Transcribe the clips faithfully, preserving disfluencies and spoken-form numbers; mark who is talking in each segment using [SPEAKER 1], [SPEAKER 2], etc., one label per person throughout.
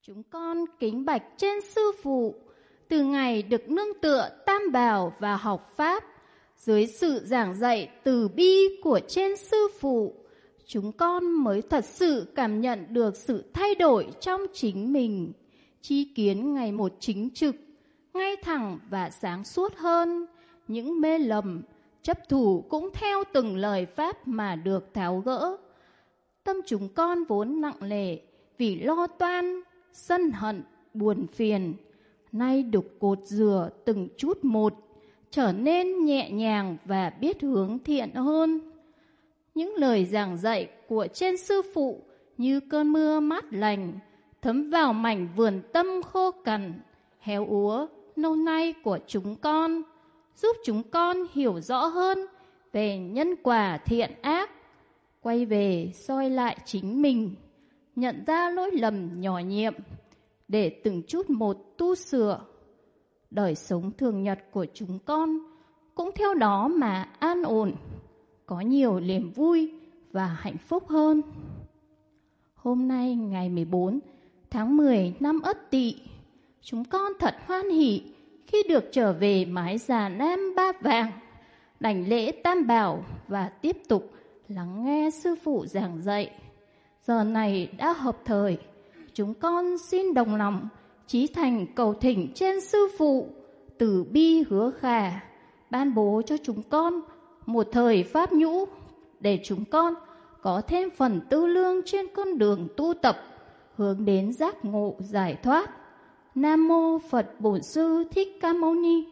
[SPEAKER 1] Chúng con kính bạch trên Sư Phụ, từ ngày được nương tựa Tam Bảo và học Pháp, dưới sự giảng dạy từ bi của trên Sư Phụ, chúng con mới thật sự cảm nhận được sự thay đổi trong chính mình. Tri kiến ngày một chính trực, ngay thẳng và sáng suốt hơn. Những mê lầm, chấp thủ cũng theo từng lời Pháp mà được tháo gỡ. Tâm chúng con vốn nặng nề vì lo toan, sân hận, buồn phiền, nay được cột rửa từng chút một, trở nên nhẹ nhàng và biết hướng thiện hơn. Những lời giảng dạy của trên Sư Phụ như cơn mưa mát lành, thấm vào mảnh vườn tâm khô cằn, héo úa lâu nay của chúng con, giúp chúng con hiểu rõ hơn về nhân quả thiện ác, quay về soi lại chính mình, nhận ra lỗi lầm nhỏ nhiệm, để từng chút một tu sửa. Đời sống thường nhật của chúng con cũng theo đó mà an ổn, có nhiều niềm vui và hạnh phúc hơn. Hôm nay ngày mười bốn tháng mười năm Ất Tỵ, chúng con thật hoan hỉ khi được trở về mái Già Nam Ba Vàng, đảnh lễ Tam Bảo và tiếp tục lắng nghe Sư Phụ giảng dạy. Giờ này đã hợp thời, chúng con xin đồng lòng chí thành cầu thỉnh trên Sư Phụ từ bi hứa khả, ban bố cho chúng con một thời pháp nhũ, để chúng con có thêm phần tư lương trên con đường tu tập, hướng đến giác ngộ giải thoát. Nam mô Phật Bổn Sư Thích Ca Mâu Ni.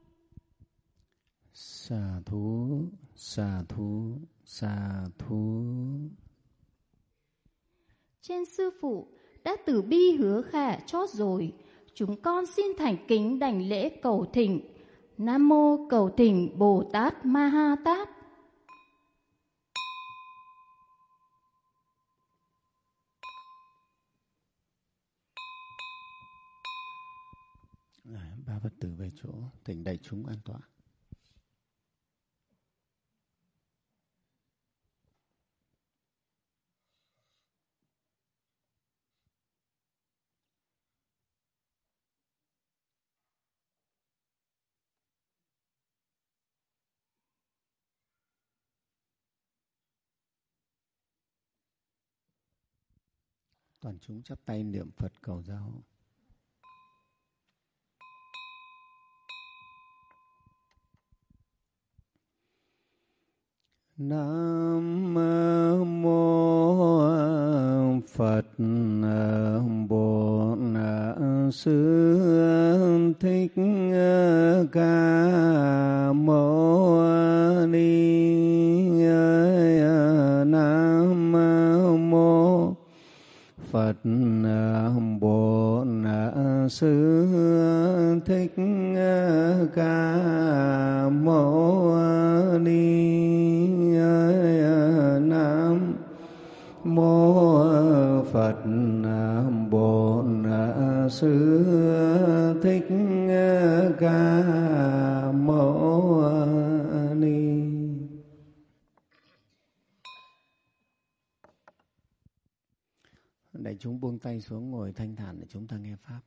[SPEAKER 2] Xà thú, xà thú, xà thú.
[SPEAKER 1] Trên Sư Phụ đã từ bi hứa khả chót rồi, chúng con xin thành kính đảnh lễ cầu thỉnh. Nam mô cầu thỉnh Bồ Tát Ma Ha Tát.
[SPEAKER 2] Ba Phật tử về chỗ, thỉnh đại chúng an tọa. Toàn chúng chắp tay niệm Phật cầu giao. Nam mô Phật Bổn Sư Thích Ca Mâu Ni. Nam mô Phật Bổn Sư Thích Ca Mâu Ni. Nam mô Phật Bổn Sư Thích Ca Mâu Ni. Đại chúng buông tay xuống ngồi thanh thản để chúng ta nghe Pháp.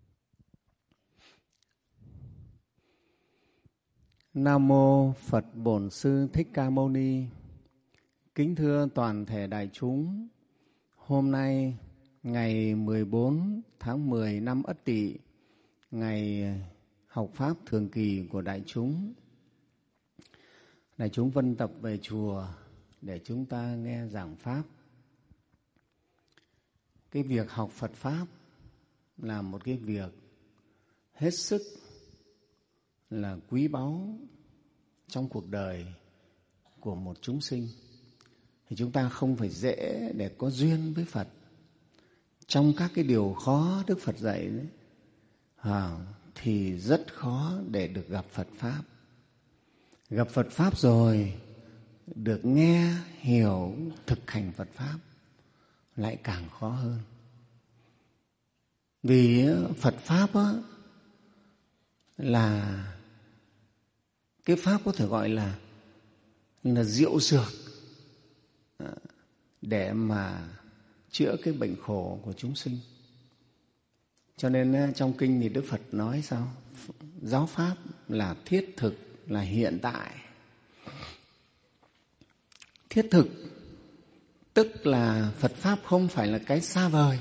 [SPEAKER 2] Nam mô Phật Bổn Sư Thích Ca Mâu Ni. Kính thưa toàn thể đại chúng, hôm nay ngày mười bốn tháng mười năm Ất Tỵ, ngày học Pháp thường kỳ của đại chúng. Đại chúng vân tập về chùa để chúng ta nghe giảng Pháp. Cái việc học Phật Pháp là một cái việc hết sức là quý báu trong cuộc đời của một chúng sinh. Thì chúng ta không phải dễ để có duyên với Phật. Trong các cái điều khó Đức Phật dạy đấy, à, thì rất khó để được gặp Phật Pháp. Gặp Phật Pháp rồi, được nghe, hiểu, thực hành Phật Pháp lại càng khó hơn. Vì Phật Pháp á, là cái Pháp có thể gọi là, là diệu dược để mà chữa cái bệnh khổ của chúng sinh. Cho nên trong kinh thì Đức Phật nói sao? Giáo pháp là thiết thực, là hiện tại. Thiết thực tức là Phật pháp không phải là cái xa vời,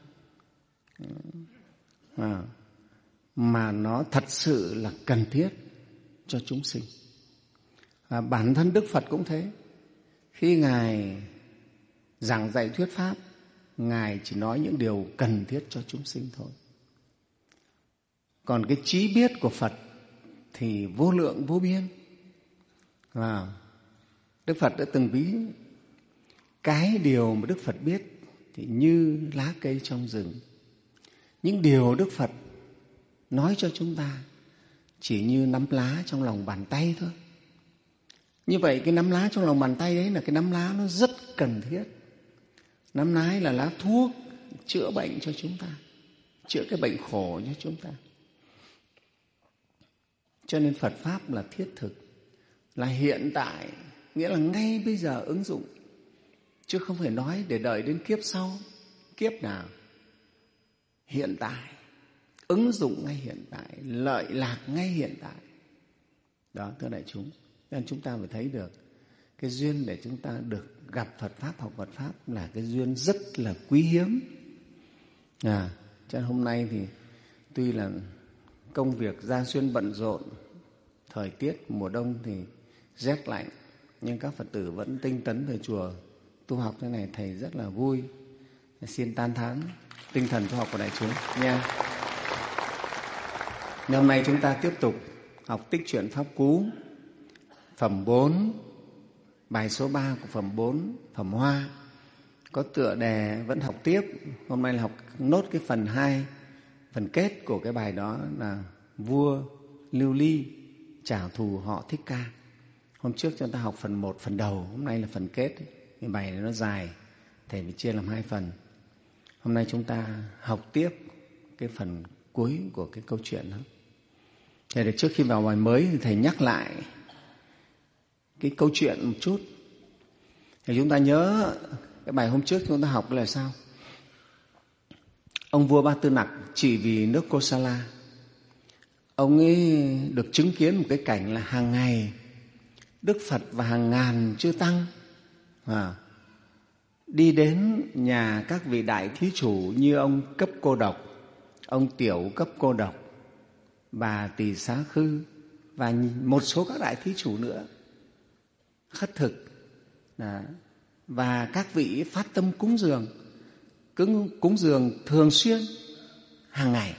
[SPEAKER 2] à, mà nó thật sự là cần thiết cho chúng sinh. Và bản thân Đức Phật cũng thế. Khi Ngài giảng dạy thuyết pháp, Ngài chỉ nói những điều cần thiết cho chúng sinh thôi. Còn cái trí biết của Phật thì vô lượng vô biên. Và Đức Phật đã từng ví cái điều mà Đức Phật biết thì như lá cây trong rừng. Những điều Đức Phật nói cho chúng ta chỉ như nắm lá trong lòng bàn tay thôi. Như vậy cái nắm lá trong lòng bàn tay đấy là cái nắm lá nó rất cần thiết. Nắm lá là lá thuốc chữa bệnh cho chúng ta, chữa cái bệnh khổ cho chúng ta. Cho nên Phật pháp là thiết thực, là hiện tại, nghĩa là ngay bây giờ ứng dụng, chứ không phải nói để đợi đến kiếp sau. Kiếp nào? Hiện tại, ứng dụng ngay hiện tại, lợi lạc ngay hiện tại. Đó, thưa đại chúng, nên chúng ta phải thấy được cái duyên để chúng ta được gặp Phật pháp, học Phật pháp là cái duyên rất là quý hiếm. À, cho nên hôm nay thì tuy là công việc gia xuyên bận rộn, thời tiết mùa đông thì rét lạnh, nhưng các Phật tử vẫn tinh tấn về chùa tu học thế này, thầy rất là vui. Xin tan thán tinh thần tu học của đại chúng nha. Hôm nay chúng ta tiếp tục học tích truyện Pháp Cú, phẩm bốn, bài số ba của phẩm bốn, phẩm Hoa. Có tựa đề vẫn học tiếp. Hôm nay là học nốt cái phần hai, phần kết của cái bài đó là vua Lưu Ly trả thù họ Thích Ca. Hôm trước chúng ta học phần một, phần đầu, hôm nay là phần kết. Cái bài này nó dài, thầy phải chia làm hai phần. Hôm nay chúng ta học tiếp cái phần cuối của cái câu chuyện đó. Thế để trước khi vào bài mới thì thầy nhắc lại cái câu chuyện một chút. Thì chúng ta nhớ cái bài hôm trước chúng ta học là sao? Ông vua Ba Tư Nặc chỉ vì nước Kosala, ông ấy được chứng kiến một cái cảnh là hàng ngày Đức Phật và hàng ngàn chư tăng à, đi đến nhà các vị đại thí chủ như ông Cấp Cô Độc, ông Tiểu Cấp Cô Độc, bà Tỳ Xá Khư và một số các đại thí chủ nữa khất thực. Đó. Và các vị phát tâm cúng dường, cúng, cúng dường thường xuyên hàng ngày.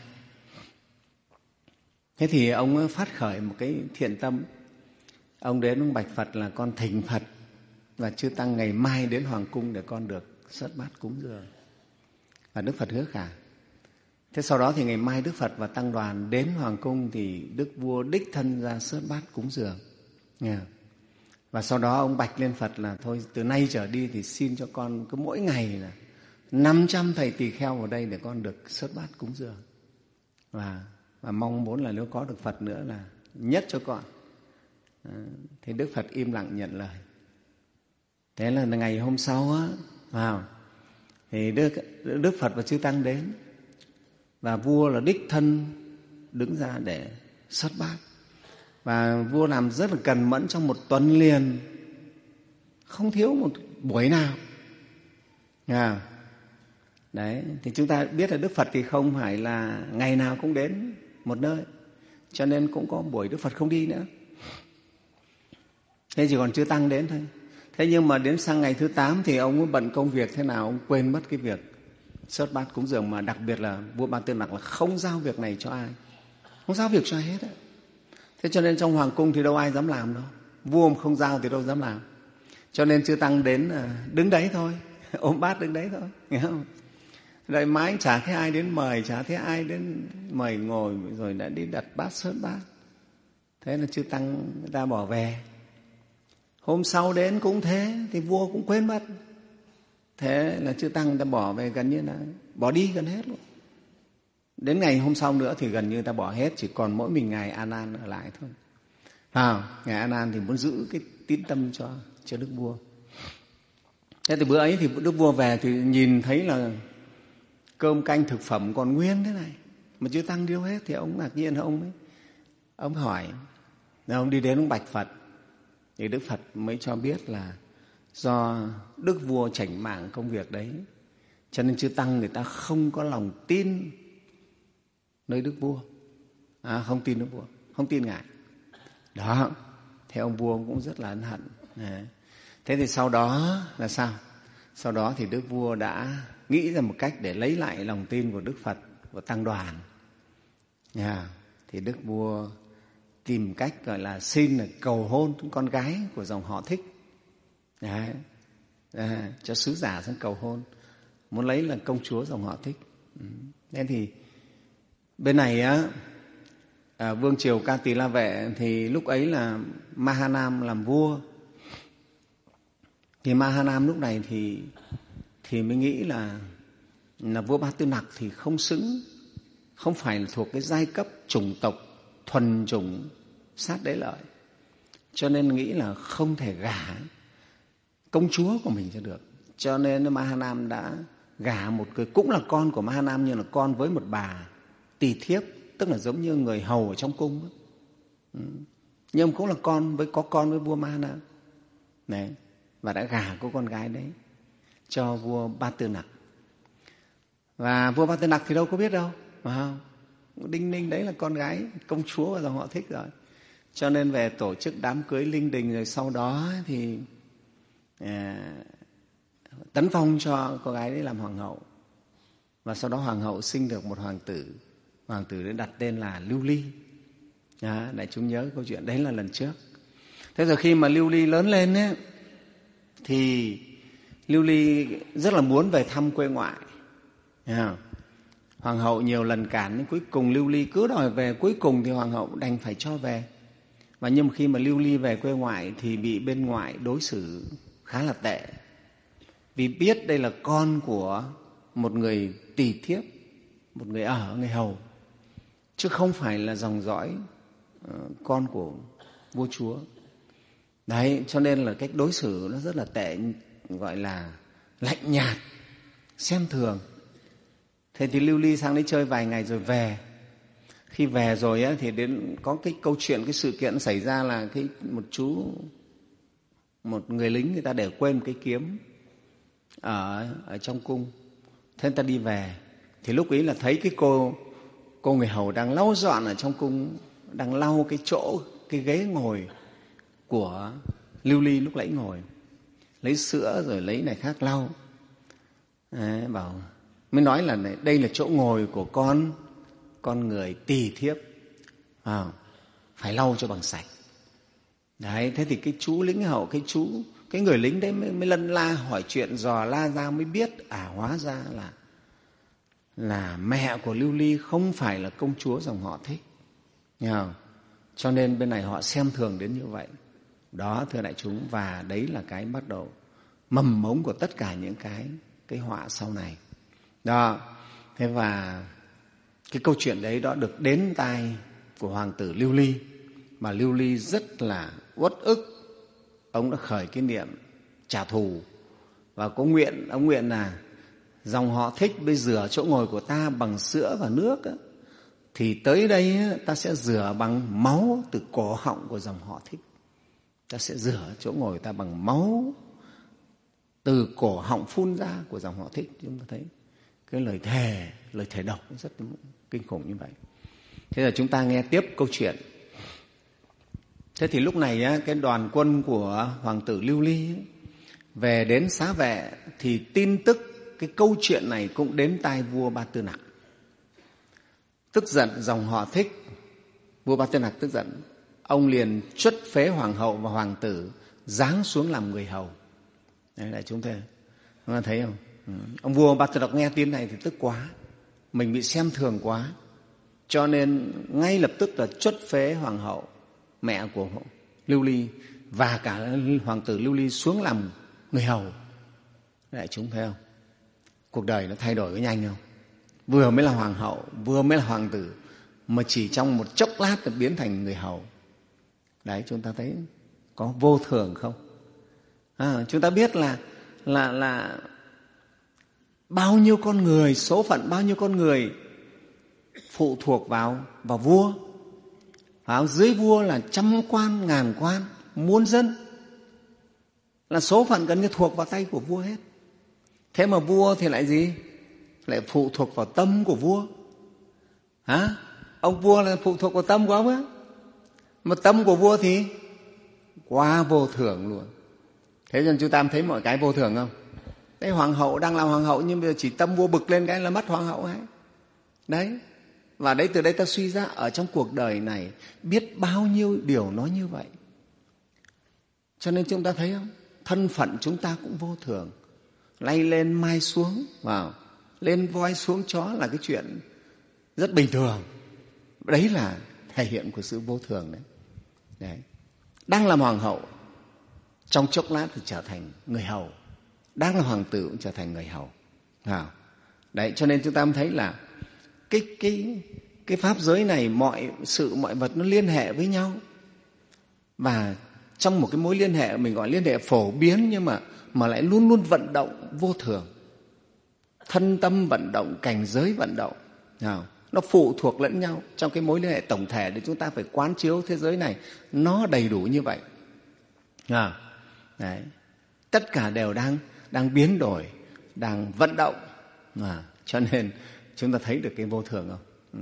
[SPEAKER 2] Thế thì ông phát khởi một cái thiện tâm. Ông đến ông bạch Phật là con thỉnh Phật và chư tăng ngày mai đến hoàng cung để con được xớt bát cúng dường. Và Đức Phật hứa khả. Thế sau đó thì ngày mai Đức Phật và tăng đoàn đến hoàng cung thì Đức vua đích thân ra xớt bát cúng dường. Nghe không? Và sau đó ông bạch lên Phật là thôi từ nay trở đi thì xin cho con cứ mỗi ngày là năm trăm thầy tỳ kheo vào đây để con được xớt bát cúng dường. Và, và mong muốn là nếu có được Phật nữa là nhất cho con. À, thì Đức Phật im lặng nhận lời. Thế là ngày hôm sau á, vào thì Đức, Đức Phật và chư tăng đến và vua là đích thân đứng ra để xớt bát. Và vua làm rất là cần mẫn trong một tuần liền, không thiếu một buổi nào. À, đấy, thì chúng ta biết là Đức Phật thì không phải là ngày nào cũng đến một nơi, cho nên cũng có buổi Đức Phật không đi nữa. Thế chỉ còn chư tăng đến thôi. Thế nhưng mà đến sang ngày thứ tám thì ông ấy bận công việc thế nào, ông quên mất cái việc xớt bát cúng dường, mà đặc biệt là vua Ba Tư Nặc là không giao việc này cho ai, không giao việc cho ai hết á. Thế cho nên trong hoàng cung thì đâu ai dám làm đâu, vua không giao thì đâu dám làm. Cho nên chư tăng đến đứng đấy thôi, ôm bát đứng đấy thôi, nghe không? Đợi mãi chả thấy ai đến mời, chả thấy ai đến mời ngồi, rồi đã đi đặt bát xớt bát. Thế là chư tăng người ta bỏ về. Hôm sau đến cũng thế, thì vua cũng quên mất. Thế là chư tăng người ta bỏ về, gần như là bỏ đi gần hết luôn. Đến ngày hôm sau nữa thì gần như người ta bỏ hết, chỉ còn mỗi mình ngài A Nan ở lại thôi. À, ngài A Nan thì muốn giữ cái tín tâm cho cho đức vua. Thế thì bữa ấy thì đức vua về thì nhìn thấy là cơm canh thực phẩm còn nguyên thế này mà chư tăng đi đâu hết. Thì ông ngạc nhiên, ông ấy, ông hỏi, ông đi đến ông bạch Phật. Thì Đức Phật mới cho biết là do Đức Vua chảnh mảng công việc đấy, cho nên chư tăng người ta không có lòng tin nơi Đức Vua, à, không tin Đức Vua, không tin Ngài. Đó, thế ông vua cũng rất là ân hận. Thế thì sau đó là sao? Sau đó thì Đức Vua đã nghĩ ra một cách để lấy lại lòng tin của Đức Phật, của tăng đoàn. Yeah. Thì Đức Vua tìm cách gọi là xin là cầu hôn con gái của dòng họ Thích. Đấy. À, cho sứ giả sang cầu hôn, muốn lấy là công chúa dòng họ Thích. Ừ. Nên thì bên này á, à, vương triều Ca Tỳ La Vệ thì lúc ấy là Mahanam làm vua. Thì Mahanam lúc này thì thì mới nghĩ là là vua Ba Tư Nặc thì không xứng, không phải là thuộc cái giai cấp chủng tộc thuần chủng sát đế lợi, cho nên nghĩ là không thể gả công chúa của mình cho được. Cho nên Mahanam đã gả một người cũng là con của Mahanam, nhưng là con với một bà tỳ thiếp, tức là giống như người hầu ở trong cung. Ừ. Nhưng cũng là con với có con với vua Mahanam này, và đã gả cô con gái đấy cho vua Ba Tư Nặc. Và vua Ba Tư Nặc thì đâu có biết đâu, phải không? Đinh ninh đấy là con gái công chúa và dòng họ Thích rồi, cho nên về tổ chức đám cưới linh đình. Rồi sau đó thì à, tấn phong cho cô gái đấy làm hoàng hậu, và sau đó hoàng hậu sinh được một hoàng tử. Hoàng tử đấy đặt tên là Lưu Ly. À, đại chúng nhớ câu chuyện đấy là lần trước. Thế rồi khi mà Lưu Ly lớn lên ấy, thì Lưu Ly rất là muốn về thăm quê ngoại. À, hoàng hậu nhiều lần cản, nhưng cuối cùng Lưu Ly cứ đòi về. Cuối cùng thì hoàng hậu đành phải cho về. Và nhưng khi mà Lưu Ly về quê ngoại thì bị bên ngoại đối xử khá là tệ, vì biết đây là con của một người tỳ thiếp, một người ở, người hầu, chứ không phải là dòng dõi uh, con của vua chúa. Đấy, cho nên là cách đối xử nó rất là tệ, gọi là lạnh nhạt, xem thường. Thế thì Lưu Ly sang đấy chơi vài ngày rồi về. Khi về rồi á, thì đến có cái câu chuyện, cái sự kiện xảy ra là cái một chú, một người lính người ta để quên cái kiếm ở, ở trong cung. Thế người ta đi về, thì lúc ấy là thấy cái cô cô người hầu đang lau dọn ở trong cung, đang lau cái chỗ, cái ghế ngồi của Lưu Ly lúc nãy ngồi, lấy sữa rồi lấy này khác lau. Đấy, bảo mới nói là này, đây là chỗ ngồi của con con người tỳ thiếp, à, phải lau cho bằng sạch. Đấy, thế thì cái chú lính hầu, cái chú cái người lính đấy mới, mới lân la hỏi chuyện, dò la ra mới biết à, hóa ra là là mẹ của Lưu Ly không phải là công chúa dòng họ Thích. Nghe không? Cho nên bên này họ xem thường đến như vậy. Đó, thưa đại chúng, và đấy là cái bắt đầu mầm mống của tất cả những cái cái họa sau này. Đó, thế và cái câu chuyện đấy đó được đến tai của hoàng tử Lưu Ly, mà Lưu Ly rất là uất ức. Ông đã khởi cái niệm trả thù và có nguyện, ông nguyện là dòng họ Thích bây rửa chỗ ngồi của ta bằng sữa và nước á, thì tới đây á, ta sẽ rửa bằng máu từ cổ họng của dòng họ Thích. Ta sẽ rửa chỗ ngồi ta bằng máu từ cổ họng phun ra của dòng họ Thích. Chúng ta thấy cái lời thề, lời thề độc rất kinh khủng như vậy. Thế là chúng ta nghe tiếp câu chuyện. Thế thì lúc này á, cái đoàn quân của hoàng tử Lưu Ly ấy, về đến Xá Vệ thì tin tức cái câu chuyện này cũng đến tai vua Ba Tư Nặc. Tức giận dòng họ Thích, vua Ba Tư Nặc tức giận, ông liền truất phế hoàng hậu và hoàng tử, giáng xuống làm người hầu. Đấy là chúng ta, chúng ta thấy không? Ừ. Ông vua Ba Tư Nặc nghe tin này thì tức quá, mình bị xem thường quá, cho nên ngay lập tức là truất phế hoàng hậu, mẹ của Lưu Ly, và cả hoàng tử Lưu Ly xuống làm người hầu. Đại chúng thấy không? Cuộc đời nó thay đổi có nhanh không? Vừa mới là hoàng hậu, vừa mới là hoàng tử, mà chỉ trong một chốc lát là biến thành người hầu. Đấy, chúng ta thấy có vô thường không? À, chúng ta biết là là là bao nhiêu con người, số phận bao nhiêu con người phụ thuộc vào vào vua. Vào dưới vua là trăm quan, ngàn quan, muôn dân, là số phận gần như thuộc vào tay của vua hết. Thế mà vua thì lại gì? Lại phụ thuộc vào tâm của vua. Hả? Ông vua là phụ thuộc vào tâm của ông á. Mà tâm của vua thì quá vô thường luôn. Thế nên chúng ta thấy mọi cái vô thường không? Đấy, hoàng hậu đang làm hoàng hậu nhưng bây giờ chỉ tâm vua bực lên cái là mất hoàng hậu ấy. Đấy. Và đấy, từ đây ta suy ra ở trong cuộc đời này biết bao nhiêu điều nó như vậy. Cho nên chúng ta thấy không? Thân phận chúng ta cũng vô thường. Lay lên mai xuống, vào lên voi xuống chó là cái chuyện rất bình thường. Đấy là thể hiện của sự vô thường đấy. Đấy. Đang làm hoàng hậu, trong chốc lát thì trở thành người hầu. Đang là hoàng tử cũng trở thành người hầu. À, đấy, cho nên chúng ta mới thấy là cái, cái, cái pháp giới này, mọi sự, mọi vật nó liên hệ với nhau. Và trong một cái mối liên hệ mình gọi liên hệ phổ biến, nhưng mà, mà lại luôn luôn vận động vô thường. Thân tâm vận động, cảnh giới vận động. À, nó phụ thuộc lẫn nhau trong cái mối liên hệ tổng thể để chúng ta phải quán chiếu thế giới này nó đầy đủ như vậy. À, đấy. Tất cả đều đang, đang biến đổi, đang vận động. À, cho nên chúng ta thấy được cái vô thường không? Ừ.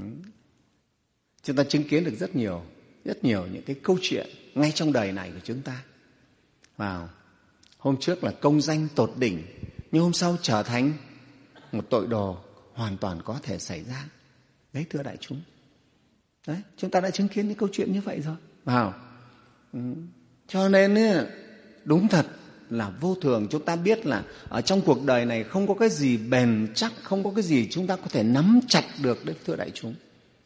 [SPEAKER 2] Chúng ta chứng kiến được rất nhiều, rất nhiều những cái câu chuyện ngay trong đời này của chúng ta. Wow. Hôm trước là công danh tột đỉnh, nhưng hôm sau trở thành một tội đồ hoàn toàn có thể xảy ra. Đấy, thưa đại chúng. Đấy, chúng ta đã chứng kiến những câu chuyện như vậy rồi. Wow. Ừ. Cho nên đúng thật là vô thường. Chúng ta biết là ở trong cuộc đời này không có cái gì bền chắc, không có cái gì chúng ta có thể nắm chặt được đấy, thưa đại chúng.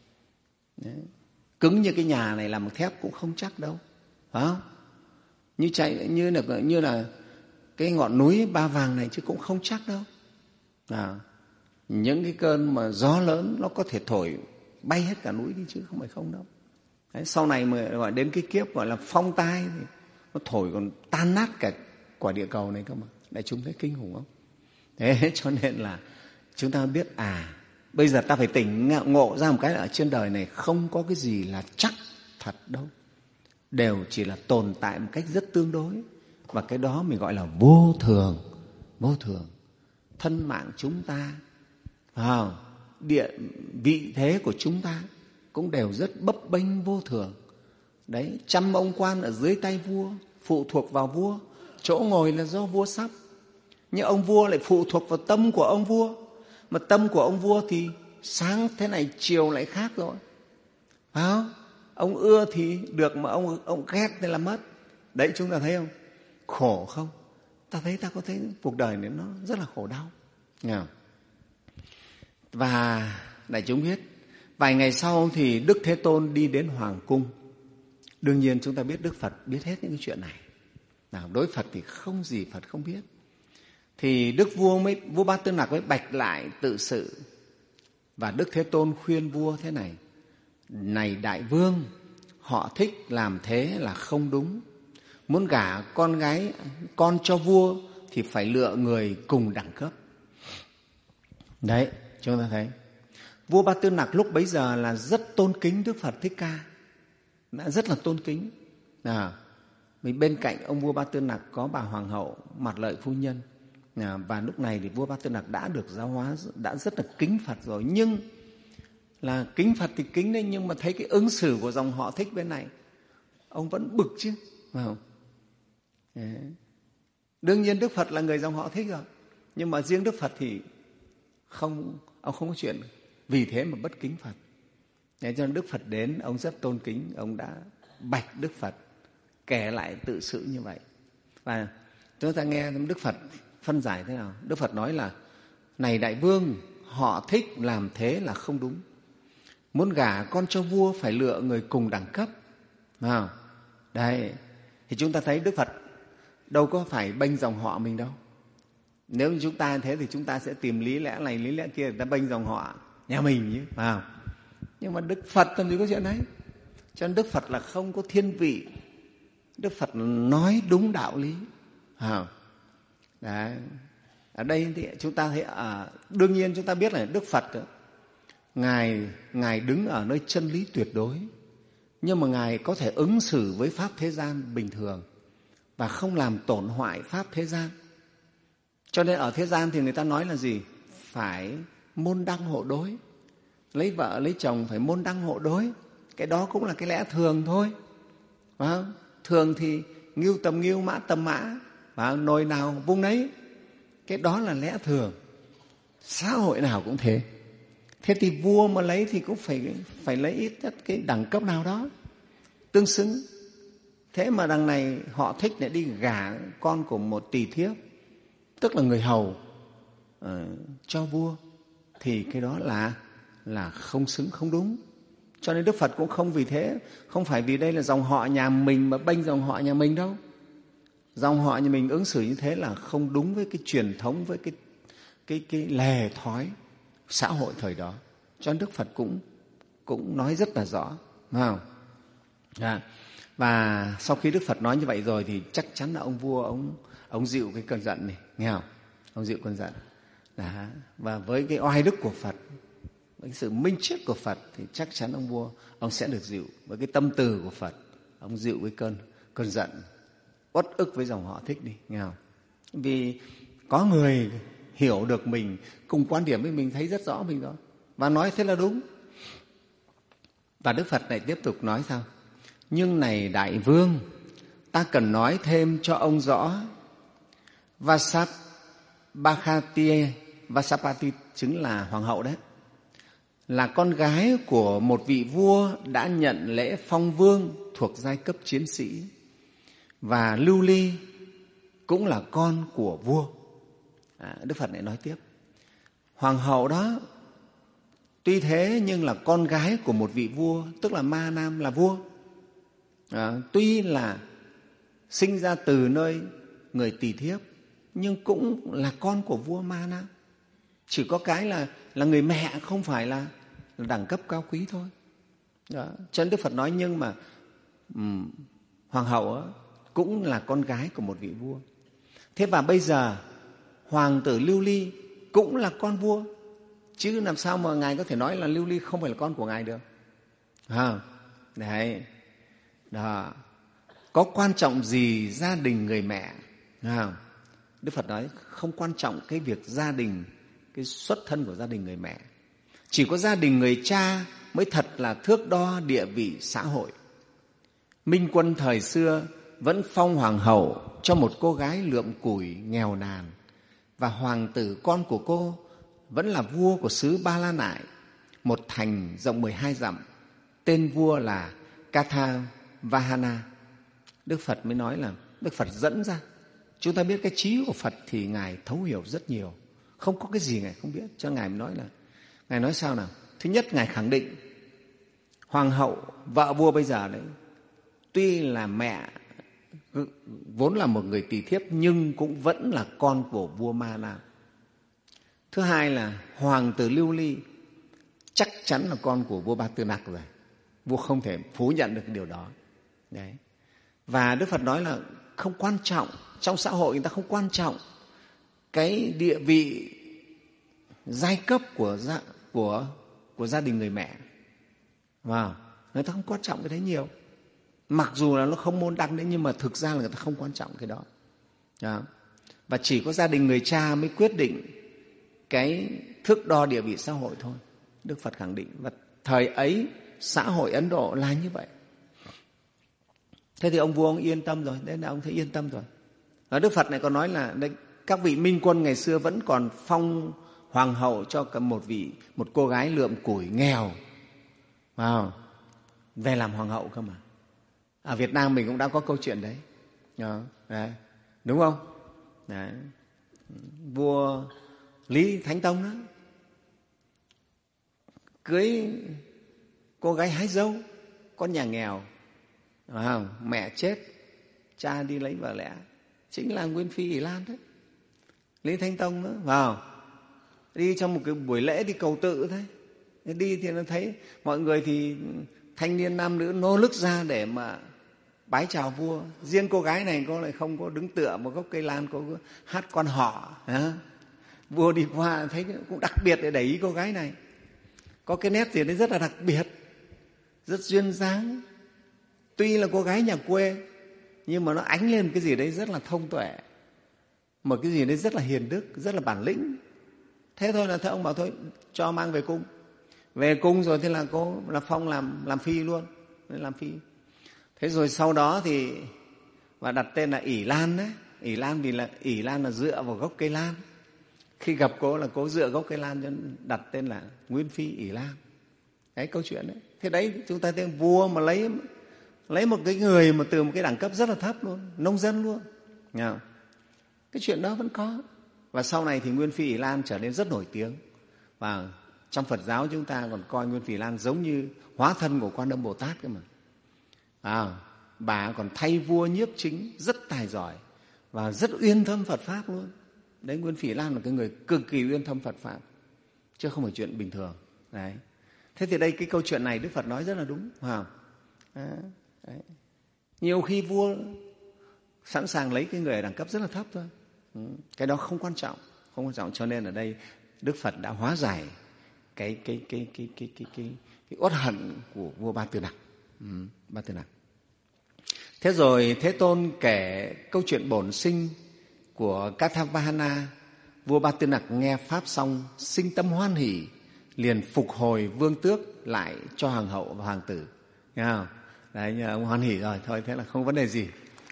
[SPEAKER 2] Đấy. Cứng như cái nhà này làm bằng thép cũng không chắc đâu, phải không? Như chạy như là như là cái ngọn núi Ba Vàng này chứ cũng không chắc đâu. À, những cái cơn mà gió lớn nó có thể thổi bay hết cả núi đi chứ không phải không đâu. Đấy, sau này mà gọi đến cái kiếp gọi là phong tai thì nó thổi còn tan nát cả quả địa cầu này cơ mà. Đại chúng thấy kinh khủng không? Thế cho nên là chúng ta biết à, bây giờ ta phải tỉnh ngộ ra một cái là ở trên đời này không có cái gì là chắc thật đâu. Đều chỉ là tồn tại một cách rất tương đối. Và cái đó mình gọi là vô thường. Vô thường. Thân mạng chúng ta, à, địa vị thế của chúng ta cũng đều rất bấp bênh vô thường. Đấy, trăm ông quan ở dưới tay vua, phụ thuộc vào vua. Chỗ ngồi là do vua sắp. Nhưng ông vua lại phụ thuộc vào tâm của ông vua. Mà tâm của ông vua thì sáng thế này chiều lại khác rồi. Phải không? Ông ưa thì được mà ông, ông ghét thì là mất. Đấy, chúng ta thấy không? Khổ không? Ta thấy ta có thấy cuộc đời này nó rất là khổ đau. Nghe. Và đại chúng biết, vài ngày sau thì Đức Thế Tôn đi đến Hoàng cung. Đương nhiên chúng ta biết Đức Phật biết hết những cái chuyện này. Nào, đối Phật thì không gì Phật không biết. Thì Đức Vua mới vua Ba Tư Nặc mới bạch lại tự sự. Và Đức Thế Tôn khuyên vua thế này: này đại vương, họ thích làm thế là không đúng. Muốn gả con gái con cho vua thì phải lựa người cùng đẳng cấp. Đấy, chúng ta thấy vua Ba Tư Nặc lúc bấy giờ là rất tôn kính Đức Phật Thích Ca, đã rất là tôn kính. À, vì bên cạnh ông vua Ba Tư Nặc có bà hoàng hậu Mặt Lợi phu nhân. À, và lúc này thì vua Ba Tư Nặc đã được giáo hóa, đã rất là kính Phật rồi. Nhưng là kính Phật thì kính đấy, nhưng mà thấy cái ứng xử của dòng họ Thích bên này, ông vẫn bực chứ, phải không? Đấy. Đương nhiên Đức Phật là người dòng họ Thích rồi, nhưng mà riêng Đức Phật thì không, ông không có chuyện vì thế mà bất kính Phật. Thế cho nên Đức Phật đến, ông rất tôn kính, ông đã bạch Đức Phật kể lại tự sự như vậy. Và chúng ta nghe Đức Phật phân giải thế nào. Đức Phật nói là: này đại vương, họ Thích làm thế là không đúng. Muốn gả con cho vua phải lựa người cùng đẳng cấp. À, đấy, thì chúng ta thấy Đức Phật đâu có phải bênh dòng họ mình đâu. Nếu như chúng ta thế thì chúng ta sẽ tìm lý lẽ này lý lẽ kia để ta bênh dòng họ nhà mình chứ, phải không? Nhưng mà Đức Phật làm gì có chuyện đấy. Cho nên Đức Phật là không có thiên vị. Đức Phật nói đúng đạo lý. À, đấy. Ở đây thì chúng ta thấy, à, đương nhiên chúng ta biết là Đức Phật Ngài, Ngài đứng ở nơi chân lý tuyệt đối, nhưng mà Ngài có thể ứng xử với pháp thế gian bình thường và không làm tổn hoại pháp thế gian. Cho nên ở thế gian thì người ta nói là gì? Phải môn đăng hộ đối. Lấy vợ, lấy chồng phải môn đăng hộ đối. Cái đó cũng là cái lẽ thường thôi. Phải không? Thường thì ngưu tầm ngưu, mã tầm mã, và nồi nào vung nấy. Cái đó là lẽ thường. Xã hội nào cũng thế. Thế thì vua mà lấy thì cũng phải, phải lấy ít nhất cái đẳng cấp nào đó tương xứng. Thế mà đằng này họ thích để đi gả con của một tỳ thiếp, tức là người hầu, uh, cho vua, thì cái đó là, là không xứng, không đúng. Cho nên Đức Phật cũng không vì thế, không phải vì đây là dòng họ nhà mình mà bênh dòng họ nhà mình đâu. Dòng họ nhà mình ứng xử như thế là không đúng với cái truyền thống, với cái, cái, cái lề thói xã hội thời đó. Cho nên Đức Phật cũng, cũng nói rất là rõ. Phải không? À, và sau khi Đức Phật nói như vậy rồi thì chắc chắn là ông vua ông, ông dịu cái cơn giận này, nghe không? Ông dịu cơn giận. Đó. Và với cái oai đức của Phật, với cái sự minh triết của Phật thì chắc chắn ông vua ông sẽ được dịu. Với cái tâm từ của Phật, ông dịu cái cơn, cơn giận, uất ức với dòng họ Thích đi, nghe không? Vì có người hiểu được mình, cùng quan điểm với mình, thấy rất rõ mình đó, và nói thế là đúng. Và Đức Phật này tiếp tục nói sao? Nhưng này đại vương, ta cần nói thêm cho ông rõ. Vasabhati, Vasapati chính là hoàng hậu đấy, là con gái của một vị vua đã nhận lễ phong vương thuộc giai cấp chiến sĩ. Và Lưu Ly cũng là con của vua. À, Đức Phật lại nói tiếp, hoàng hậu đó tuy thế nhưng là con gái của một vị vua, tức là Ma Nam là vua. À, tuy là sinh ra từ nơi người tỳ thiếp nhưng cũng là con của vua Ma Nam. Chỉ có cái là, là người mẹ không phải là, là đẳng cấp cao quý thôi. Đó. Cho nên Đức Phật nói nhưng mà um, hoàng hậu đó, cũng là con gái của một vị vua. Thế và bây giờ hoàng tử Lưu Ly cũng là con vua, chứ làm sao mà Ngài có thể nói là Lưu Ly không phải là con của Ngài được? À, đấy. Đó. Có quan trọng gì gia đình người mẹ? À, Đức Phật nói không quan trọng cái việc gia đình, cái xuất thân của gia đình người mẹ. Chỉ có gia đình người cha mới thật là thước đo địa vị xã hội. Minh Quân thời xưa vẫn phong hoàng hậu cho một cô gái lượm củi nghèo nàn, và hoàng tử con của cô vẫn là vua của xứ Ba La Nại, một thành rộng mười hai dặm, tên vua là Katha Vahana. Đức Phật mới nói là Đức Phật dẫn ra. Chúng ta biết cái trí của Phật thì Ngài thấu hiểu rất nhiều, không có cái gì Ngài không biết. Cho Ngài mới nói là, Ngài nói sao nào? Thứ nhất, Ngài khẳng định hoàng hậu, vợ vua bây giờ đấy, tuy là mẹ vốn là một người tỳ thiếp nhưng cũng vẫn là con của vua Ma Nam. Thứ hai là hoàng tử Lưu Ly chắc chắn là con của vua Ba Tư Nặc rồi. Vua không thể phủ nhận được cái điều đó. Đấy. Và Đức Phật nói là không quan trọng, trong xã hội người ta không quan trọng cái địa vị giai cấp của gia, của, của gia đình người mẹ. Wow. Người ta không quan trọng cái đấy nhiều. Mặc dù là nó không môn đăng đấy, nhưng mà thực ra là người ta không quan trọng cái đó. Đó. Và chỉ có gia đình người cha mới quyết định cái thước đo địa vị xã hội thôi. Đức Phật khẳng định. Và thời ấy xã hội Ấn Độ là như vậy. Thế thì ông vua ông yên tâm rồi. Đấy là ông thấy yên tâm rồi. Và Đức Phật này còn nói là đấy, các vị minh quân ngày xưa vẫn còn phong hoàng hậu cho một vị một cô gái lượm củi nghèo, wow, về làm hoàng hậu cơ mà. Ở Việt Nam mình cũng đã có câu chuyện đấy, đấy. Đúng không? Đấy. Vua Lý Thánh Tông đó cưới cô gái hái dâu, con nhà nghèo, phải không? Mẹ chết, cha đi lấy vợ lẽ, chính là Nguyên Phi Ỷ Lan đấy. Lý Thánh Tông đó, vào đi trong một cái buổi lễ đi cầu tự thôi. Đi thì nó thấy mọi người thì thanh niên nam nữ nô nức ra để mà bái chào vua. Riêng cô gái này cô lại không có đứng tựa một gốc cây lan, cô hát quan họ. Vua đi qua thấy cũng đặc biệt để để ý cô gái này. Có cái nét gì đấy rất là đặc biệt, rất duyên dáng. Tuy là cô gái nhà quê, nhưng mà nó ánh lên cái gì đấy rất là thông tuệ, một cái gì đấy rất là hiền đức, rất là bản lĩnh. Thế thôi là thế ông bảo thôi cho mang về cung. Về cung rồi thế là cô là phong làm làm phi luôn, làm phi. Thế rồi sau đó thì và đặt tên là ỷ lan đấy. ỷ lan vì là ỷ lan là dựa vào gốc cây lan. Khi gặp cô là cô dựa gốc cây lan cho nên đặt tên là Nguyên Phi ỷ Lan. Đấy câu chuyện đấy. Thế đấy chúng ta thấy vua mà lấy lấy một cái người mà từ một cái đẳng cấp rất là thấp luôn, nông dân luôn. Nghe không? Cái chuyện đó vẫn có. Và sau này thì Nguyên Phi ỷ Lan trở nên rất nổi tiếng. Và trong Phật giáo chúng ta còn coi Nguyên Phi ỷ Lan giống như hóa thân của Quan Âm Bồ Tát cơ mà. À, bà còn thay vua nhiếp chính, rất tài giỏi và rất uyên thâm Phật Pháp luôn. Đấy, Nguyên Phi ỷ Lan là cái người cực kỳ uyên thâm Phật Pháp, chứ không phải chuyện bình thường. Đấy. Thế thì đây cái câu chuyện này Đức Phật nói rất là đúng. Phải không? Đấy. Nhiều khi vua sẵn sàng lấy cái người ở đẳng cấp rất là thấp thôi. Cái đó không quan trọng, không quan trọng. Cho nên ở đây Đức Phật đã hóa giải cái cái cái cái cái cái cái, cái uất hận của vua Ba Tư Nặc. Ừ, Ba Tư Nặc. Thế rồi Thế Tôn kể câu chuyện bổn sinh của Kathavahana. Vua Ba Tư Nặc nghe pháp xong sinh tâm hoan hỷ, liền phục hồi vương tước lại cho hoàng hậu và hoàng tử. Nghe không? Đấy, nhưng ông hoan hỷ rồi, thôi thế là không vấn đề gì.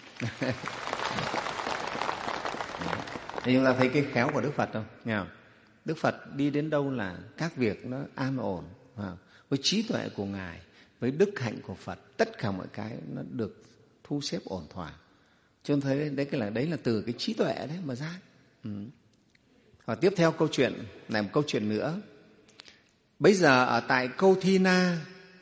[SPEAKER 2] Thì chúng ta thấy cái khéo của Đức Phật không? Nghe không? Đức Phật đi đến đâu là các việc nó an ổn. Với trí tuệ của Ngài, với đức hạnh của Phật, tất cả mọi cái nó được thu xếp ổn thỏa. Cho nên thấy đấy, cái là, đấy là từ cái trí tuệ đấy mà ra. Ừ. Và tiếp theo câu chuyện, này một câu chuyện nữa. Bây giờ ở tại Câu Thi Na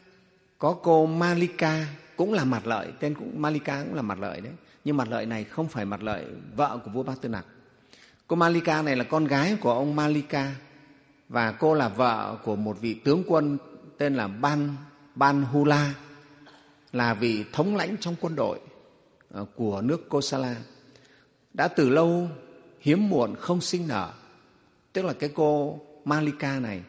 [SPEAKER 2] có cô Malika, cũng là Mặt Lợi, tên cũng Malika cũng là Mặt Lợi đấy. Nhưng Mặt Lợi này không phải Mặt Lợi vợ của vua Ba Tư Nặc. Cô Malika này là con gái của ông Malika, và cô là vợ của một vị tướng quân tên là Ban Ban Hula, là vị thống lãnh trong quân đội của nước Kosala. Đã từ lâu hiếm muộn không sinh nở. Tức là cái cô Malika này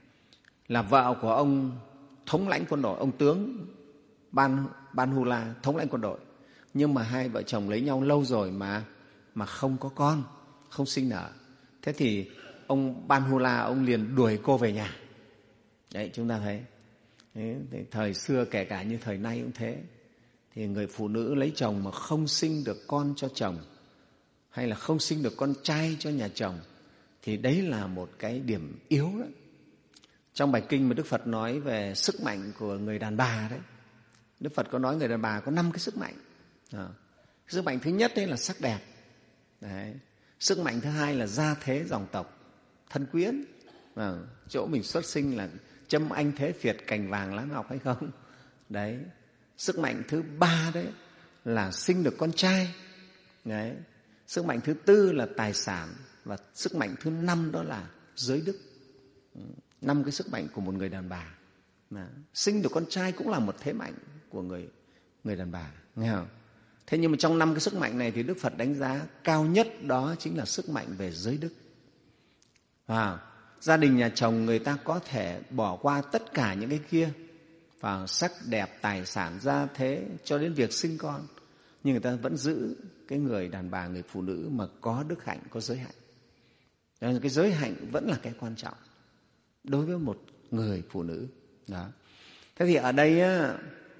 [SPEAKER 2] là vợ của ông thống lãnh quân đội, ông tướng Ban Ban Hula, thống lãnh quân đội. Nhưng mà hai vợ chồng lấy nhau lâu rồi mà mà không có con, không sinh nở. Thế thì ông Ban Hula ông liền đuổi cô về nhà. Đấy, chúng ta thấy. Đấy, thời xưa kể cả như thời nay cũng thế. Thì người phụ nữ lấy chồng mà không sinh được con cho chồng, hay là không sinh được con trai cho nhà chồng, thì đấy là một cái điểm yếu đó. Trong bài kinh mà Đức Phật nói về sức mạnh của người đàn bà đấy, Đức Phật có nói người đàn bà có năm cái sức mạnh. À, sức mạnh thứ nhất đấy là sắc đẹp. Đấy. Sức mạnh thứ hai là gia thế dòng tộc, thân quyến. À, chỗ mình xuất sinh là châm anh thế Việt, cành vàng lá ngọc hay không? Đấy. Sức mạnh thứ ba đấy là sinh được con trai. Đấy. Sức mạnh thứ tư là tài sản, và sức mạnh thứ năm đó là giới đức. Năm cái sức mạnh của một người đàn bà. Đó. Sinh được con trai cũng là một thế mạnh của người người đàn bà, nghe không? Thế nhưng mà trong năm cái sức mạnh này thì Đức Phật đánh giá cao nhất đó chính là sức mạnh về giới đức. Và gia đình nhà chồng người ta có thể bỏ qua tất cả những cái kia, và sắc đẹp, tài sản, gia thế cho đến việc sinh con, nhưng người ta vẫn giữ cái người đàn bà, người phụ nữ mà có đức hạnh, có giới hạnh. Đó, cái giới hạnh vẫn là cái quan trọng đối với một người phụ nữ. Đó. Thế thì ở đây á,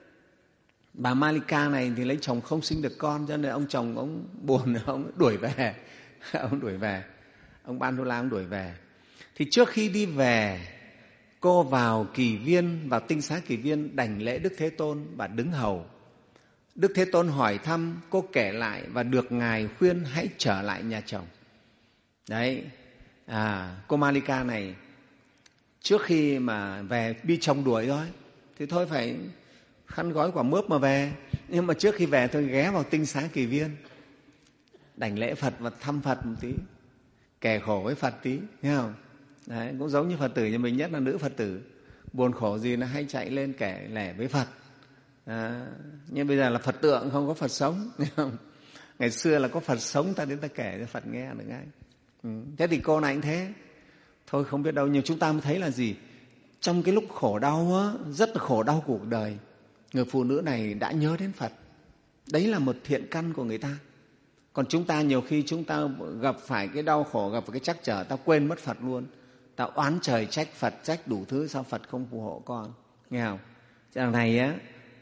[SPEAKER 2] bà Malika này thì lấy chồng không sinh được con, cho nên ông chồng ông buồn, ông đuổi về. Ông đuổi về. Ông Ban Đô La ông đuổi về. Thì trước khi đi về, cô vào Kỳ Viên, vào tinh xá Kỳ Viên đảnh lễ Đức Thế Tôn và đứng hầu. Đức Thế Tôn hỏi thăm, cô kể lại và được Ngài khuyên hãy trở lại nhà chồng. Đấy, à, cô Malika này trước khi mà về bị chồng đuổi rồi thì thôi phải khăn gói quả mướp mà về. Nhưng mà trước khi về tôi ghé vào tinh xá Kỳ Viên đảnh lễ Phật và thăm Phật một tí, kể khổ với Phật tí, nghe không? Đấy, cũng giống như Phật tử nhà mình, nhất là nữ Phật tử, buồn khổ gì nó hay chạy lên kể lể với Phật. À, nhưng bây giờ là Phật tượng, không có Phật sống. Ngày xưa là có Phật sống, ta đến ta kể cho Phật nghe được ngay. Ừ. Thế thì cô này cũng thế. Thôi không biết đâu, nhưng chúng ta mới thấy là gì? Trong cái lúc khổ đau á, rất là khổ đau cuộc đời, người phụ nữ này đã nhớ đến Phật. Đấy là một thiện căn của người ta. Còn chúng ta nhiều khi chúng ta gặp phải cái đau khổ, gặp phải cái trắc trở, ta quên mất Phật luôn. Ta oán trời trách Phật, trách đủ thứ, sao Phật không phù hộ con. Nghe không? Chàng này á,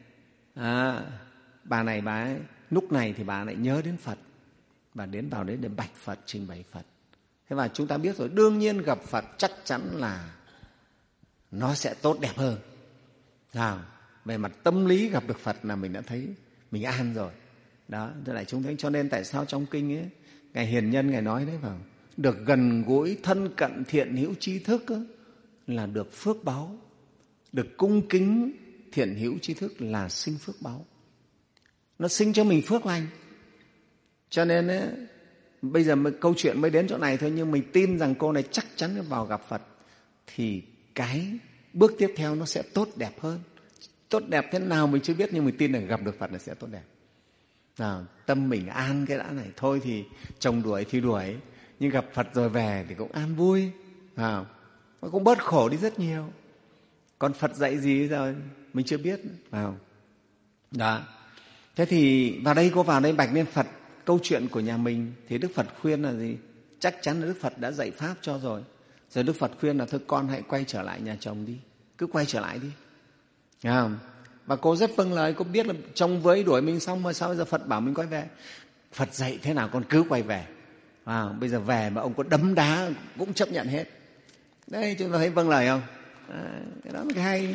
[SPEAKER 2] à, bà này bà ấy, lúc này thì bà lại nhớ đến Phật. Bà đến vào đấy để bạch Phật, trình bày Phật. Thế mà chúng ta biết rồi, đương nhiên gặp Phật chắc chắn là nó sẽ tốt đẹp hơn. À, về mặt tâm lý gặp được Phật là mình đã thấy mình an rồi. Đó, thế lại chúng thấy cho nên tại sao trong kinh ấy, Ngài Hiền Nhân Ngài nói đấy vào, được gần gũi thân cận thiện hữu tri thức ấy, là được phước báu, được cung kính thiện hữu tri thức là sinh phước báu. Nó sinh cho mình phước lành. Cho nên ấy, bây giờ câu chuyện mới đến chỗ này thôi, nhưng mình tin rằng cô này chắc chắn vào gặp Phật thì cái bước tiếp theo nó sẽ tốt đẹp hơn. Tốt đẹp thế nào mình chưa biết, nhưng mình tin rằng gặp được Phật là sẽ tốt đẹp. Nào, tâm mình an cái đã này. Thôi thì chồng đuổi thì đuổi, nhưng gặp Phật rồi về thì cũng an vui. À, nó cũng bớt khổ đi rất nhiều. Còn Phật dạy gì rồi mình chưa biết. À, đó. Thế thì vào đây cô vào đây bạch lên Phật câu chuyện của nhà mình thì Đức Phật khuyên là gì? Chắc chắn là Đức Phật đã dạy Pháp cho rồi. Rồi Đức Phật khuyên là thôi con hãy quay trở lại nhà chồng đi. Cứ quay trở lại đi. À, và cô rất vâng lời. Cô biết là chồng với đuổi mình xong mà sao bây giờ Phật bảo mình quay về. Phật dạy thế nào con cứ quay về. À, bây giờ về mà ông có đấm đá cũng chấp nhận hết. Đấy, chúng ta thấy vâng lời không? À, cái đó là cái hay.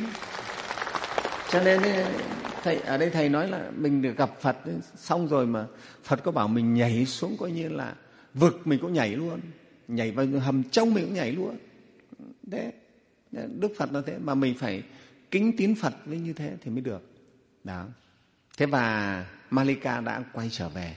[SPEAKER 2] Cho nên thầy, ở đây thầy nói là mình được gặp Phật xong rồi mà Phật có bảo mình nhảy xuống coi như là vực mình cũng nhảy luôn, nhảy vào hầm trông mình cũng nhảy luôn. Đấy, Đức Phật là thế, mà mình phải kính tín Phật với như thế thì mới được. Đó. Thế và Malika đã quay trở về,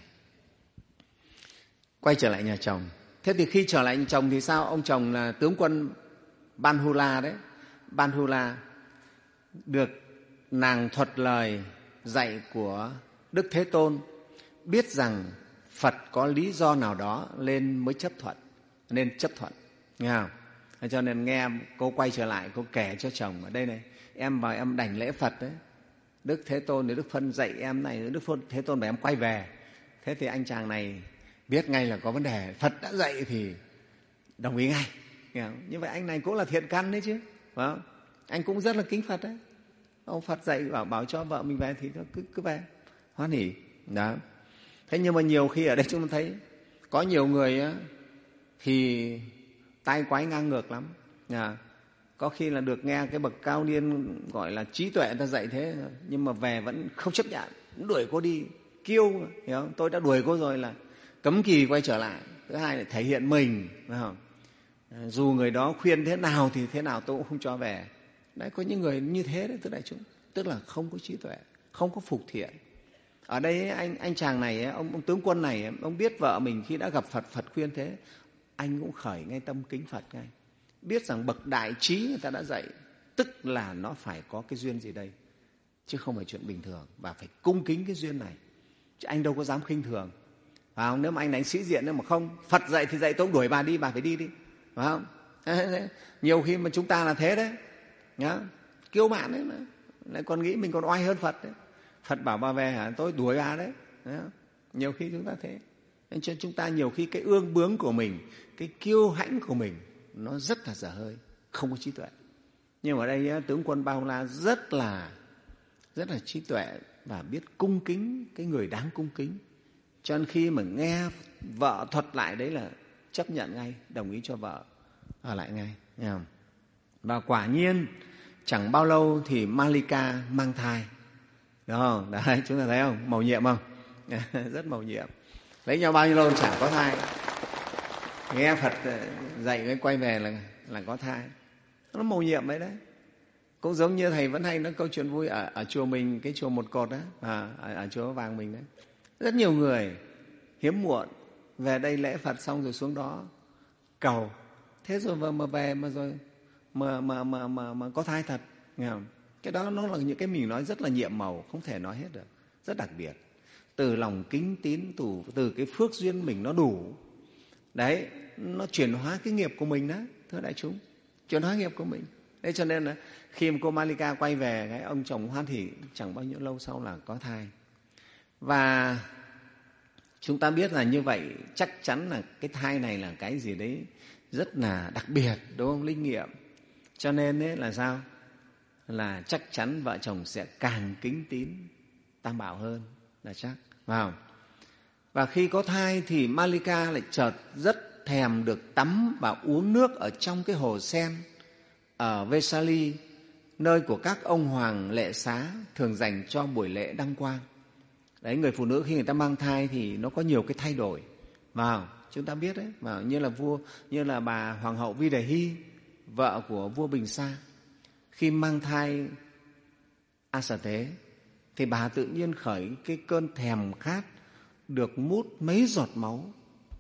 [SPEAKER 2] quay trở lại nhà chồng. Thế thì khi trở lại nhà chồng thì sao? Ông chồng là tướng quân Banhula đấy. Banhula được nàng thuật lời dạy của Đức Thế Tôn, biết rằng Phật có lý do nào đó nên mới chấp thuận, nên chấp thuận. Nghe không? Cho nên nghe cô quay trở lại, cô kể cho chồng ở đây này, em vào em đảnh lễ Phật đấy. Đức Thế Tôn, Đức Phân dạy em này, Đức Thế Tôn bảo em quay về. Thế thì anh chàng này biết ngay là có vấn đề, Phật đã dạy thì đồng ý ngay. Nghe không? Như vậy anh này cũng là thiện căn đấy chứ, phải không? Anh cũng rất là kính Phật đấy. Ông Phật dạy bảo, bảo cho vợ mình về thì cứ, cứ về, hoan hỉ. Đó. Thế nhưng mà nhiều khi ở đây chúng ta thấy có nhiều người á, thì tai quái ngang ngược lắm. À, có khi là được nghe cái bậc cao niên gọi là trí tuệ người ta dạy thế, nhưng mà về vẫn không chấp nhận, đuổi cô đi, kiêu, hiểu không? Tôi đã đuổi cô rồi là cấm kỳ quay trở lại. Thứ hai là thể hiện mình, phải không? À, dù người đó khuyên thế nào thì thế nào tôi cũng không cho về. Đấy, có những người như thế đấy, thưa đại chúng, tức là không có trí tuệ, không có phục thiện. Ở đây anh anh chàng này, ông, ông tướng quân này, ông biết vợ mình khi đã gặp Phật, Phật khuyên thế, anh cũng khởi ngay tâm kính Phật ngay. Biết rằng bậc đại trí người ta đã dạy, tức là nó phải có cái duyên gì đây, chứ không phải chuyện bình thường, và phải cung kính cái duyên này. Chứ anh đâu có dám khinh thường. Phải không? Nếu mà anh đánh sĩ diện, nếu mà không, Phật dạy thì dạy, tôi đuổi bà đi, bà phải đi đi. Phải không? Nhiều khi mà chúng ta là thế đấy. Nhá, kiêu mạn đấy mà, lại còn nghĩ mình còn oai hơn Phật đấy. Phật bảo bà về hả, tôi đuổi bà đấy. Đấy, nhiều khi chúng ta thế. Nên cho chúng ta nhiều khi cái ương bướng của mình, cái kiêu hãnh của mình nó rất là dở hơi, không có trí tuệ. Nhưng ở đây tướng quân Ba La rất là rất là trí tuệ và biết cung kính cái người đáng cung kính. Cho nên khi mà nghe vợ thuật lại đấy là chấp nhận ngay, đồng ý cho vợ ở lại ngay. Nghe không? Và quả nhiên chẳng bao lâu thì Malika mang thai. Đúng không? Đấy, chúng ta thấy không? Mầu nhiệm không? Rất mầu nhiệm. Lấy nhau bao nhiêu lâu chẳng có thai. Nghe Phật dạy mới quay về là, là có thai. Nó mầu nhiệm đấy đấy. Cũng giống như thầy vẫn hay nói câu chuyện vui ở, ở chùa mình, cái chùa Một Cột đó, à, ở, ở chùa Vàng mình đấy. Rất nhiều người hiếm muộn về đây lễ Phật xong rồi xuống đó cầu. Thế rồi mà, mà về mà rồi mà, mà, mà, mà, mà có thai thật. Nghe không? Cái đó nó là những cái mình nói rất là nhiệm màu, không thể nói hết được, rất đặc biệt. Từ lòng kính tín, từ, từ cái phước duyên mình nó đủ. Đấy, nó chuyển hóa cái nghiệp của mình đó, thưa đại chúng, chuyển hóa nghiệp của mình. Thế cho nên là khi mà cô Malika quay về, cái ông chồng hoan hỉ, chẳng bao nhiêu lâu sau là có thai. Và chúng ta biết là như vậy, chắc chắn là cái thai này là cái gì đấy rất là đặc biệt, đúng không? Linh nghiệm. Cho nên ấy là sao? Là chắc chắn vợ chồng sẽ càng kính tín Tam Bảo hơn là chắc. Wow. Và khi có thai thì Malika lại chợt rất thèm được tắm và uống nước ở trong cái hồ sen ở Vesali, nơi của các ông hoàng lệ xá thường dành cho buổi lễ đăng quang. Đấy, người phụ nữ khi người ta mang thai thì nó có nhiều cái thay đổi. Wow, chúng ta biết đấy, wow, như là vua, như là bà hoàng hậu Vi Đề Hy, vợ của vua Bình Sa, khi mang thai A Sở Tế thì bà tự nhiên khởi cái cơn thèm khát được mút mấy giọt máu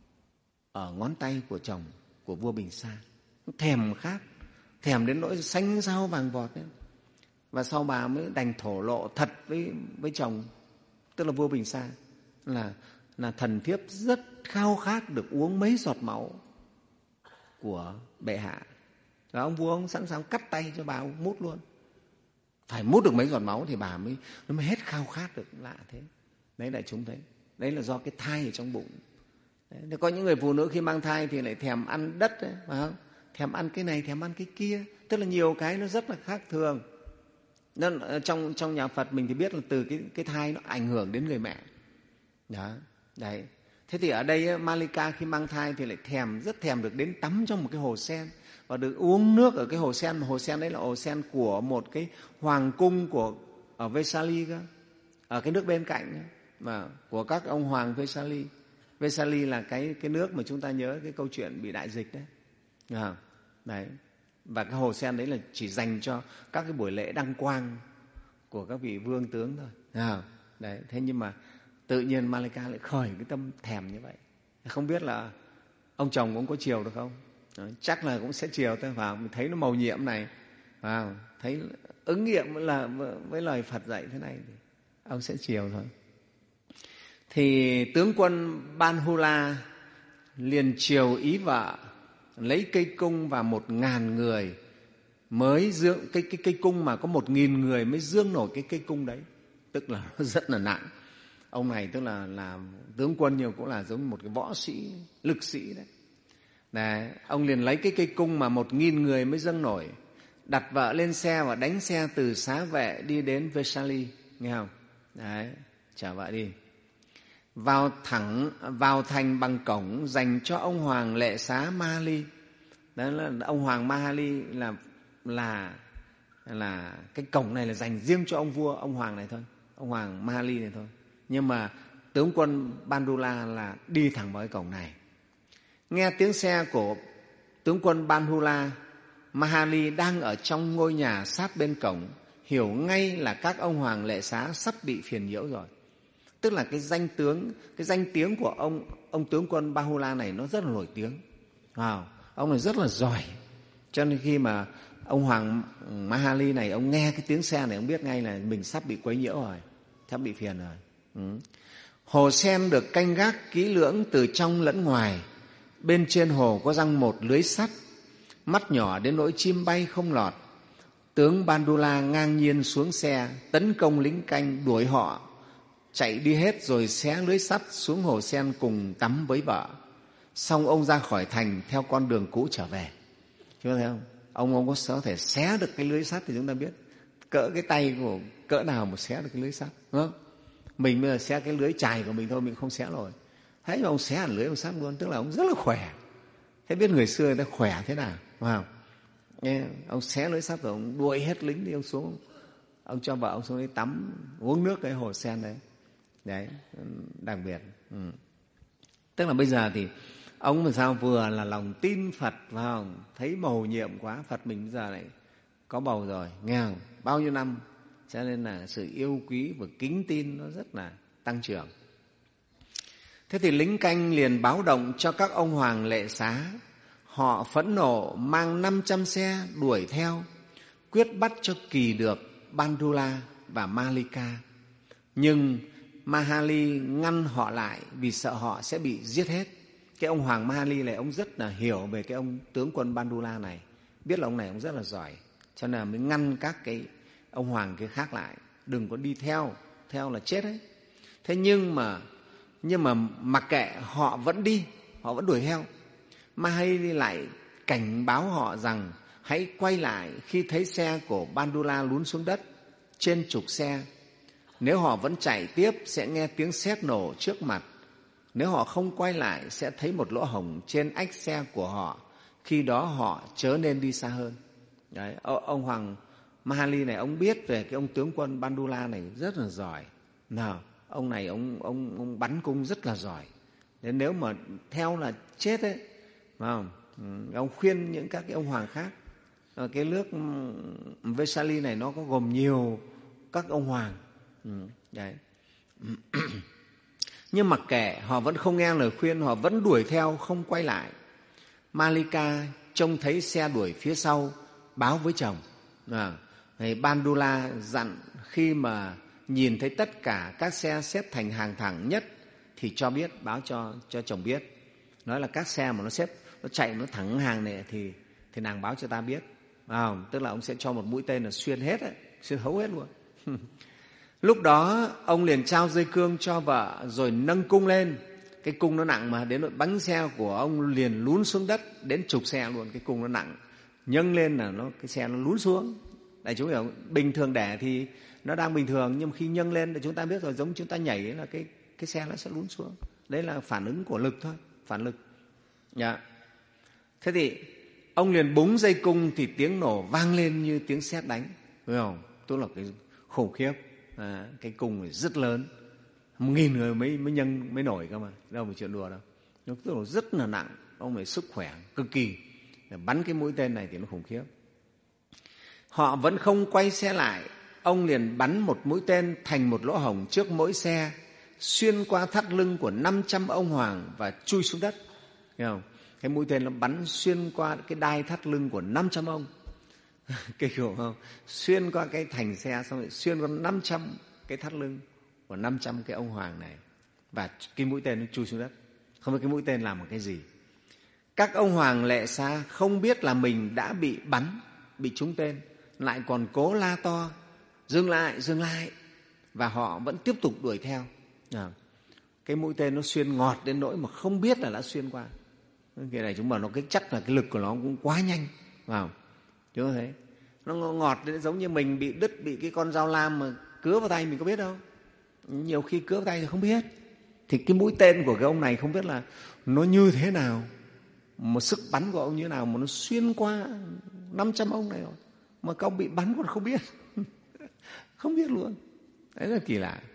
[SPEAKER 2] ở ngón tay của chồng của vua Bình Sa. Thèm khát, thèm đến nỗi xanh xao vàng vọt đấy. Và sau bà mới đành thổ lộ thật với với chồng, tức là vua Bình Sa, là là thần thiếp rất khao khát được uống mấy giọt máu của bệ hạ. Và ông vua ông sẵn sàng cắt tay cho bà ông mút luôn. Phải mút được mấy giọt máu thì bà mới nó mới hết khao khát được, lạ thế. Đấy đại chúng thấy. Đấy là do cái thai ở trong bụng. Đấy, có những người phụ nữ khi mang thai thì lại thèm ăn đất đấy, phải không? Thèm ăn cái này, thèm ăn cái kia, tức là nhiều cái nó rất là khác thường. Nó, trong trong nhà Phật mình thì biết là từ cái cái thai nó ảnh hưởng đến người mẹ. Đó, đấy. Thế thì ở đây Malika khi mang thai thì lại thèm, rất thèm được đến tắm trong một cái hồ sen và được uống nước ở cái hồ sen. Hồ sen đấy là hồ sen của một cái hoàng cung của ở Vesali cơ, ở cái nước bên cạnh mà của các ông hoàng Vesali. Vesali là cái cái nước mà chúng ta nhớ cái câu chuyện bị đại dịch đấy. À, đấy. Và cái hồ sen đấy là chỉ dành cho các cái buổi lễ đăng quang của các vị vương tướng thôi. À, đấy. Thế nhưng mà tự nhiên Malika lại khởi cái tâm thèm như vậy. Không biết là ông chồng cũng có chiều được không? Đấy, chắc là cũng sẽ chiều thôi, vào mình thấy nó mầu nhiệm này, vào thấy ứng nghiệm là với lời Phật dạy thế này thì ông sẽ chiều thôi. Thì tướng quân Banhula liền chiều ý vợ, lấy cây cung và một ngàn người mới dương cái cái cây cung mà có một nghìn người mới dương nổi cái cây cung đấy, tức là nó rất là nặng. Ông này tức là là tướng quân nhưng cũng là giống một cái võ sĩ, lực sĩ đấy. Đấy, ông liền lấy cái cây cung mà một nghìn người mới dâng nổi, đặt vợ lên xe và đánh xe từ xá vệ đi đến Vesali, nghe không? Đấy, chở vợ đi. Vào thẳng vào thành bằng cổng dành cho ông hoàng lệ xá Mahali. Đó là ông hoàng Mahali là là là cái cổng này là dành riêng cho ông vua, ông hoàng này thôi, ông hoàng Mahali này thôi. Nhưng mà tướng quân Bandula là đi thẳng vào cái cổng này. Nghe tiếng xe của tướng quân Bandula, Mahali đang ở trong ngôi nhà sát bên cổng, hiểu ngay là các ông hoàng lệ xá sắp bị phiền nhiễu rồi. Tức là cái danh tướng, cái danh tiếng của ông ông tướng quân Bahula này nó rất là nổi tiếng. Wow, ông này rất là giỏi. Cho nên khi mà ông hoàng Mahali này ông nghe cái tiếng xe này, ông biết ngay là mình sắp bị quấy nhiễu rồi, sắp bị phiền rồi. Ừ. Hồ sen được canh gác kỹ lưỡng từ trong lẫn ngoài. Bên trên hồ có răng một lưới sắt, mắt nhỏ đến nỗi chim bay không lọt. Tướng Bandula ngang nhiên xuống xe, tấn công lính canh, đuổi họ chạy đi hết rồi xé lưới sắt xuống hồ sen cùng tắm với vợ. Xong ông ra khỏi thành theo con đường cũ trở về. Chúng ta thấy không? Ông ông có thể xé được cái lưới sắt thì chúng ta biết cỡ cái tay của cỡ nào mà xé được cái lưới sắt, đúng không? Mình bây giờ xé cái lưới chài của mình thôi mình không xé nổi. Thấy mà ông xé hẳn lưới ông sắt luôn, tức là ông rất là khỏe. Thế biết người xưa người ta khỏe thế nào, đúng không? Nghe, ông xé lưới sắt rồi ông đuổi hết lính đi, ông xuống, ông cho vợ ông xuống đấy tắm uống nước cái hồ sen đấy. Đấy, đặc biệt. Ừ. Tức là bây giờ thì ông làm sao vừa là lòng tin Phật, phải không? Thấy mầu nhiệm quá, Phật mình bây giờ lại có bầu rồi, nghe không? Bao nhiêu năm, cho nên là sự yêu quý và kính tin nó rất là tăng trưởng. Thế thì lính canh liền báo động cho các ông hoàng lệ xá. Họ phẫn nộ mang năm trăm xe đuổi theo, quyết bắt cho kỳ được Bandula và Malika. Nhưng Mahali ngăn họ lại vì sợ họ sẽ bị giết hết. cái ông Hoàng Mahali này ông rất là hiểu về cái ông tướng quân Bandula này, biết là ông này ông rất là giỏi, cho nên là mới ngăn các cái ông hoàng kia khác lại, đừng có đi theo, theo là chết đấy. Thế nhưng mà nhưng mà mặc kệ, họ vẫn đi, họ vẫn đuổi theo. Mahali lại cảnh báo họ rằng hãy quay lại khi thấy xe của Bandula lún xuống đất trên trục xe. Nếu họ vẫn chạy tiếp sẽ nghe tiếng sét nổ trước mặt. Nếu họ không quay lại sẽ thấy một lỗ hổng trên ách xe của họ. Khi đó họ chớ nên đi xa hơn. Đấy, ông Hoàng Mahali này ông biết về cái ông tướng quân Bandula này rất là giỏi. Nào, ông này ông ông ông bắn cung rất là giỏi. Nên nếu mà theo là chết đấy, phải không? Ông khuyên những các cái ông hoàng khác. Cái nước Vesali này nó có gồm nhiều các ông hoàng. Đấy. Nhưng mặc kệ, họ vẫn không nghe lời khuyên, họ vẫn đuổi theo, không quay lại. Malika trông thấy xe đuổi phía sau, báo với chồng. À, Bandula dặn khi mà nhìn thấy tất cả các xe xếp thành hàng thẳng nhất thì cho biết, báo cho cho chồng biết. Nói là các xe mà nó xếp, nó chạy nó thẳng hàng này thì thì nàng báo cho ta biết. À, tức là ông sẽ cho một mũi tên là xuyên hết ấy, xuyên hấu hết luôn. Lúc đó ông liền trao dây cương cho vợ rồi nâng cung lên. Cái cung nó nặng mà, đến bánh xe của ông liền lún xuống đất đến chục xe luôn. Cái cung nó nặng, nhâng lên là nó cái xe nó lún xuống. Đại chúng hiểu, bình thường đẻ thì nó đang bình thường, nhưng khi nhâng lên thì chúng ta biết rồi, giống chúng ta nhảy là cái cái xe nó sẽ lún xuống. Đấy là phản ứng của lực thôi, phản lực. Dạ. Thế thì ông liền búng dây cung thì tiếng nổ vang lên như tiếng sét đánh, phải không? Tức là cái khủng khiếp. À, cái cung này rất lớn, một nghìn người mới mới nhân mới nổi cơ mà, đâu phải chuyện đùa đâu. Nó tức là rất là nặng, ông này sức khỏe cực kỳ, để bắn cái mũi tên này thì nó khủng khiếp. Họ vẫn không quay xe lại, ông liền bắn một mũi tên thành một lỗ hổng trước mỗi xe, xuyên qua thắt lưng của năm trăm ông hoàng và chui xuống đất. Thấy không? Cái mũi tên nó bắn xuyên qua cái đai thắt lưng của năm trăm ông. Cái hiểu không? Xuyên qua cái thành xe, xong rồi xuyên qua năm trăm cái thắt lưng của năm trăm cái ông hoàng này, và cái mũi tên nó chui xuống đất. Không biết cái mũi tên làm một cái gì. Các ông hoàng lệ xa không biết là mình đã bị bắn, bị trúng tên, lại còn cố la to dừng lại, dừng lại, và họ vẫn tiếp tục đuổi theo. À, cái mũi tên nó xuyên ngọt đến nỗi mà không biết là đã xuyên qua. Cái này chúng bảo nó cái chắc là cái lực của nó cũng quá nhanh, vào. Chứ thế, nó ngọt đến giống như mình bị đứt, bị cái con dao lam mà cứa vào tay mình có biết đâu. Nhiều khi cứa vào tay thì không biết. Thì cái mũi tên của cái ông này không biết là nó như thế nào, một sức bắn của ông như thế nào mà nó xuyên qua năm trăm ông này rồi, mà các ông bị bắn còn không biết. Không biết luôn. Đấy là kỳ lạ.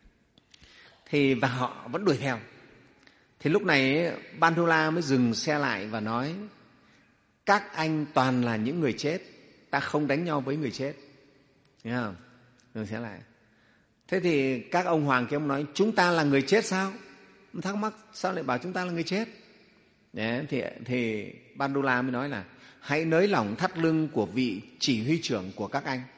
[SPEAKER 2] Thì và họ vẫn đuổi theo. Thì lúc này Bandula mới dừng xe lại và nói: các anh toàn là những người chết, ta không đánh nhau với người chết. Nghe không? Dừng xe lại. Thế thì các ông hoàng kia ông nói: chúng ta là người chết sao? Ông thắc mắc sao lại bảo chúng ta là người chết? Đấy, thì, thì Bandula mới nói là: hãy nới lỏng thắt lưng của vị chỉ huy trưởng của các anh,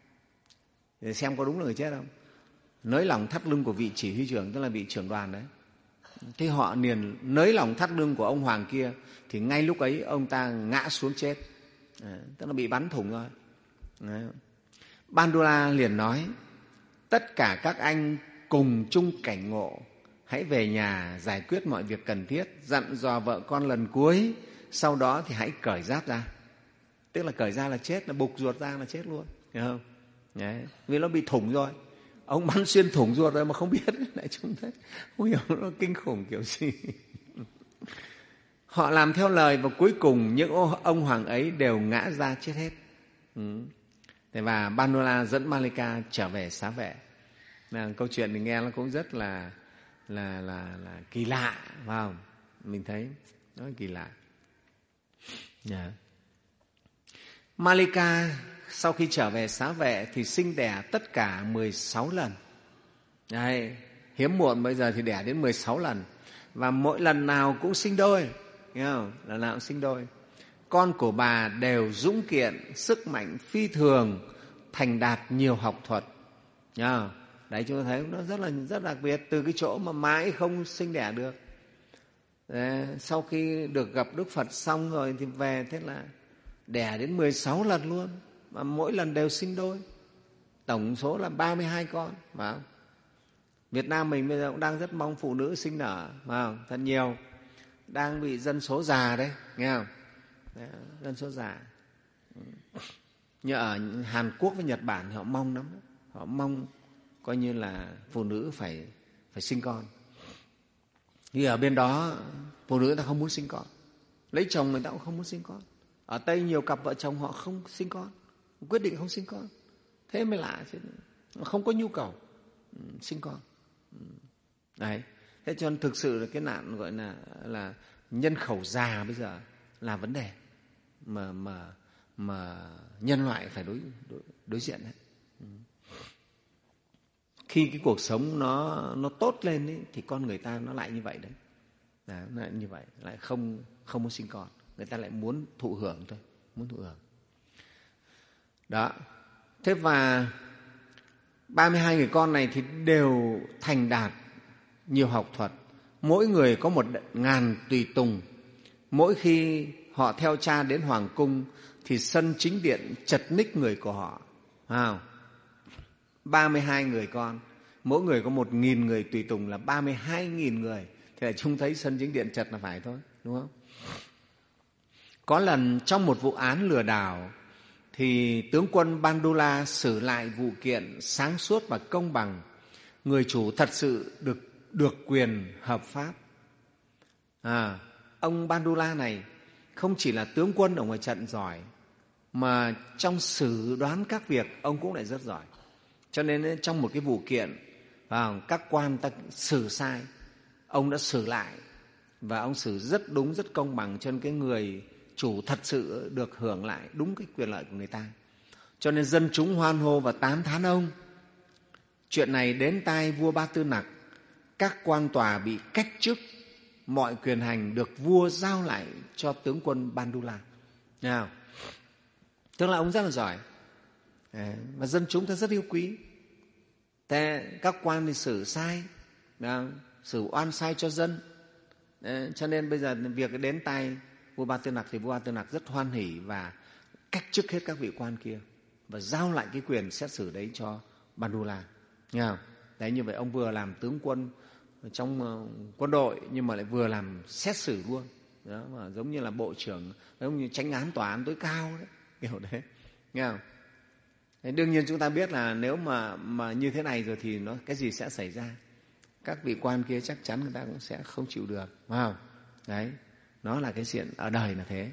[SPEAKER 2] để xem có đúng là người chết không. Nới lỏng thắt lưng của vị chỉ huy trưởng, tức là vị trưởng đoàn đấy. Thế họ liền nới lỏng thắt lưng của ông hoàng kia, thì ngay lúc ấy ông ta ngã xuống chết. Đấy, tức là bị bắn thủng rồi. Đấy. Bandula liền nói: tất cả các anh cùng chung cảnh ngộ, hãy về nhà giải quyết mọi việc cần thiết, dặn dò vợ con lần cuối, sau đó thì hãy cởi giáp ra. Tức là cởi ra là chết, là bục ruột ra là chết luôn, hiểu không? Đấy, vì nó bị thủng rồi. Ông bắn xuyên thủng ruột rồi mà không biết. Lại chúng thấy không hiểu nó kinh khủng kiểu gì. Họ làm theo lời và cuối cùng những ông hoàng ấy đều ngã ra chết hết. Ừ. Và Bandula dẫn Malika trở về xá vệ. Là, câu chuyện mình nghe nó cũng rất là là là, là kỳ lạ, phải không? Mình thấy nó kỳ lạ. Yeah. Malika sau khi trở về xá vệ thì sinh đẻ tất cả mười sáu lần. Đấy, hiếm muộn bây giờ thì đẻ đến mười sáu lần. Và mỗi lần nào cũng sinh đôi. Nghe không? Lần nào cũng sinh đôi. Con của bà đều dũng kiện, sức mạnh phi thường, thành đạt nhiều học thuật. Nghe không? Đấy, chúng ta thấy nó rất là rất đặc biệt, từ cái chỗ mà mãi không sinh đẻ được. Đấy, sau khi được gặp Đức Phật xong rồi thì về, thế là đẻ đến mười sáu lần luôn, mà mỗi lần đều sinh đôi, tổng số là ba mươi hai con. Phải không? Việt Nam mình bây giờ cũng đang rất mong phụ nữ sinh nở, phải không? Thật nhiều, đang bị dân số già đấy, nghe không? Đấy, dân số già. Như ở Hàn Quốc với Nhật Bản họ mong lắm, họ mong coi như là phụ nữ phải phải sinh con. Như ở bên đó phụ nữ người ta không muốn sinh con, lấy chồng người ta cũng không muốn sinh con. Ở Tây nhiều cặp vợ chồng họ không sinh con, quyết định không sinh con, thế mới lạ chứ, không có nhu cầu sinh con. Đấy, thế cho nên thực sự là cái nạn gọi là là nhân khẩu già bây giờ là vấn đề mà mà mà nhân loại phải đối đối, đối diện đấy. Khi cái cuộc sống nó nó tốt lên ấy, thì con người ta nó lại như vậy đấy. Đấy, nó lại như vậy, lại không không muốn sinh con, người ta lại muốn thụ hưởng thôi, muốn thụ hưởng. Đó. Thế và ba mươi hai người con này thì đều thành đạt nhiều học thuật, mỗi người có một ngàn tùy tùng. Mỗi khi họ theo cha đến hoàng cung thì sân chính điện chật ních người của họ. À, ba mươi hai người con, mỗi người có một nghìn người tùy tùng là ba mươi hai nghìn người. Thì là chúng thấy sân chính điện chật là phải thôi, đúng không? Có lần trong một vụ án lừa đảo thì tướng quân Bandula xử lại vụ kiện sáng suốt và công bằng. Người chủ thật sự được được quyền hợp pháp. À, ông Bandula này không chỉ là tướng quân ở ngoài trận giỏi, mà trong xử đoán các việc ông cũng lại rất giỏi. Cho nên trong một cái vụ kiện, và các quan ta xử sai, ông đã xử lại, và ông xử rất đúng, rất công bằng, cho nên cái người chủ thật sự được hưởng lại đúng cái quyền lợi của người ta. Cho nên dân chúng hoan hô và tán thán ông. Chuyện này đến tai vua Ba Tư Nặc, các quan tòa bị cách chức, mọi quyền hành được vua giao lại cho tướng quân Bandula. Nào, tức là ông rất là giỏi, và dân chúng ta rất yêu quý. Thế các quan thì xử sai, xử oan sai cho dân. Đấy, cho nên bây giờ việc đến tay vua Ba Tư Nặc thì vua Ba Tư Nặc rất hoan hỉ và cách chức hết các vị quan kia và giao lại cái quyền xét xử đấy cho Bandula. Nghe không? Đấy, như vậy ông vừa làm tướng quân trong uh, quân đội nhưng mà lại vừa làm xét xử luôn. Đó, mà giống như là bộ trưởng, giống như chánh án tòa án tối cao đấy, kiểu đấy. Nghe không? Thế đương nhiên chúng ta biết là nếu mà mà như thế này rồi thì nó cái gì sẽ xảy ra? Các vị quan kia chắc chắn người ta cũng sẽ không chịu được, phải không? Đấy, nó là cái chuyện ở đời là thế.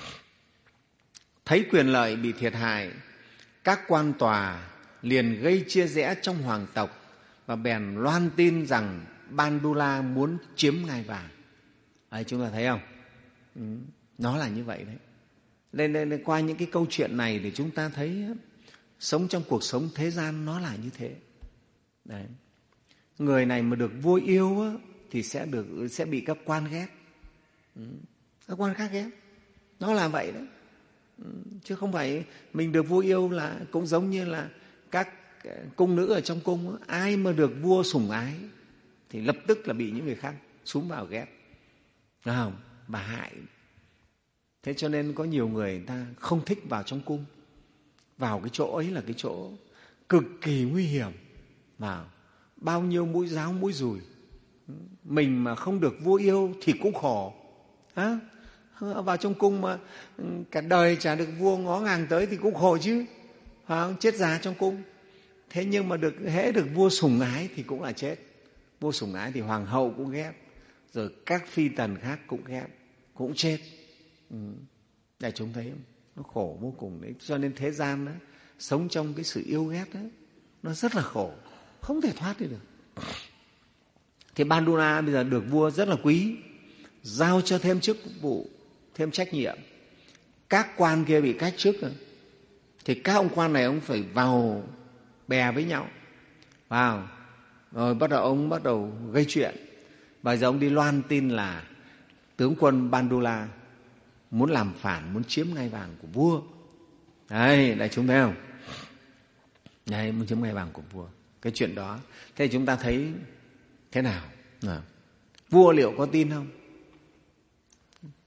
[SPEAKER 2] Thấy quyền lợi bị thiệt hại, các quan tòa liền gây chia rẽ trong hoàng tộc và bèn loan tin rằng Bandula muốn chiếm ngai vàng. Đấy, chúng ta thấy không? Ừ, nó là như vậy đấy. Nên, nên qua những cái câu chuyện này thì chúng ta thấy sống trong cuộc sống thế gian nó là như thế. Đấy. Người này mà được vua yêu á, thì sẽ được sẽ bị các quan ghét. Ừ. Các quan khác ghét. Nó là vậy đấy. Ừ. Chứ không phải mình được vua yêu là cũng giống như là các cung nữ ở trong cung á, ai mà được vua sủng ái thì lập tức là bị những người khác xúm vào ghét. Đúng không? Bà hại. Thế cho nên có nhiều người, người ta không thích vào trong cung. Vào cái chỗ ấy là cái chỗ cực kỳ nguy hiểm. Vào bao nhiêu mũi giáo mũi dùi. Mình mà không được vua yêu thì cũng khổ. À, vào trong cung mà cả đời chả được vua ngó ngàng tới thì cũng khổ chứ. À, chết già trong cung. Thế nhưng mà được hễ được vua sủng ái thì cũng là chết. Vua sủng ái thì hoàng hậu cũng ghét, rồi các phi tần khác cũng ghét, cũng chết. Ừ. Để chúng thấy không? Nó khổ vô cùng đấy. Cho nên thế gian đó, sống trong cái sự yêu ghét đó, nó rất là khổ, không thể thoát đi được. Thì Bandula bây giờ được vua rất là quý, giao cho thêm chức vụ, thêm trách nhiệm. Các quan kia bị cách chức rồi, thì các ông quan này ông phải vào bè với nhau, vào rồi bắt đầu ông bắt đầu gây chuyện. Bây giờ ông đi loan tin là tướng quân Bandula muốn làm phản, muốn chiếm ngai vàng của vua. Đấy, đại chúng thấy không? Đấy, muốn chiếm ngai vàng của vua. Cái chuyện đó, thế chúng ta thấy thế nào? À, vua liệu có tin không?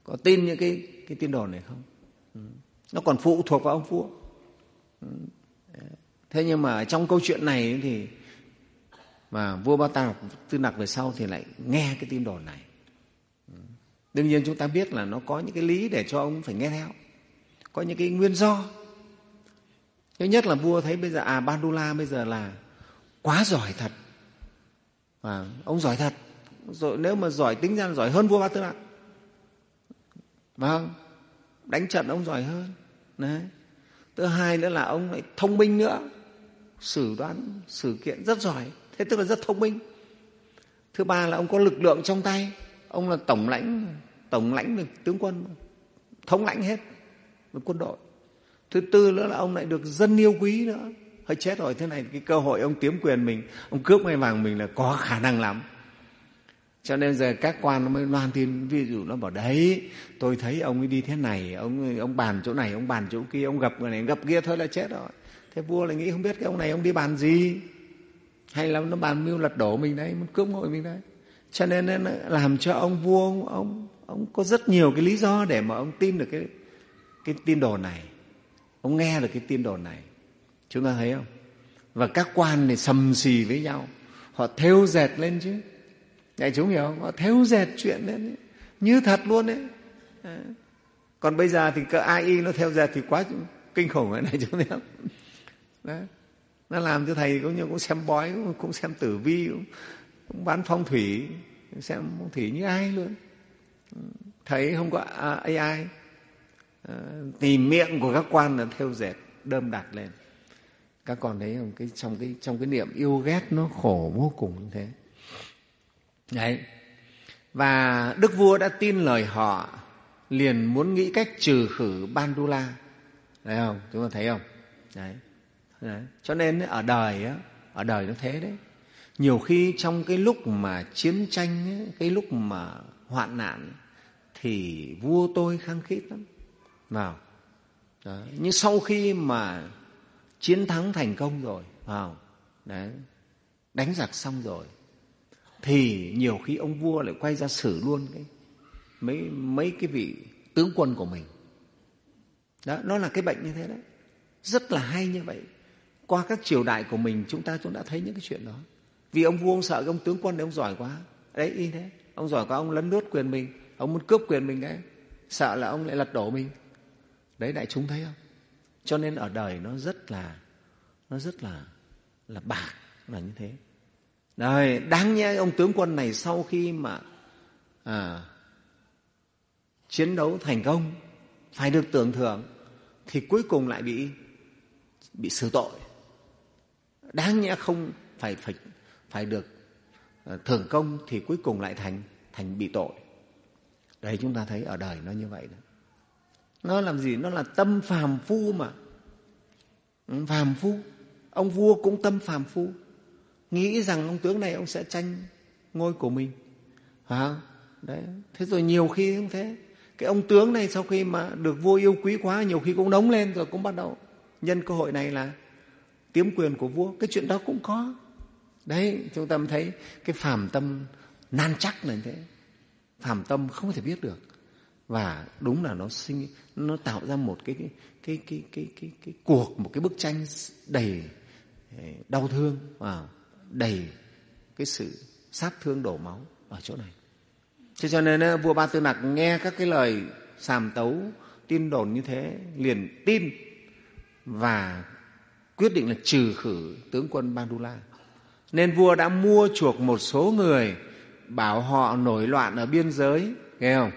[SPEAKER 2] Có tin những cái, cái tin đồn này không? Ừ. Nó còn phụ thuộc vào ông vua. Ừ. Thế nhưng mà trong câu chuyện này thì mà vua Ba Tư Nặc về sau thì lại nghe cái tin đồn này. Ừ. Đương nhiên chúng ta biết là nó có những cái lý để cho ông phải nghe theo, có những cái nguyên do. Thứ nhất là vua thấy bây giờ à Bandula bây giờ là quá giỏi thật, và ông giỏi thật, rồi nếu mà giỏi tính ra là giỏi hơn vua Ba Tư Nặc, vâng, đánh trận ông giỏi hơn. Đấy. Thứ hai nữa là ông lại thông minh nữa, xử đoán sự kiện rất giỏi, thế tức là rất thông minh. Thứ ba là ông có lực lượng trong tay, ông là tổng lãnh tổng lãnh được tướng quân, thống lãnh hết được quân đội. Thứ tư nữa là ông lại được dân yêu quý nữa. Hơi chết rồi, thế này cái cơ hội ông tiếm quyền mình, ông cướp ngai vàng mình là có khả năng lắm. Cho nên giờ các quan nó mới loan tin, ví dụ nó bảo đấy, tôi thấy ông ấy đi thế này, ông ông bàn chỗ này, ông bàn chỗ kia, ông gặp người này gặp kia, thôi là chết rồi. Thế vua lại nghĩ không biết cái ông này ông đi bàn gì, hay là nó bàn mưu lật đổ mình đấy, muốn cướp ngôi mình đấy. Cho nên nó làm cho ông vua ông, ông ông có rất nhiều cái lý do để mà ông tin được cái cái tin đồn này, ông nghe được cái tin đồn này. Chúng ta thấy không? Và các quan thì sầm xì với nhau, họ thêu dệt lên chứ. Đại chúng hiểu không? Họ thêu dệt chuyện lên ấy, như thật luôn đấy. À. Còn bây giờ thì cái a i nó thêu dệt thì quá kinh khủng rồi này, chúng thấy không? Đấy. Nó làm cho thầy cũng như cũng xem bói, cũng, cũng xem tử vi, cũng, cũng bán phong thủy, xem phong thủy như ai luôn. Thấy không có a i, à, thì miệng của các quan là thêu dệt đơm đặt lên. Các con thấy không? Cái, trong, cái, trong cái niệm yêu ghét nó khổ vô cùng như thế. Đấy. Và đức vua đã tin lời họ, liền muốn nghĩ cách trừ khử Bandula. Thấy không? Chúng ta thấy không? Đấy. Đấy. Cho nên ở đời á, ở đời nó thế đấy. Nhiều khi trong cái lúc mà chiến tranh ấy, cái lúc mà hoạn nạn thì vua tôi khăng khít lắm. Nào. Đấy. Nhưng sau khi mà chiến thắng thành công rồi, vào đấy, đánh giặc xong rồi, thì nhiều khi ông vua lại quay ra xử luôn cái mấy mấy cái vị tướng quân của mình. Đó, nó là cái bệnh như thế đấy, rất là hay như vậy. Qua các triều đại của mình chúng ta cũng đã thấy những cái chuyện đó. Vì ông vua ông sợ cái ông tướng quân này ông giỏi quá, đấy y thế, ông giỏi quá, ông lấn lướt quyền mình, ông muốn cướp quyền mình đấy, sợ là ông lại lật đổ mình. Đấy, đại chúng thấy không? Cho nên ở đời nó rất là nó rất là là bạc, là như thế. Đấy, đáng nhẽ ông tướng quân này sau khi mà à, chiến đấu thành công phải được tưởng thưởng, thì cuối cùng lại bị bị xử tội. Đáng nhẽ không phải phải phải được uh, thưởng công, thì cuối cùng lại thành thành bị tội. Đấy, chúng ta thấy ở đời nó như vậy đấy. Nó làm gì? Nó là tâm phàm phu mà. Phàm phu. Ông vua cũng tâm phàm phu, nghĩ rằng ông tướng này ông sẽ tranh ngôi của mình. À, đấy. Thế rồi nhiều khi không thế. Cái ông tướng này sau khi mà được vua yêu quý quá, nhiều khi cũng nóng lên rồi cũng bắt đầu nhân cơ hội này là tiếm quyền của vua. Cái chuyện đó cũng có. Đấy, chúng ta mới thấy cái phàm tâm nan chắc là như thế. Phàm tâm không thể biết được. Và đúng là nó sinh nó tạo ra một cái cái cái cái cái cái, cái cuộc, một cái bức tranh đầy đau thương và đầy cái sự sát thương đổ máu ở chỗ này. Thế cho nên vua Ba Tư Nặc nghe các cái lời sàm tấu tin đồn như thế, liền tin và quyết định là trừ khử tướng quân Bandula. Nên vua đã mua chuộc một số người, bảo họ nổi loạn ở biên giới, nghe không?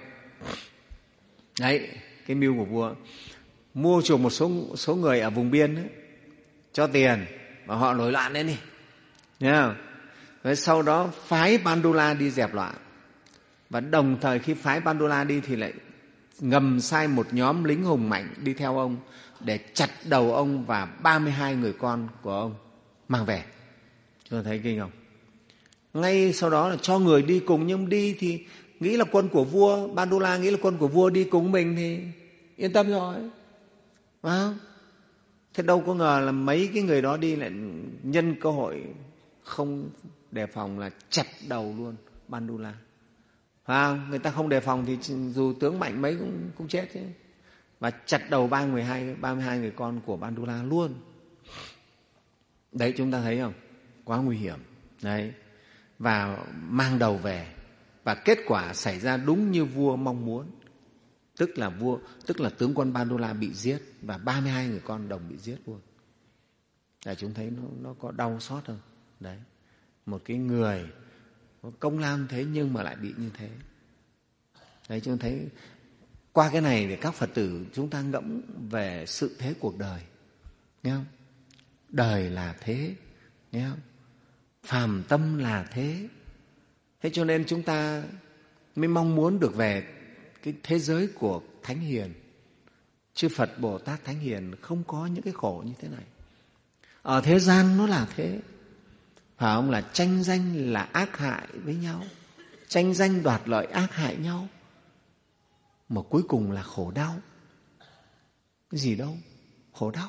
[SPEAKER 2] Đấy, cái mưu của vua, mua chuộc một số số người ở vùng biên ấy, cho tiền và họ nổi loạn lên đi, nghe không? Rồi sau đó phái Bandula đi dẹp loạn, và đồng thời khi phái Bandula đi thì lại ngầm sai một nhóm lính hùng mạnh đi theo ông để chặt đầu ông và ba mươi hai người con của ông mang về. Chúng ta thấy kinh không? Ngay sau đó là cho người đi cùng, nhưng đi thì nghĩ là quân của vua, Bandula nghĩ là quân của vua đi cùng mình thì yên tâm rồi. Phải không? Thế đâu có ngờ là mấy cái người đó đi lại nhân cơ hội không đề phòng là chặt đầu luôn Bandula. À, người ta không đề phòng thì dù tướng mạnh mấy cũng, cũng chết chứ. Và chặt đầu ba mươi hai, ba mươi hai người con của Bandula luôn. Đấy, chúng ta thấy không? Quá nguy hiểm. Đấy. Và mang đầu về. Và kết quả xảy ra đúng như vua mong muốn. Tức là vua, tức là tướng quân Bandula bị giết và ba mươi hai người con đồng bị giết luôn. Để chúng thấy nó, nó có đau xót không? Đấy. Một cái người có công lao như thế nhưng mà lại bị như thế. Đấy, chúng thấy qua cái này để các Phật tử chúng ta ngẫm về sự thế cuộc đời. Nghe không? Đời là thế. Nghe không? Phàm tâm là thế. Thế cho nên chúng ta mới mong muốn được về cái thế giới của Thánh Hiền. Chư Phật Bồ Tát Thánh Hiền không có những cái khổ như thế này. Ở thế gian nó là thế. Phải không? Là tranh danh là ác hại với nhau. Tranh danh đoạt lợi ác hại nhau. Mà cuối cùng là khổ đau. Cái gì đâu? Khổ đau.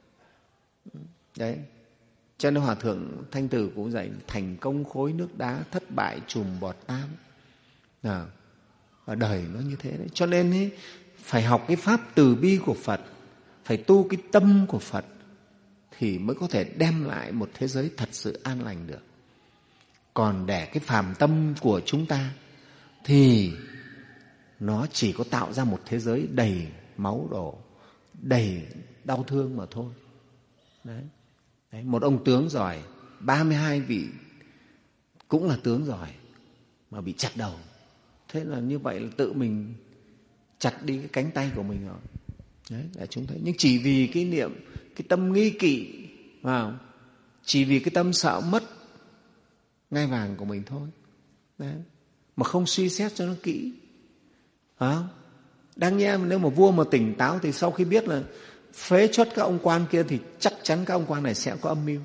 [SPEAKER 2] Đấy. Cho nên Hòa Thượng Thanh Từ cũng dạy thành công khối nước đá, thất bại chùm bọt tam. À, ở đời nó như thế đấy. Cho nên ấy, phải học cái pháp từ bi của Phật, phải tu cái tâm của Phật thì mới có thể đem lại một thế giới thật sự an lành được. Còn để cái phàm tâm của chúng ta thì nó chỉ có tạo ra một thế giới đầy máu đổ, đầy đau thương mà thôi. Đấy. Đấy, một ông tướng giỏi, ba mươi hai vị cũng là tướng giỏi mà bị chặt đầu. Thế là như vậy là tự mình chặt đi cái cánh tay của mình rồi. Đấy, để chúng thấy. Nhưng chỉ vì cái niệm, cái tâm nghi kỵ, vào, chỉ vì cái tâm sợ mất ngai vàng của mình thôi. Đấy. Mà không suy xét cho nó kỹ. Phải không? Đáng nhẽ nếu mà vua mà tỉnh táo thì sau khi biết là phế truất các ông quan kia thì chắc chắn các ông quan này sẽ có âm mưu.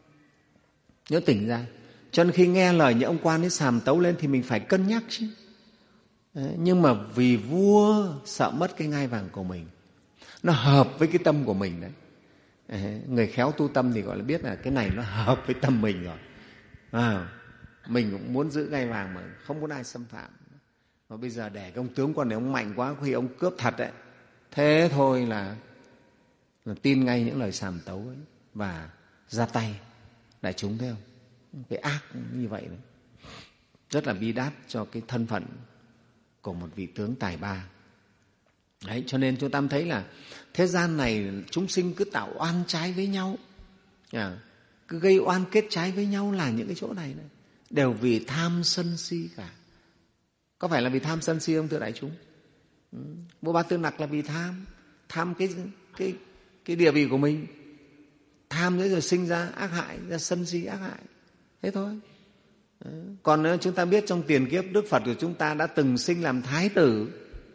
[SPEAKER 2] Nhớ tỉnh ra. Cho nên khi nghe lời những ông quan ấy sàm tấu lên thì mình phải cân nhắc chứ. Đấy, nhưng mà vì vua sợ mất cái ngai vàng của mình, nó hợp với cái tâm của mình đấy. Đấy, người khéo tu tâm thì gọi là biết là cái này nó hợp với tâm mình rồi. À, mình cũng muốn giữ ngai vàng mà không muốn ai xâm phạm. Mà bây giờ để cái ông tướng quân này ông mạnh quá, khi ông cướp thật đấy, thế thôi là, là tin ngay những lời sàm tấu ấy và ra tay. Đại chúng thấy không? Cái ác như vậy đấy. Rất là bi đát cho cái thân phận của một vị tướng tài ba. Đấy, cho nên chúng ta thấy là thế gian này chúng sinh cứ tạo oan trái với nhau, à, cứ gây oan kết trái với nhau là những cái chỗ này, này đều vì tham sân si cả. Có phải là vì tham sân si không thưa đại chúng? Ừ. Vua Ba Tư Nặc là vì tham, tham cái cái cái địa vị của mình, tham đấy rồi sinh ra ác hại, ra sân si ác hại, thế thôi. Đấy. Còn nữa, chúng ta biết trong tiền kiếp Đức Phật của chúng ta đã từng sinh làm thái tử,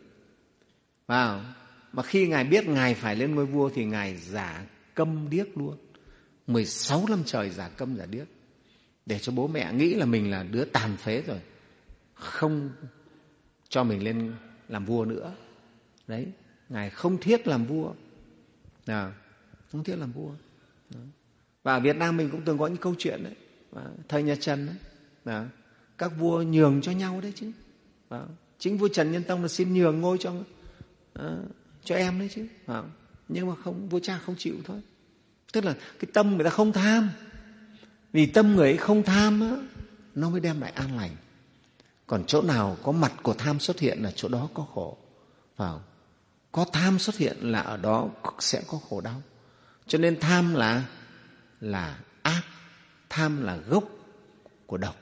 [SPEAKER 2] vào mà khi ngài biết ngài phải lên ngôi vua thì ngài giả câm điếc luôn, mười sáu năm trời giả câm giả điếc, để cho bố mẹ nghĩ là mình là đứa tàn phế rồi, không cho mình lên làm vua nữa. Đấy, ngài không thiết làm vua, nào, không thiết làm vua. Đó. Và ở Việt Nam mình cũng từng có những câu chuyện đấy, và thời nhà Trần đấy, đó. Các vua nhường cho nhau đấy chứ. Đó. Chính vua Trần Nhân Tông là xin nhường ngôi cho uh, cho em đấy chứ. Đó. Nhưng mà không, vua cha không chịu thôi. Tức là cái tâm người ta không tham, vì tâm người ấy không tham á, nó mới đem lại an lành. Còn chỗ nào có mặt của tham xuất hiện là chỗ đó có khổ. Phải không? Có tham xuất hiện là ở đó sẽ có khổ đau. Cho nên tham là là ác, tham là gốc của độc.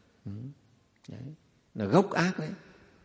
[SPEAKER 2] Đấy, là gốc ác đấy.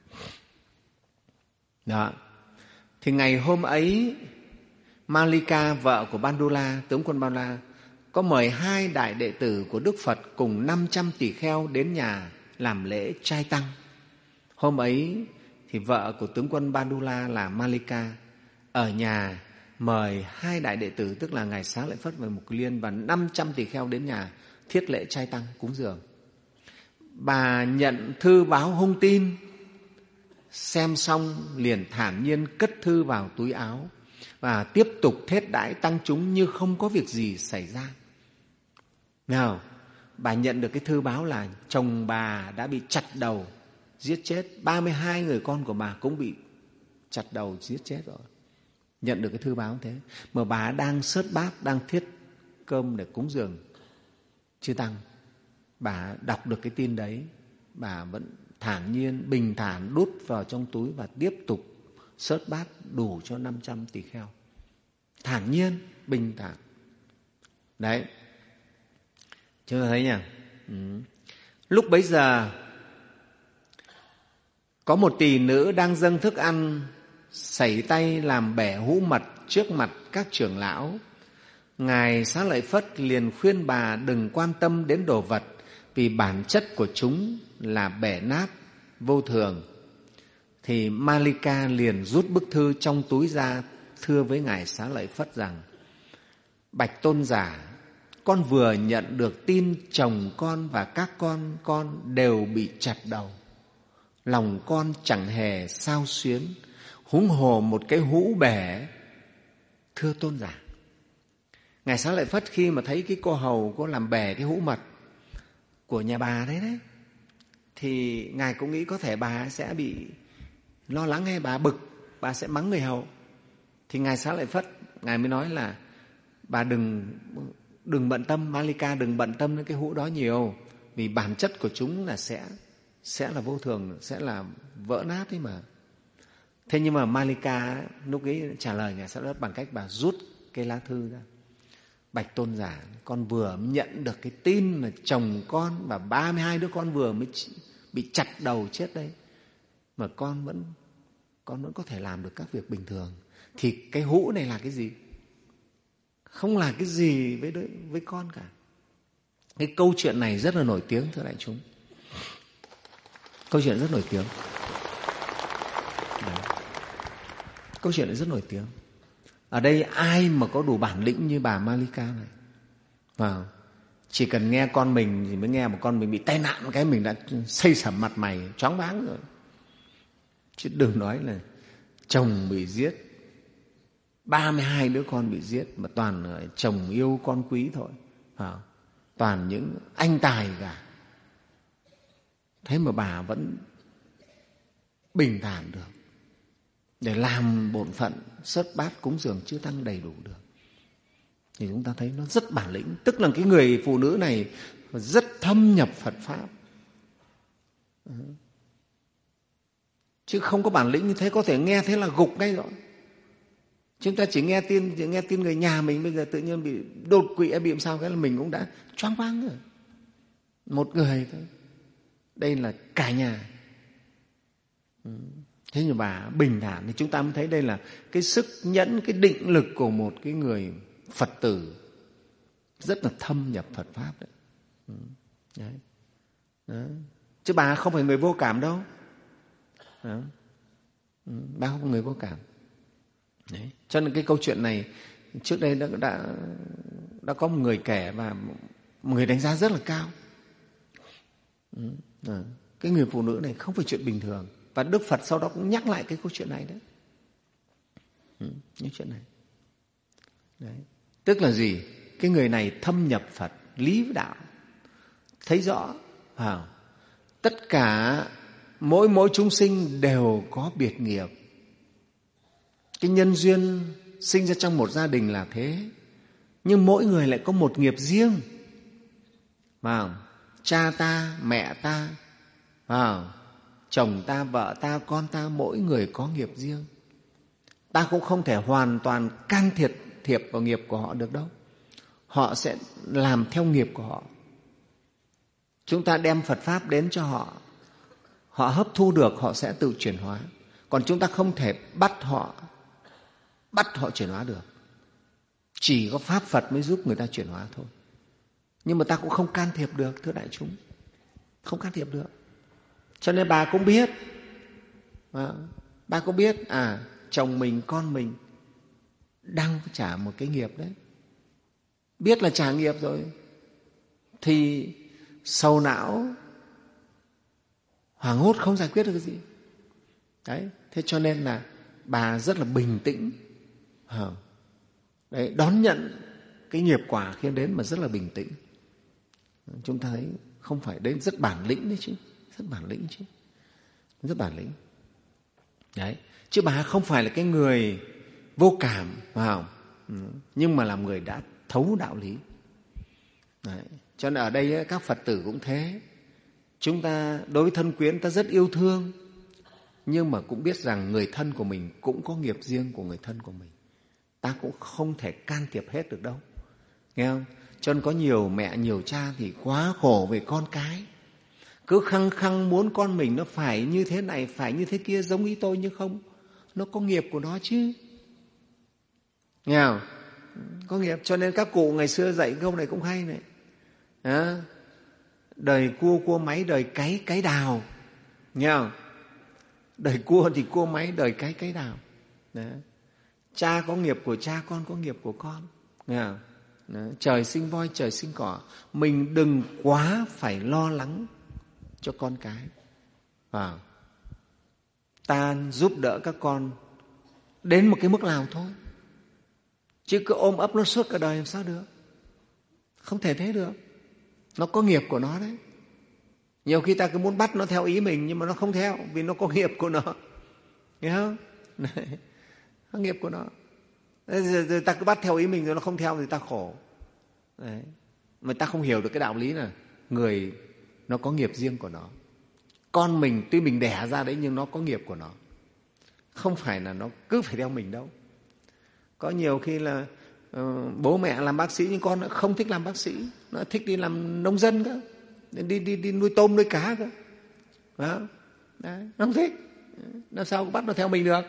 [SPEAKER 2] Đó. Thì ngày hôm ấy, Malika, vợ của Bandula, tướng quân Bandula, có mời hai đại đệ tử của Đức Phật cùng năm trăm tỷ kheo đến nhà làm lễ trai tăng. Hôm ấy thì vợ của tướng quân Bandula là Malika ở nhà mời hai đại đệ tử, tức là Ngài Xá Lợi Phất và Mục Kiền Liên, và năm trăm tỷ kheo đến nhà thiết lễ trai tăng cúng dường. Bà nhận thư báo hung tin, xem xong liền thản nhiên cất thư vào túi áo và tiếp tục thết đãi tăng chúng như không có việc gì xảy ra. Nào, bà nhận được cái thư báo là chồng bà đã bị chặt đầu, giết chết. ba mươi hai người con của bà cũng bị chặt đầu giết chết rồi. Nhận được cái thư báo thế. Mà bà đang sớt bát, đang thiết cơm để cúng dường chư tăng. Bà đọc được cái tin đấy, bà vẫn thản nhiên, bình thản đút vào trong túi và tiếp tục sớt bát đủ cho năm trăm tỳ kheo. Thản nhiên, bình thản. Đấy. Chúng ta thấy nhỉ? Ừ. Lúc bấy giờ có một tỳ nữ đang dâng thức ăn, sẩy tay làm bẻ hũ mật trước mặt các trưởng lão. Ngài Xá Lợi Phất liền khuyên bà đừng quan tâm đến đồ vật, vì bản chất của chúng là bẻ nát, vô thường. Thì Malika liền rút bức thư trong túi ra, thưa với Ngài Xá Lợi Phất rằng: Bạch tôn giả, con vừa nhận được tin chồng con và các con con đều bị chặt đầu. Lòng con chẳng hề xao xuyến, huống hồ một cái hũ bẻ. Thưa tôn giả. Ngài Xá Lợi Phất khi mà thấy cái cô hầu có làm bẻ cái hũ mật của nhà bà đấy đấy, thì Ngài cũng nghĩ có thể bà sẽ bị lo lắng hay bà bực, bà sẽ mắng người hầu. Thì Ngài Xá Lợi Phất, Ngài mới nói là bà đừng đừng bận tâm, Malika đừng bận tâm đến cái hũ đó nhiều, vì bản chất của chúng là sẽ sẽ là vô thường, sẽ là vỡ nát ấy mà. Thế nhưng mà Malika lúc ấy trả lời Ngài Xá Lợi Phất bằng cách bà rút cái lá thư ra: Bạch tôn giả, con vừa nhận được cái tin là chồng con và ba mươi hai đứa con vừa mới bị chặt đầu chết đấy, mà con vẫn con vẫn có thể làm được các việc bình thường. Thì cái hũ này là cái gì? Không là cái gì với đứa, với con cả. Cái câu chuyện này rất là nổi tiếng, thưa đại chúng. Câu chuyện rất nổi tiếng. Đấy. Câu chuyện này rất nổi tiếng. Ở đây ai mà có đủ bản lĩnh như bà Malika này, vào chỉ cần nghe con mình thì mới nghe một con mình bị tai nạn cái mình đã xây sẩm mặt mày, choáng váng rồi. Chứ đừng nói là chồng bị giết, ba mươi hai đứa con bị giết, mà toàn là chồng yêu con quý thôi, vào toàn những anh tài cả. Thế mà bà vẫn bình thản được để làm bổn phận sớt bát cúng dường chư tăng đầy đủ được. Thì chúng ta thấy nó rất bản lĩnh. Tức là cái người phụ nữ này rất thâm nhập Phật Pháp. Chứ không có bản lĩnh như thế có thể nghe thế là gục ngay rồi. Chúng ta chỉ nghe tin chỉ nghe tin người nhà mình bây giờ tự nhiên bị đột quỵ bị làm sao cái là mình cũng đã choáng váng rồi. Một người thôi. Đây là cả nhà. Thế nhưng bà bình thản thì chúng ta mới thấy đây là cái sức nhẫn, cái định lực của một cái người Phật tử rất là thâm nhập Phật Pháp đấy. Đấy. Đấy. Chứ bà không phải người vô cảm đâu. Đó. Bà không phải người vô cảm. Đấy. Cho nên cái câu chuyện này trước đây đã, đã, đã có một người kể và một người đánh giá rất là cao. Đó. Cái người phụ nữ này không phải chuyện bình thường. Và Đức Phật sau đó cũng nhắc lại cái câu chuyện này đấy. Ừ, những chuyện này. Đấy. Tức là gì? Cái người này thâm nhập Phật, lý đạo, thấy rõ. À, tất cả mỗi mỗi chúng sinh đều có biệt nghiệp. Cái nhân duyên sinh ra trong một gia đình là thế. Nhưng mỗi người lại có một nghiệp riêng. À, cha ta, mẹ ta, à, chồng ta, vợ ta, con ta, mỗi người có nghiệp riêng. Ta cũng không thể hoàn toàn can thiệp thiệp vào nghiệp của họ được đâu. Họ sẽ làm theo nghiệp của họ. Chúng ta đem Phật Pháp đến cho họ, họ hấp thu được, họ sẽ tự chuyển hóa. Còn chúng ta không thể bắt họ bắt họ chuyển hóa được. Chỉ có Pháp Phật mới giúp người ta chuyển hóa thôi. Nhưng mà ta cũng không can thiệp được, thưa đại chúng. Không can thiệp được. Cho nên bà cũng biết, bà cũng biết à chồng mình, con mình đang trả một cái nghiệp đấy. Biết là trả nghiệp rồi thì sầu não, hoảng hốt không giải quyết được cái gì. Đấy, thế cho nên là bà rất là bình tĩnh. Đấy, đón nhận cái nghiệp quả khi đến mà rất là bình tĩnh. Chúng ta thấy không phải đấy, rất bản lĩnh đấy chứ, rất bản lĩnh chứ. rất bản lĩnh. Đấy. Chứ bà không phải là cái người vô cảm, phải không? Ừ. Nhưng mà là người đã thấu đạo lý. Đấy. Cho nên ở đây ấy, các Phật tử cũng thế. Chúng ta đối với thân quyến ta rất yêu thương, nhưng mà cũng biết rằng người thân của mình cũng có nghiệp riêng của người thân của mình. Ta cũng không thể can thiệp hết được đâu. Nghe không? Cho nên có nhiều mẹ, nhiều cha thì quá khổ về con cái. Cứ khăng khăng muốn con mình nó phải như thế này, phải như thế kia giống ý tôi, nhưng không. Nó có nghiệp của nó chứ. Nghe không? Có nghiệp. Cho nên các cụ ngày xưa dạy câu này cũng hay này. Đó. Đời cua cua máy, đời cáy cáy đào. Nghe không? Đời cua thì cua máy, đời cáy cáy đào. Đó. Cha có nghiệp của cha, con có nghiệp của con. Nghe không? Đó. Trời sinh voi, trời sinh cỏ. Mình đừng quá phải lo lắng cho con cái. À. Ta giúp đỡ các con đến một cái mức nào thôi. Chứ cứ ôm ấp nó suốt cả đời làm sao được. Không thể thế được. Nó có nghiệp của nó đấy. Nhiều khi ta cứ muốn bắt nó theo ý mình, nhưng mà nó không theo, vì nó có nghiệp của nó. Nghe không? Đấy. Có nghiệp của nó. Rồi ta cứ bắt theo ý mình rồi nó không theo thì ta khổ. Đấy. Mà ta không hiểu được cái đạo lý là người nó có nghiệp riêng của nó. Con mình tuy mình đẻ ra đấy nhưng nó có nghiệp của nó. Không phải là nó cứ phải theo mình đâu. Có nhiều khi là uh, bố mẹ làm bác sĩ nhưng con nó không thích làm bác sĩ, nó thích đi làm nông dân cơ, đi đi đi nuôi tôm nuôi cá cơ. Đó. Đấy, nó không thích. Làm sao bắt nó theo mình được?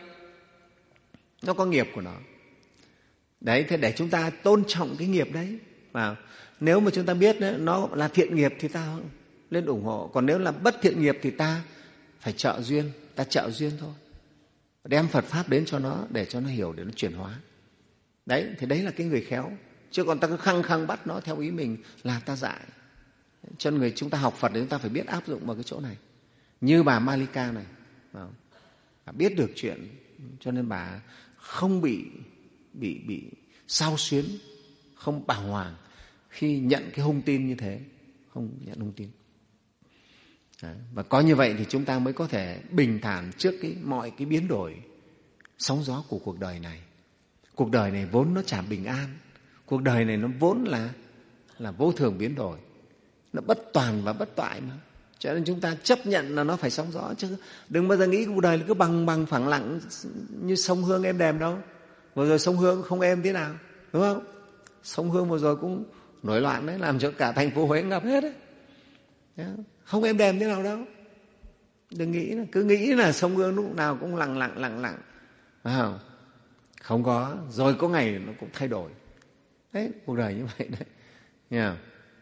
[SPEAKER 2] Nó có nghiệp của nó. Đấy, thế để chúng ta tôn trọng cái nghiệp đấy. Và nếu mà chúng ta biết đấy, nó là thiện nghiệp thì ta lên ủng hộ. Còn nếu là bất thiện nghiệp thì ta phải trợ duyên, ta trợ duyên thôi. Đem Phật Pháp đến cho nó để cho nó hiểu, để nó chuyển hóa. Đấy, thì đấy là cái người khéo. Chứ còn ta cứ khăng khăng bắt nó theo ý mình là ta dại. Cho nên người chúng ta học Phật thì chúng ta phải biết áp dụng vào cái chỗ này. Như bà Malika này, bà biết được chuyện, cho nên bà không bị bị bị xao xuyến, không bàng hoàng khi nhận cái hung tin như thế, không nhận hung tin. Đấy. Và có như vậy thì chúng ta mới có thể bình thản trước cái mọi cái biến đổi sóng gió của cuộc đời này. Cuộc đời này vốn nó chả bình an. Cuộc đời này nó vốn là là vô thường biến đổi. Nó bất toàn và bất toại mà. Cho nên chúng ta chấp nhận là nó phải sóng gió, chứ đừng bao giờ nghĩ cuộc đời là cứ bằng bằng phẳng lặng như sông Hương êm đềm đâu. Vừa rồi sông Hương không êm thế nào, đúng không? Sông Hương vừa rồi cũng nổi loạn đấy, làm cho cả thành phố Huế ngập hết đấy. Không êm đềm thế nào đâu. Đừng nghĩ là cứ nghĩ là sông Hương lúc nào cũng lặng lặng lặng lặng, phải không? Không có, rồi có ngày nó cũng thay đổi. Đấy, cuộc đời như vậy đấy. Yeah.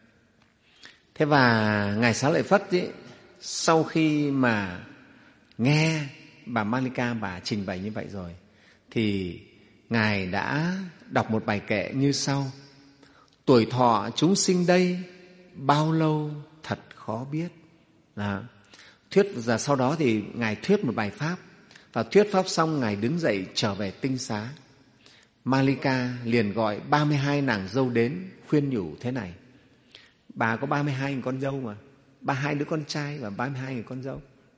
[SPEAKER 2] Thế và Ngài Xá Lợi Phất ấy, sau khi mà nghe bà Malika bà trình bày như vậy rồi thì Ngài đã đọc một bài kệ như sau: tuổi thọ chúng sinh đây bao lâu thật khó biết. Đó. Thuyết và sau đó thì Ngài thuyết một bài pháp, và thuyết pháp xong Ngài đứng dậy trở về tinh xá. Malika liền gọi ba mươi hai nàng dâu đến khuyên nhủ thế này. Bà có ba mươi hai người con dâu mà, ba mươi hai đứa con trai và ba mươi hai người con dâu.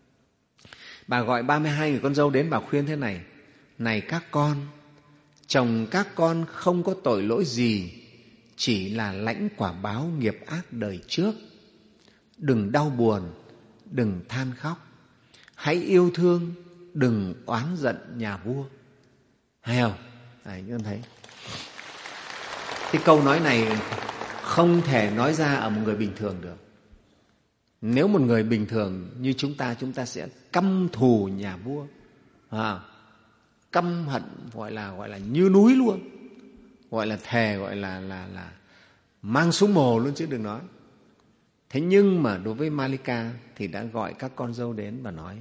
[SPEAKER 2] Bà gọi ba mươi hai người con dâu đến, bà khuyên thế này: này các con, chồng các con không có tội lỗi gì, chỉ là lãnh quả báo nghiệp ác đời trước. Đừng đau buồn, đừng than khóc, hãy yêu thương, đừng oán giận nhà vua. Hay không? Đấy, chúng thấy cái câu nói này không thể nói ra ở một người bình thường được. Nếu một người bình thường như chúng ta, chúng ta sẽ căm thù nhà vua, à, căm hận gọi là gọi là như núi luôn, gọi là thề, gọi là là là mang xuống mồ luôn chứ đừng nói. Thế nhưng mà đối với Malika thì đã gọi các con dâu đến và nói: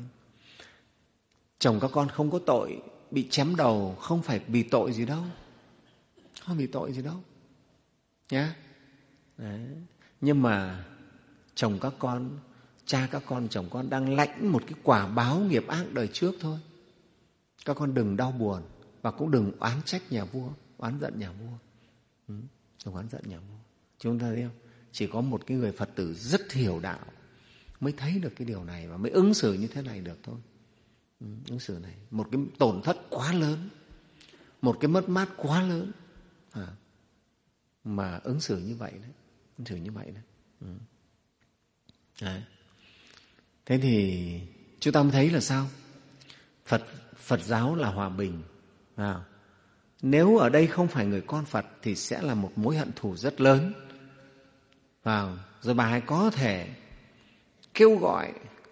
[SPEAKER 2] chồng các con không có tội, bị chém đầu không phải vì tội gì đâu, không vì tội gì đâu nhá. Đấy. Nhưng mà chồng các con, cha các con, chồng con đang lãnh một cái quả báo nghiệp ác đời trước thôi. Các con đừng đau buồn và cũng đừng oán trách nhà vua, oán giận nhà vua. Ừ, đừng oán giận nhà vua. Chúng ta thấy không? Chỉ có một cái người Phật tử rất hiểu đạo mới thấy được cái điều này và mới ứng xử như thế này được thôi. Ừ, ứng xử này, một cái tổn thất quá lớn, một cái mất mát quá lớn, à, mà ứng xử như vậy đấy, ứng xử như vậy đấy. Ừ. Đấy. Thế thì chúng ta mới thấy là sao? Phật Phật giáo là hòa bình. À, nếu ở đây không phải người con Phật thì sẽ là một mối hận thù rất lớn. À, rồi bà ấy có thể kêu gọi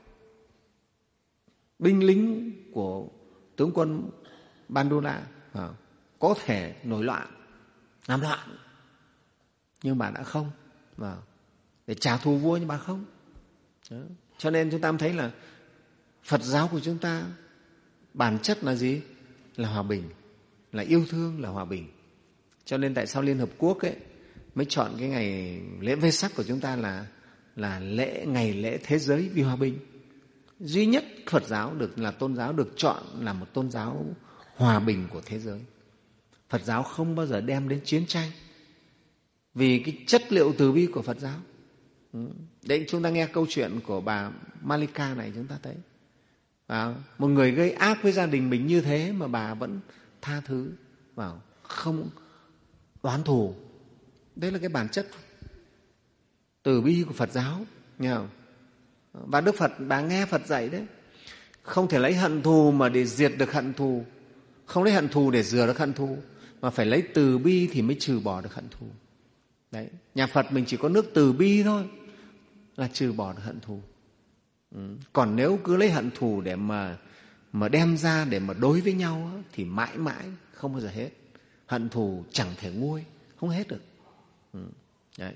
[SPEAKER 2] binh lính của tướng quân Bandula, à, có thể nổi loạn, làm loạn, nhưng bà đã không, à, để trả thù vua, nhưng bà không. Đó. Cho nên chúng ta thấy là Phật giáo của chúng ta bản chất là gì? Là hòa bình, là yêu thương, là hòa bình. Cho nên tại sao Liên Hợp Quốc ấy mới chọn cái ngày lễ Vesak của chúng ta là là lễ ngày lễ thế giới vì hòa bình. Duy nhất Phật giáo được là tôn giáo được chọn là một tôn giáo hòa bình của thế giới. Phật giáo không bao giờ đem đến chiến tranh vì cái chất liệu từ bi của Phật giáo. Đấy, chúng ta nghe câu chuyện của bà Malika này, chúng ta thấy à, một người gây ác với gia đình mình như thế mà bà vẫn tha thứ, vào không oán thù. Đấy là cái bản chất từ bi của Phật giáo, nghe không? Và Đức Phật, bà nghe Phật dạy đấy, không thể lấy hận thù mà để diệt được hận thù, không lấy hận thù để rửa được hận thù, mà phải lấy từ bi thì mới trừ bỏ được hận thù. Đấy, nhà Phật mình chỉ có nước từ bi thôi là trừ bỏ được hận thù. Ừ. Còn nếu cứ lấy hận thù để mà mà đem ra để mà đối với nhau thì mãi mãi không bao giờ hết. Hận thù chẳng thể nguôi, không hết được. Ừ. Đấy.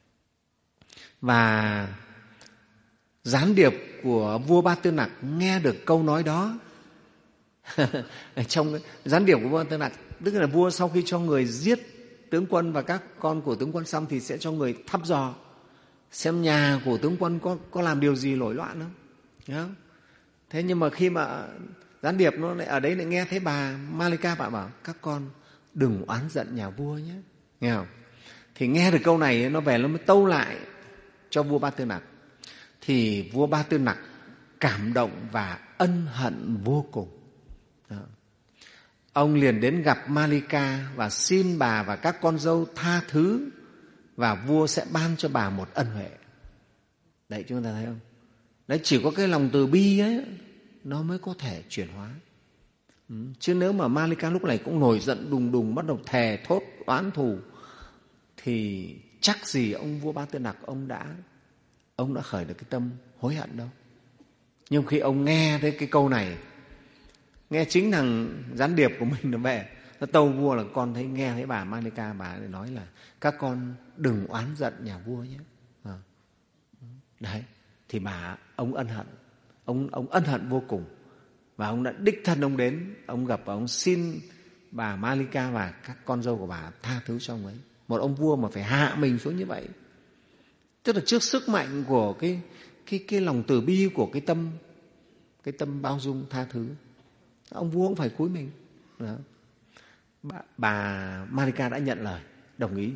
[SPEAKER 2] Và gián điệp của vua Ba Tư Nặc nghe được câu nói đó. Trong gián điệp của vua Ba Tư Nặc, tức là vua sau khi cho người giết tướng quân và các con của tướng quân xong thì sẽ cho người thăm dò xem nhà của tướng quân có, có làm điều gì nổi loạn không? Không? Thế nhưng mà khi mà gián điệp nó lại ở đấy lại nghe thấy bà Malika, bà bảo các con đừng oán giận nhà vua nhé, nghe không? Thì nghe được câu này nó về nó mới tâu lại cho vua Ba Tư Nặc. Thì vua Ba Tư Nặc cảm động và ân hận vô cùng. Đó. Ông liền đến gặp Malika và xin bà và các con dâu tha thứ, và vua sẽ ban cho bà một ân huệ. Đấy, chúng ta thấy không? Đấy, chỉ có cái lòng từ bi ấy nó mới có thể chuyển hóa. Ừ. Chứ nếu mà Malika lúc này cũng nổi giận đùng đùng, bắt đầu thề thốt oán thù, thì chắc gì ông vua Ba Tư Nặc ông đã ông đã khởi được cái tâm hối hận đâu. Nhưng khi ông nghe thấy cái câu này, nghe chính thằng gián điệp của mình nó về, nó tâu vua là con thấy nghe thấy bà Malika, bà nói là các con đừng oán giận nhà vua nhé. À. Đấy, thì bà ông ân hận, ông ông ân hận vô cùng, và ông đã đích thân ông đến, ông gặp và ông xin bà Malika và các con dâu của bà tha thứ cho ông ấy. Một ông vua mà phải hạ mình xuống như vậy, tức là trước sức mạnh của cái cái cái lòng từ bi, của cái tâm cái tâm bao dung tha thứ, ông vua cũng phải cúi mình. Đó. Bà, bà Malika đã nhận lời, đồng ý,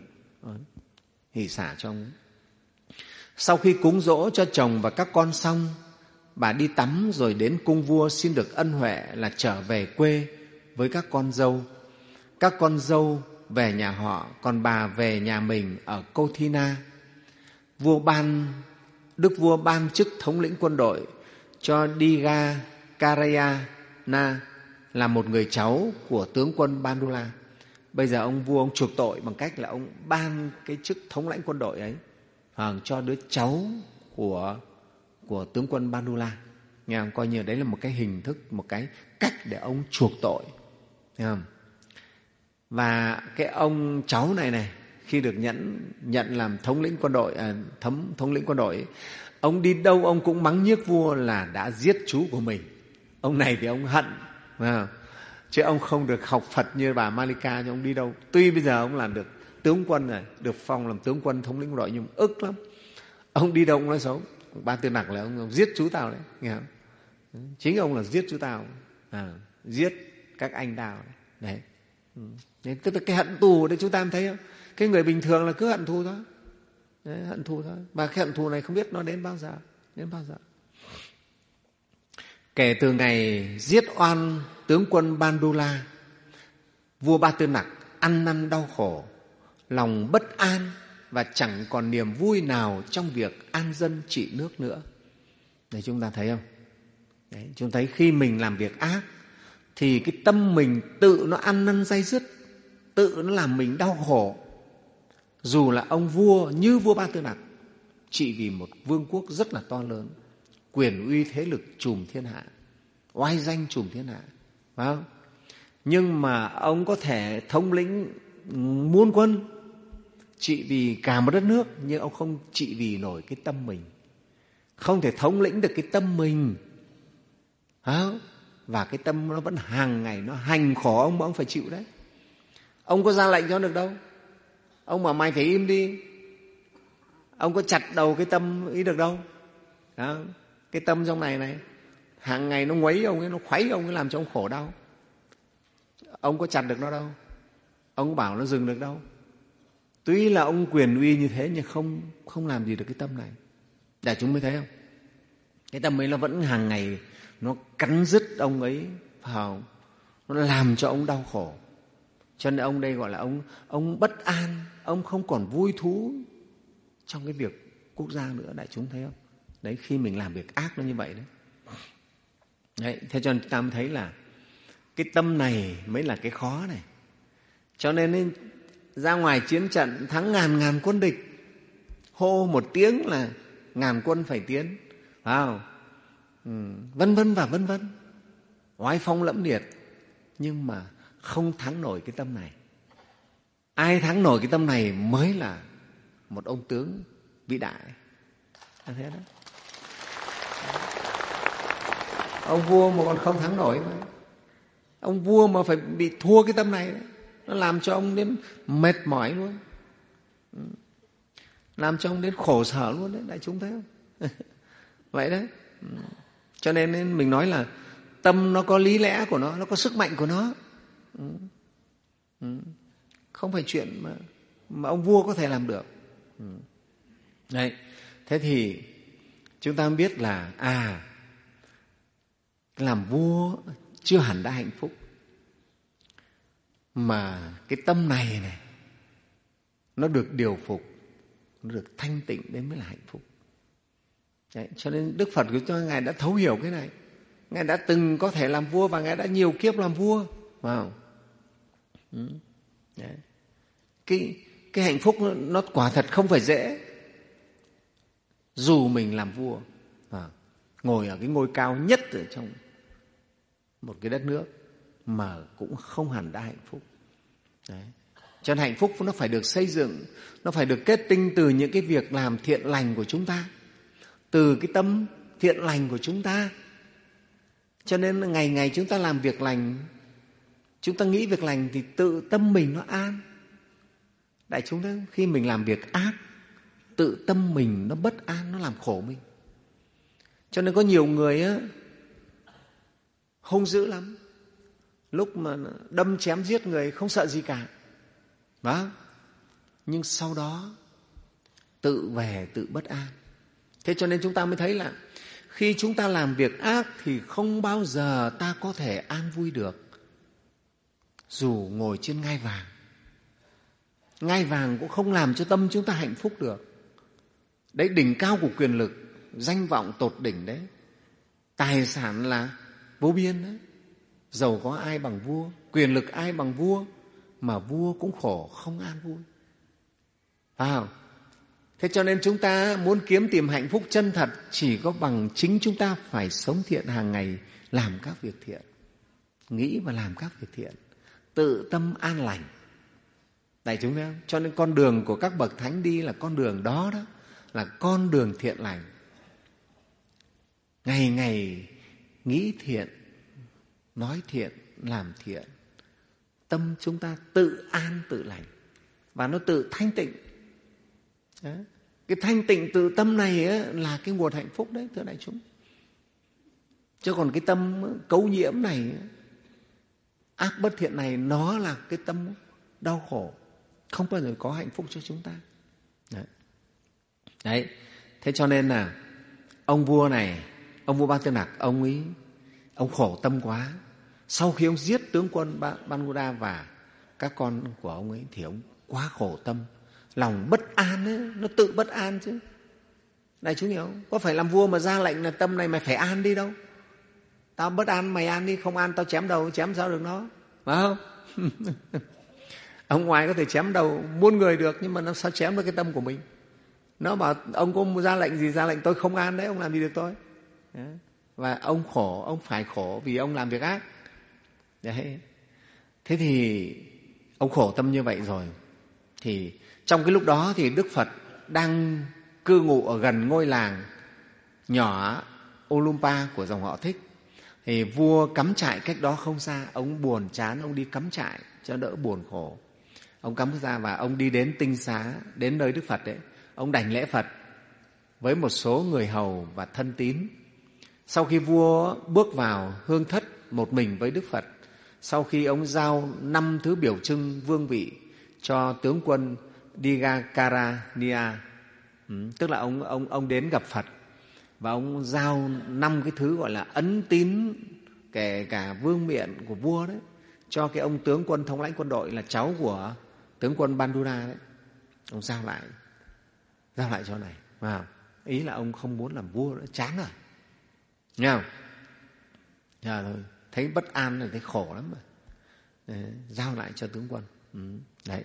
[SPEAKER 2] hỷ xả cho ông ấy. Sau khi cúng dỗ cho chồng và các con xong, bà đi tắm rồi đến cung vua xin được ân huệ là trở về quê với các con dâu. Các con dâu về nhà họ, còn bà về nhà mình ở Kothina. Vua ban Đức vua ban chức thống lĩnh quân đội cho Diga Karayana là một người cháu của tướng quân Bandula. Bây giờ ông vua ông chuộc tội bằng cách là ông ban cái chức thống lãnh quân đội ấy à, cho đứa cháu của của tướng quân Bandula. Nghe không? Coi như đấy là một cái hình thức, một cái cách để ông chuộc tội. Nghe không? Và cái ông cháu này này khi được nhận nhận làm thống lĩnh quân đội, à, thống thống lĩnh quân đội ấy, ông đi đâu ông cũng mắng nhiếc vua là đã giết chú của mình. Ông này thì ông hận, à, chứ ông không được học Phật như bà Malika. Nhưng ông đi đâu, tuy bây giờ ông làm được tướng quân này, được phong làm tướng quân thống lĩnh quân đội, nhưng ức lắm. Ông đi đâu ông nói xấu. Ba Tư Nặc là ông, ông giết chú tao đấy, nghe không? Chính ông là giết chú tao, à, giết các anh tao đấy. Đấy, tức là cái hận thù đấy, chúng ta thấy không? Cái người bình thường là cứ hận thù thôi, đấy, hận thù thôi. Và cái hận thù này không biết nó đến bao giờ, Đến bao giờ? Kể từ ngày giết oan tướng quân Bandula, vua Ba Tư Nặc ăn năn đau khổ, lòng bất an và chẳng còn niềm vui nào trong việc an dân trị nước nữa. Đấy, chúng ta thấy không? Đấy, chúng thấy khi mình làm việc ác thì cái tâm mình tự nó ăn năn day dứt, tự nó làm mình đau khổ. Dù là ông vua như vua Ba Tư Nặc trị vì một vương quốc rất là to lớn, quyền uy thế lực trùm thiên hạ, oai danh trùm thiên hạ, phải không? Nhưng mà ông có thể thống lĩnh muôn quân, trị vì cả một đất nước, nhưng ông không trị vì nổi cái tâm mình, không thể thống lĩnh được cái tâm mình, phải không? Và cái tâm nó vẫn hàng ngày nó hành khổ ông mà ông phải chịu đấy. Ông có ra lệnh cho được đâu. Ông bảo mày phải im đi, ông có chặt đầu cái tâm ý được đâu. Đó. Cái tâm trong này này hàng ngày nó nguấy ông ấy, nó khuấy ông ấy, làm cho ông khổ đau. Ông có chặt được nó đâu, ông có bảo nó dừng được đâu. Tuy là ông quyền uy như thế nhưng không không làm gì được cái tâm này. Đại chúng mới thấy không? Cái tâm ấy nó vẫn hàng ngày nó cắn rứt ông ấy vào, nó làm cho ông đau khổ. Cho nên ông đây gọi là ông ông bất an, ông không còn vui thú trong cái việc quốc gia nữa. Đại chúng thấy không? Đấy, khi mình làm việc ác nó như vậy đấy. Đấy, thế cho nên chúng ta mới thấy là cái tâm này mới là cái khó này. Cho nên ra ngoài chiến trận thắng ngàn ngàn quân địch, hô một tiếng là ngàn quân phải tiến, phải không? Ừ, vân vân và vân vân, oai phong lẫm liệt, nhưng mà không thắng nổi cái tâm này. Ai thắng nổi cái tâm này mới là một ông tướng vĩ đại. Là thế đó. Ông vua mà còn không thắng nổi mà. Ông vua mà phải bị thua cái tâm này đấy, nó làm cho ông đến mệt mỏi luôn, làm cho ông đến khổ sở luôn đấy. Đại chúng thấy không? Vậy đấy. Cho nên mình nói là tâm nó có lý lẽ của nó, nó có sức mạnh của nó. Không phải chuyện mà, mà ông vua có thể làm được. Đấy. Thế thì chúng ta biết là à, làm vua chưa hẳn đã hạnh phúc, mà cái tâm này này nó được điều phục, nó được thanh tịnh, đấy mới là hạnh phúc. Đấy, cho nên Đức Phật của chúng ta, Ngài đã thấu hiểu cái này. Ngài đã từng có thể làm vua và Ngài đã nhiều kiếp làm vua, phải không? Ừ. Đấy. Cái, cái hạnh phúc nó, nó quả thật không phải dễ. Dù mình làm vua, à, ngồi ở cái ngôi cao nhất ở trong một cái đất nước, mà cũng không hẳn đã hạnh phúc. Đấy. Cho nên hạnh phúc nó phải được xây dựng, nó phải được kết tinh từ những cái việc làm thiện lành của chúng ta, từ cái tâm thiện lành của chúng ta. Cho nên ngày ngày chúng ta làm việc lành, chúng ta nghĩ việc lành thì tự tâm mình nó an. Đại chúng thấy, khi mình làm việc ác, tự tâm mình nó bất an, nó làm khổ mình. Cho nên có nhiều người á, hung dữ lắm, lúc mà đâm chém giết người không sợ gì cả, đó. Nhưng sau đó tự về tự bất an. Thế cho nên chúng ta mới thấy là khi chúng ta làm việc ác thì không bao giờ ta có thể an vui được, dù ngồi trên ngai vàng. Ngai vàng cũng không làm cho tâm chúng ta hạnh phúc được. Đấy, đỉnh cao của quyền lực, danh vọng tột đỉnh đấy, tài sản là vô biên đấy. Giàu có ai bằng vua, quyền lực ai bằng vua, mà vua cũng khổ không an vui, phải không? Thế cho nên chúng ta muốn kiếm tìm hạnh phúc chân thật chỉ có bằng chính chúng ta phải sống thiện hàng ngày, làm các việc thiện, nghĩ và làm các việc thiện, tự tâm an lành. Đại chúng thấy không? Cho nên con đường của các bậc thánh đi là con đường đó, đó là con đường thiện lành. Ngày ngày nghĩ thiện, nói thiện, làm thiện, tâm chúng ta tự an tự lành và nó tự thanh tịnh. Đấy. Cái thanh tịnh tự tâm này ấy là cái nguồn hạnh phúc đấy, thưa đại chúng. Chứ còn cái tâm cấu nhiễm này, ác bất thiện này, nó là cái tâm đau khổ, không bao giờ có hạnh phúc cho chúng ta. Đấy. Đấy. Thế cho nên là ông vua này, ông vua Ba Tư Nặc, ông ấy ông khổ tâm quá. Sau khi ông giết tướng quân Banuda và các con của ông ấy thì ông quá khổ tâm, lòng bất an ấy, nó tự bất an chứ. Này chú hiểu không? Có phải làm vua mà ra lệnh là tâm này mày phải an đi đâu. Tao bất an, mày an đi, không an tao chém đầu, chém sao được nó, phải không? Ông ngoài có thể chém đầu muôn người được, nhưng mà nó sao chém được cái tâm của mình. Nó bảo ông có ra lệnh gì, ra lệnh tôi không an đấy, ông làm gì được tôi. Đấy. Và ông khổ, ông phải khổ vì ông làm việc ác. Đấy. Thế thì ông khổ tâm như vậy rồi, thì trong cái lúc đó thì Đức Phật đang cư ngụ ở gần ngôi làng nhỏ Olumpa của dòng họ Thích. Thì vua cắm trại cách đó không xa, ông buồn chán, ông đi cắm trại cho đỡ buồn khổ. Ông cắm ra và ông đi đến tinh xá, đến nơi Đức Phật đấy. Ông đảnh lễ Phật với một số người hầu và thân tín. Sau khi vua bước vào hương thất một mình với Đức Phật, sau khi ông giao năm thứ biểu trưng vương vị cho tướng quân Digakaraniya, ừ, tức là ông, ông, ông đến gặp Phật và ông giao năm cái thứ gọi là ấn tín, kể cả vương miện của vua đấy, cho cái ông tướng quân thống lãnh quân đội là cháu của tướng quân Bandura đấy. Ông giao lại, giao lại cho này. Wow. Ý là ông không muốn làm vua nữa, chán rồi. Nghe không? Giờ thôi, thấy bất an rồi, thấy khổ lắm rồi. Đấy, giao lại cho tướng quân. Ừ, đấy.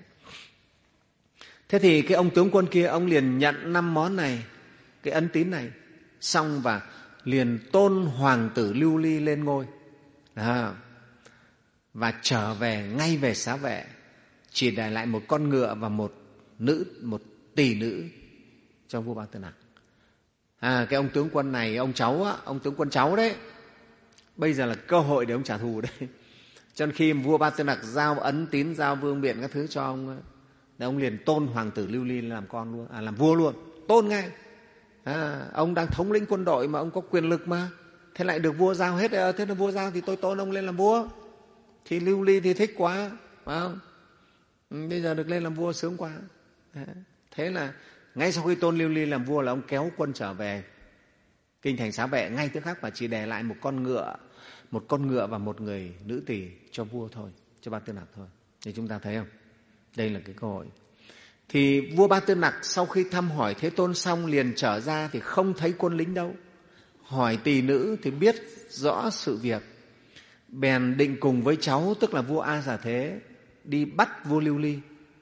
[SPEAKER 2] Thế thì cái ông tướng quân kia, ông liền nhận năm món này, cái ấn tín này, xong và liền tôn hoàng tử Lưu Ly lên ngôi. Đó. Và trở về ngay về xá vệ, chỉ để lại một con ngựa và một nữ, một tỷ nữ cho vua Ba Tư Nặc. À, cái ông tướng quân này, ông cháu á, ông tướng quân cháu đấy, bây giờ là cơ hội để ông trả thù đấy. Cho nên khi vua Ba Tư Nặc giao ấn tín, giao vương miện các thứ cho ông, để ông liền tôn hoàng tử Lưu Ly làm con luôn, à, làm vua luôn, tôn ngay. À, ông đang thống lĩnh quân đội mà, ông có quyền lực mà, thế lại được vua giao hết. Thế là vua giao thì tôi tôn ông lên làm vua. Thì Lưu Ly thì thích quá, phải không? Ừ, bây giờ được lên làm vua sướng quá. Thế là ngay sau khi tôn Lưu Ly làm vua là ông kéo quân trở về kinh thành xá vệ ngay tức khắc, và chỉ để lại một con ngựa, một con ngựa và một người nữ tỳ cho vua thôi, cho Ba Tư Nặc thôi. Thì chúng ta thấy không? Đây là cái cơ hội. Thì vua Ba Tư Nặc sau khi thăm hỏi Thế Tôn xong liền trở ra thì không thấy quân lính đâu. Hỏi tỳ nữ thì biết rõ sự việc, bèn định cùng với cháu, tức là vua A Xà Thế, đi bắt vua Lưu Ly.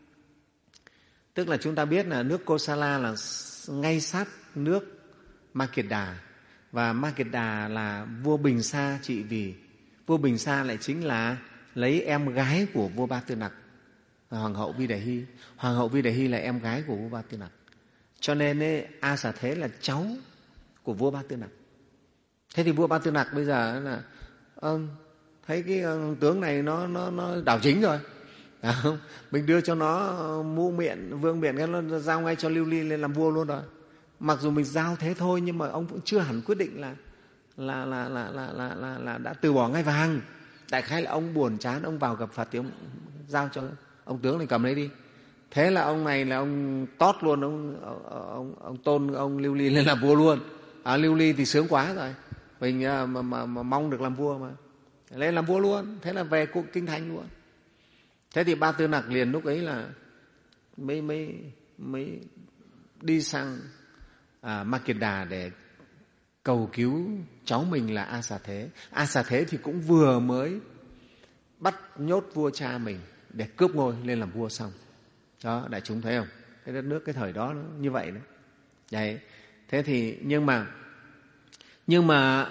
[SPEAKER 2] Tức là chúng ta biết là nước Kosala là ngay sát nước Ma Kiệt Đà, và Ma Kiệt Đà là vua Bình Sa trị vì. Vua Bình Sa lại chính là lấy em gái của vua Ba Tư Nặc, Hoàng hậu Vi Đề Hy. Hoàng hậu Vi Đề Hy là em gái của vua Ba Tư Nặc. Cho nên ấy, A Xà Thế là cháu của vua Ba Tư Nặc. Thế thì vua Ba Tư Nặc bây giờ là ông thấy cái tướng này nó nó nó đảo chính rồi. À, không? Mình đưa cho nó mũ miện, vương miện, cái nó giao ngay cho Lưu Ly lên làm vua luôn rồi. Mặc dù mình giao thế thôi, nhưng mà ông cũng chưa hẳn quyết định là là là là là là, là, là đã từ bỏ ngai vàng. Đại khái là ông buồn chán, ông vào gặp Phật thì ông giao cho ông tướng này cầm lấy đi. Thế là ông này là ông tót luôn, ông ông, ông tôn ông Lưu Ly lên làm vua luôn. À, Lưu Ly thì sướng quá rồi, mình mà, mà, mà mong được làm vua mà, lên làm vua luôn. Thế là về kinh thành luôn. Thế thì Ba Tư Nặc liền lúc ấy là mới mới mới đi sang à, Ma Kiệt Đà để cầu cứu cháu mình là A Xà Thế. A Xà Thế thì cũng vừa mới bắt nhốt vua cha mình để cướp ngôi lên làm vua xong. Đó, đại chúng thấy không? Cái đất nước cái thời đó nó như vậy đấy. Đấy. Thế thì nhưng mà nhưng mà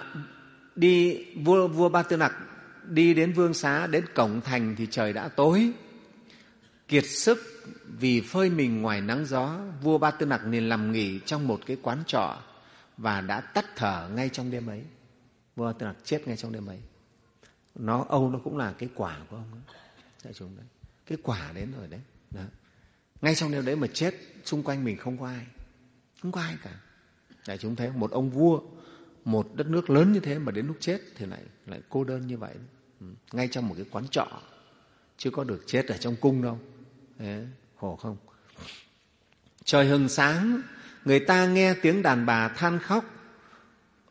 [SPEAKER 2] đi vua vua Ba Tư Nặc đi đến vương xá, đến cổng thành thì trời đã tối. Kiệt sức vì phơi mình ngoài nắng gió, vua Ba Tư Nặc liền nằm nghỉ trong một cái quán trọ và đã tắt thở ngay trong đêm ấy. Vua Ba Tư Nặc chết ngay trong đêm ấy. Nó Âu nó cũng là cái quả của ông ấy. Đại chúng đấy. Cái quả đến rồi đấy. Đó. Ngay trong đêm đấy mà chết, xung quanh mình không có ai. Không có ai cả. Đại chúng thấy một ông vua, một đất nước lớn như thế mà đến lúc chết thì lại lại cô đơn như vậy. Ừ. Ngay trong một cái quán trọ, chứ có được chết ở trong cung đâu. Đấy, khổ không? Trời hừng sáng, người ta nghe tiếng đàn bà than khóc,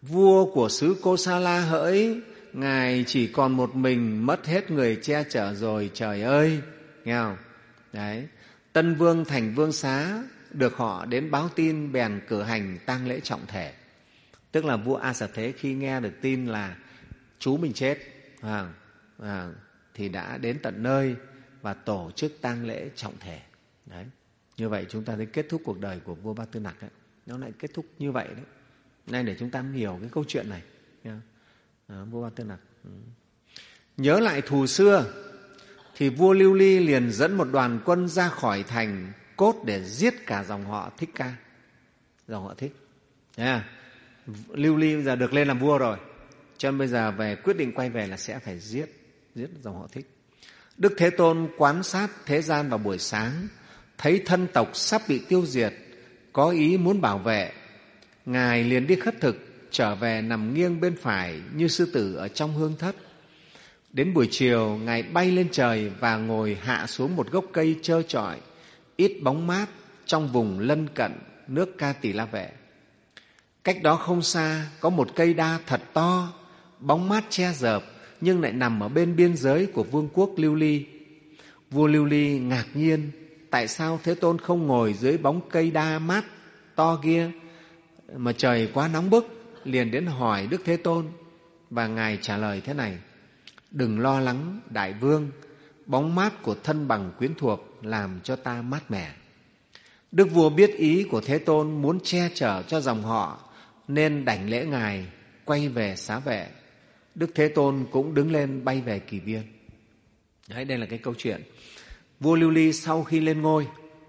[SPEAKER 2] Vua của xứ Kosala hỡi, ngài chỉ còn một mình, mất hết người che chở rồi, trời ơi. Nghe không? Đấy. Tân vương thành vương xá, được họ đến báo tin, bèn cử hành tang lễ trọng thể. Tức là vua A Xà Thế khi nghe được tin là chú mình chết à, à, thì đã đến tận nơi và tổ chức tang lễ trọng thể. Đấy. Như vậy chúng ta thấy kết thúc cuộc đời của vua Ba Tư Nặc ấy, nó lại kết thúc như vậy đấy. Nay để chúng ta hiểu cái câu chuyện này. À, vua Ba Tư Nặc. Ừ. Nhớ lại thù xưa thì vua Lưu Ly liền dẫn một đoàn quân ra khỏi thành cốt để giết cả dòng họ Thích Ca, dòng họ Thích. À, Lưu Ly bây giờ được lên làm vua rồi, cho nên bây giờ về quyết định quay về là sẽ phải giết giết dòng họ Thích. Đức Thế Tôn quan sát thế gian vào buổi sáng, thấy thân tộc sắp bị tiêu diệt, có ý muốn bảo vệ. Ngài liền đi khất thực, trở về nằm nghiêng bên phải như sư tử ở trong hương thất. Đến buổi chiều, Ngài bay lên trời và ngồi hạ xuống một gốc cây trơ trọi, ít bóng mát trong vùng lân cận nước Ca Tỳ La Vệ. Cách đó không xa có một cây đa thật to, bóng mát che rợp, nhưng lại nằm ở bên biên giới của vương quốc Lưu Ly. Vua Lưu Ly ngạc nhiên, tại sao Thế Tôn không ngồi dưới bóng cây đa mát to kia, mà trời quá nóng bức, liền đến hỏi Đức Thế Tôn. Và Ngài trả lời thế này: đừng lo lắng đại vương, bóng mát của thân bằng quyến thuộc làm cho ta mát mẻ. Đức vua biết ý của Thế Tôn muốn che chở cho dòng họ, nên đảnh lễ Ngài, quay về xá vệ. Đức Thế Tôn cũng đứng lên bay về Kỳ Biên. Đấy, đây là cái câu chuyện. Vua Lưu Ly sau khi lên ngôi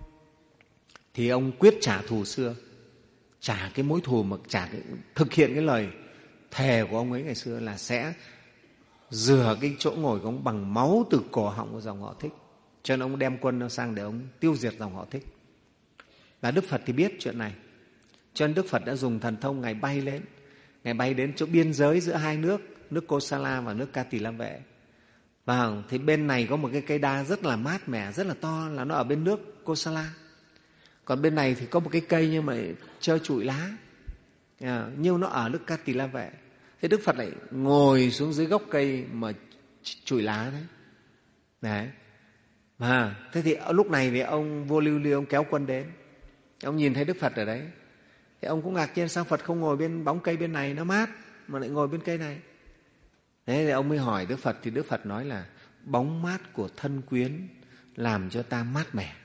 [SPEAKER 2] thì ông quyết trả thù xưa, trả cái mối thù, mà trả cái, thực hiện cái lời thề của ông ấy ngày xưa là sẽ rửa cái chỗ ngồi của ông bằng máu từ cổ họng của dòng họ Thích. Cho nên ông đem quân sang để ông tiêu diệt dòng họ Thích. Và Đức Phật thì biết chuyện này, cho nên Đức Phật đã dùng thần thông Ngài bay lên, Ngài bay đến chỗ biên giới giữa hai nước, nước Kosala và nước Ca Tỳ La Vệ. Và thì bên này có một cái cây đa rất là mát mẻ, rất là to, là nó ở bên nước Kosala. Còn bên này thì có một cái cây nhưng mà trơ trụi lá, à, nhưng nó ở nước Ca Tỳ La Vệ. Thế Đức Phật lại ngồi xuống dưới gốc cây mà trụi lá đấy. Đấy. À, thế thì lúc này thì ông vua Lưu Ly ông kéo quân đến, ông nhìn thấy Đức Phật ở đấy, thì ông cũng ngạc nhiên, sao Phật không ngồi bên bóng cây bên này nó mát mà lại ngồi bên cây này. Thế thì ông mới hỏi Đức Phật, thì Đức Phật nói là bóng mát của thân quyến làm cho ta mát mẻ.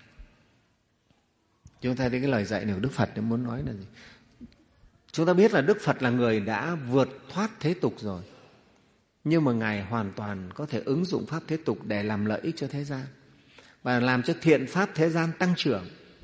[SPEAKER 2] Chúng ta thấy cái lời dạy này của Đức Phật để muốn nói là gì? Chúng ta biết là Đức Phật là người đã vượt thoát thế tục rồi, nhưng mà Ngài hoàn toàn có thể ứng dụng pháp thế tục để làm lợi ích cho thế gian và làm cho thiện pháp thế gian tăng trưởng.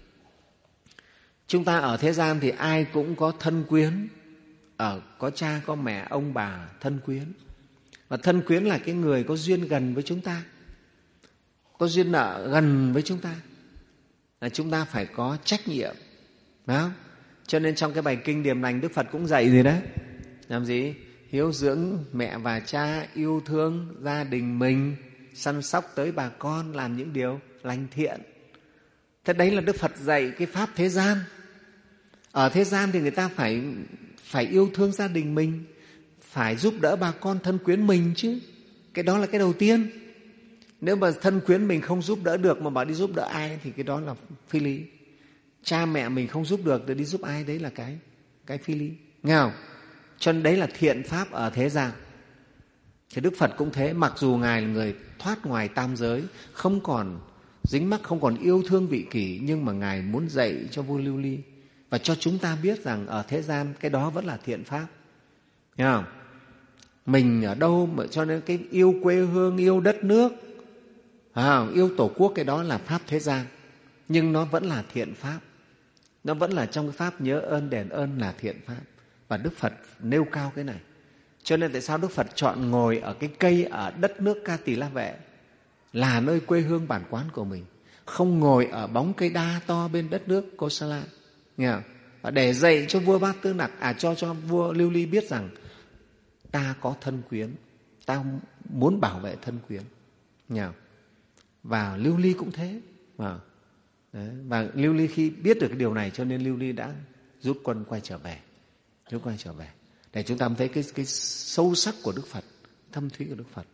[SPEAKER 2] Chúng ta ở thế gian thì ai cũng có thân quyến, ở có cha, có mẹ, ông bà, thân quyến. Và thân quyến là cái người có duyên gần với chúng ta, có duyên nợ gần với chúng ta, là chúng ta phải có trách nhiệm, phải không? Cho nên trong cái bài kinh Điềm Lành, Đức Phật cũng dạy gì đấy? Làm gì? Hiếu dưỡng mẹ và cha, yêu thương gia đình mình, săn sóc tới bà con, làm những điều lành thiện. Thế đấy là Đức Phật dạy cái pháp thế gian. Ở thế gian thì người ta phải, phải yêu thương gia đình mình, phải giúp đỡ bà con thân quyến mình chứ. Cái đó là cái đầu tiên. Nếu mà thân quyến mình không giúp đỡ được mà bảo đi giúp đỡ ai thì cái đó là phi lý. Cha mẹ mình không giúp được thì đi giúp ai, đấy là cái, cái phi lý. Nghe không? Cho nên đấy là thiện pháp ở thế gian. Thì Đức Phật cũng thế, mặc dù Ngài là người thoát ngoài tam giới, không còn dính mắc, không còn yêu thương vị kỷ, nhưng mà Ngài muốn dạy cho vua Lưu Ly và cho chúng ta biết rằng ở thế gian cái đó vẫn là thiện pháp. Nghe không? Mình ở đâu mà cho nên cái yêu quê hương, yêu đất nước, à, yêu tổ quốc, cái đó là pháp thế gian, nhưng nó vẫn là thiện pháp. Nó vẫn là trong cái pháp nhớ ơn đền ơn là thiện pháp. Và Đức Phật nêu cao cái này. Cho nên tại sao Đức Phật chọn ngồi ở cái cây ở đất nước Ca Tỳ La Vệ là nơi quê hương bản quán của mình, không ngồi ở bóng cây đa to bên đất nước Kosala. Nghe không? Và để dạy cho vua Ba Tư Nặc, à cho cho vua Lưu Ly biết rằng ta có thân quyến, ta muốn bảo vệ thân quyến. Nghe không? Và Lưu Ly cũng thế. Và, đấy, và Lưu Ly khi biết được cái điều này cho nên Lưu Ly đã rút quân quay trở về. Rút quay trở về. để chúng ta thấy cái, cái sâu sắc của Đức Phật, thâm thúy của Đức Phật.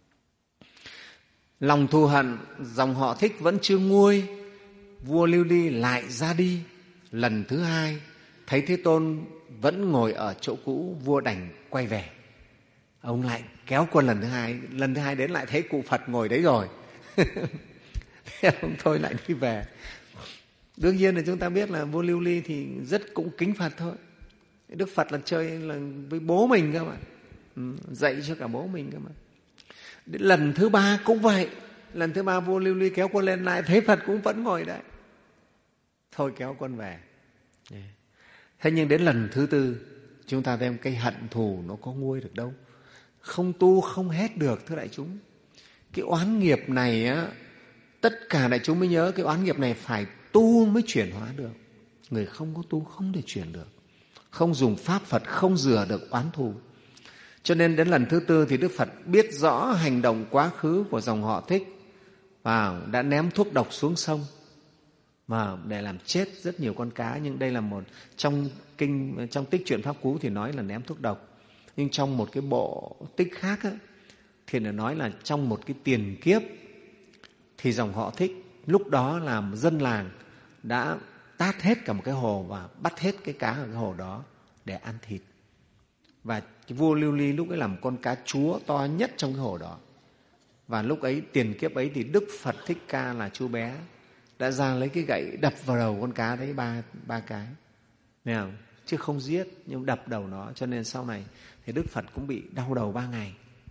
[SPEAKER 2] Lòng thù hận dòng họ Thích vẫn chưa nguôi, vua Lưu Ly lại ra đi. Lần thứ hai thấy Thế Tôn vẫn ngồi ở chỗ cũ, vua đành quay về. Ông lại kéo quân lần thứ hai, lần thứ hai đến lại thấy cụ Phật ngồi đấy rồi. Thế ông thôi lại đi về. Đương nhiên là chúng ta biết là vua Lưu Ly thì rất cũng kính Phật thôi. Đức Phật là chơi là với bố mình cơ mà, ừ, dạy cho cả bố mình cơ mà. Đến lần thứ ba cũng vậy. Lần thứ ba vua Lưu Ly kéo quân lên lại thấy Phật cũng vẫn ngồi đấy, thôi kéo quân về. Thế nhưng đến lần thứ tư chúng ta thấy cái hận thù nó có nguôi được đâu, không tu không hết được. Thưa đại chúng, cái oán nghiệp này á, tất cả đại chúng mới nhớ cái oán nghiệp này phải tu mới chuyển hóa được. Người không có tu không thể chuyển được, không dùng pháp Phật không rửa được oán thù. Cho nên đến lần thứ tư thì Đức Phật biết rõ hành động quá khứ của dòng họ Thích và đã ném thuốc độc xuống sông mà để làm chết rất nhiều con cá. Nhưng đây là một trong kinh trong tích truyện Pháp Cú thì nói là ném thuốc độc, nhưng trong một cái bộ tích khác á, thì là nói là trong một cái tiền kiếp thì dòng họ Thích lúc đó là dân làng đã tát hết cả một cái hồ và bắt hết cái cá ở cái hồ đó để ăn thịt. Và vua Lưu Ly lúc ấy làm con cá chúa to nhất trong cái hồ đó. Và lúc ấy tiền kiếp ấy thì Đức Phật Thích Ca là chú bé đã ra lấy cái gậy đập vào đầu con cá đấy ba, ba cái. Nghe không? Chứ không giết, nhưng đập đầu nó. Cho nên sau này thì Đức Phật cũng bị đau đầu ba ngày.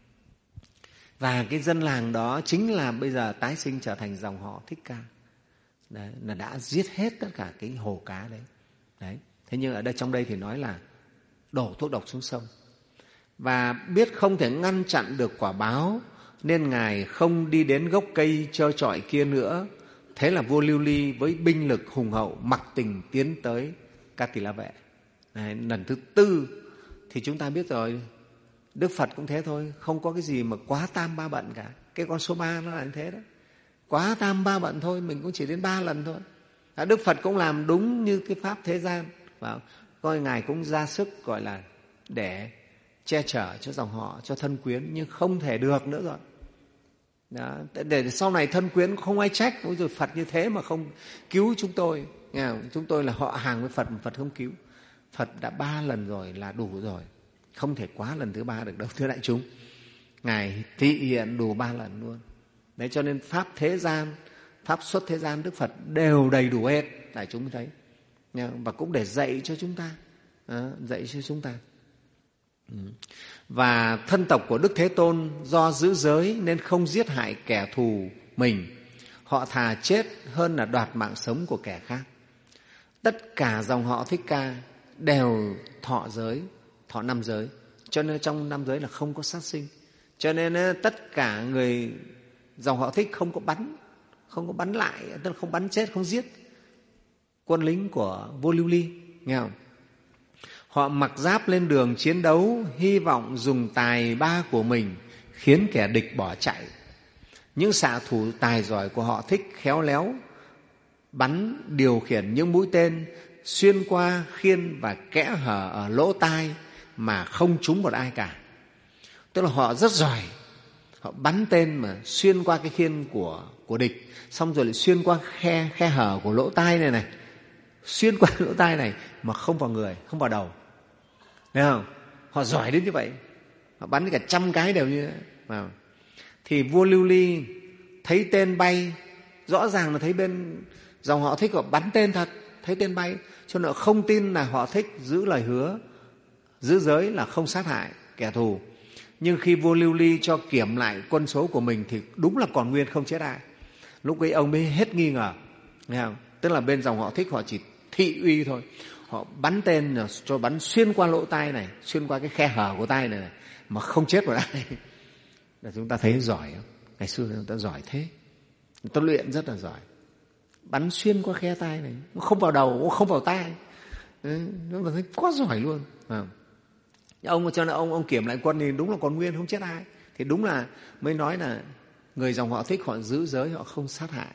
[SPEAKER 2] Và cái dân làng đó chính là bây giờ tái sinh trở thành dòng họ Thích Ca. Đấy, là đã giết hết tất cả cái hồ cá đấy. Đấy. Thế nhưng ở đây trong đây thì nói là đổ thuốc độc xuống sông. Và biết không thể ngăn chặn được quả báo nên Ngài không đi đến gốc cây trơ trọi kia nữa. Thế là vua Lưu Ly với binh lực hùng hậu mặc tình tiến tới Ca Tỳ La Vệ. Đấy, lần thứ tư thì chúng ta biết rồi, Đức Phật cũng thế thôi, không có cái gì mà quá tam ba bận cả. Cái con số ba nó là như thế đó, quá tam ba bận thôi, mình cũng chỉ đến ba lần thôi. À, Đức Phật cũng làm đúng như cái pháp thế gian, và coi Ngài cũng ra sức gọi là để che chở cho dòng họ, cho thân quyến, nhưng không thể được nữa rồi. Đó, để sau này thân quyến không ai trách, ôi rồi Phật như thế mà không cứu chúng tôi. Nghe không? Chúng tôi là họ hàng với Phật, Phật không cứu. Phật đã ba lần rồi là đủ rồi, không thể quá lần thứ ba được đâu, thưa đại chúng. Ngài thị hiện đủ ba lần luôn. Đấy, cho nên pháp thế gian, pháp xuất thế gian Đức Phật đều đầy đủ hết, đại chúng thấy. Và cũng để dạy cho chúng ta, à, dạy cho chúng ta. Và thân tộc của Đức Thế Tôn do giữ giới nên không giết hại kẻ thù mình. Họ thà chết hơn là đoạt mạng sống của kẻ khác. Tất cả dòng họ Thích Ca đều thọ giới, thọ năm giới. Cho nên trong năm giới là không có sát sinh. Cho nên tất cả người dòng họ Thích không có bắn, không có bắn lại, tức là không bắn chết, không giết quân lính của vua Lưu Ly, nghe không? Họ mặc giáp lên đường chiến đấu, hy vọng dùng tài ba của mình khiến kẻ địch bỏ chạy. Những xạ thủ tài giỏi của họ Thích khéo léo bắn điều khiển những mũi tên xuyên qua khiên và kẽ hở ở lỗ tai mà không trúng một ai cả. Tức là họ rất giỏi, họ bắn tên mà xuyên qua cái khiên của của địch, xong rồi lại xuyên qua khe khe hở của lỗ tai này này, xuyên qua lỗ tai này mà không vào người, không vào đầu. Thấy không? Họ giỏi đến như vậy, họ bắn cả trăm cái đều như thế. Thì vua Lưu Ly thấy tên bay, rõ ràng là thấy bên dòng họ Thích họ bắn tên thật, thấy tên bay, cho nên không tin là họ Thích giữ lời hứa, giữ giới là không sát hại kẻ thù. Nhưng khi vua Lưu Ly cho kiểm lại quân số của mình thì đúng là còn nguyên, không chết ai. Lúc ấy ông mới hết nghi ngờ, nghe không? Tức là bên dòng họ Thích họ chỉ thị uy thôi, họ bắn tên cho bắn xuyên qua lỗ tai này, xuyên qua cái khe hở của tai này, này mà không chết vào ai. Để chúng ta thấy giỏi không? Ngày xưa người ta giỏi thế, người ta luyện rất là giỏi, bắn xuyên qua khe tai này, không vào đầu, không vào tai. Nó thấy quá giỏi luôn. À. Ông cho nên ông ông kiểm lại quân thì đúng là còn nguyên, không chết ai. Thì đúng là mới nói là người dòng họ Thích họ giữ giới, họ không sát hại.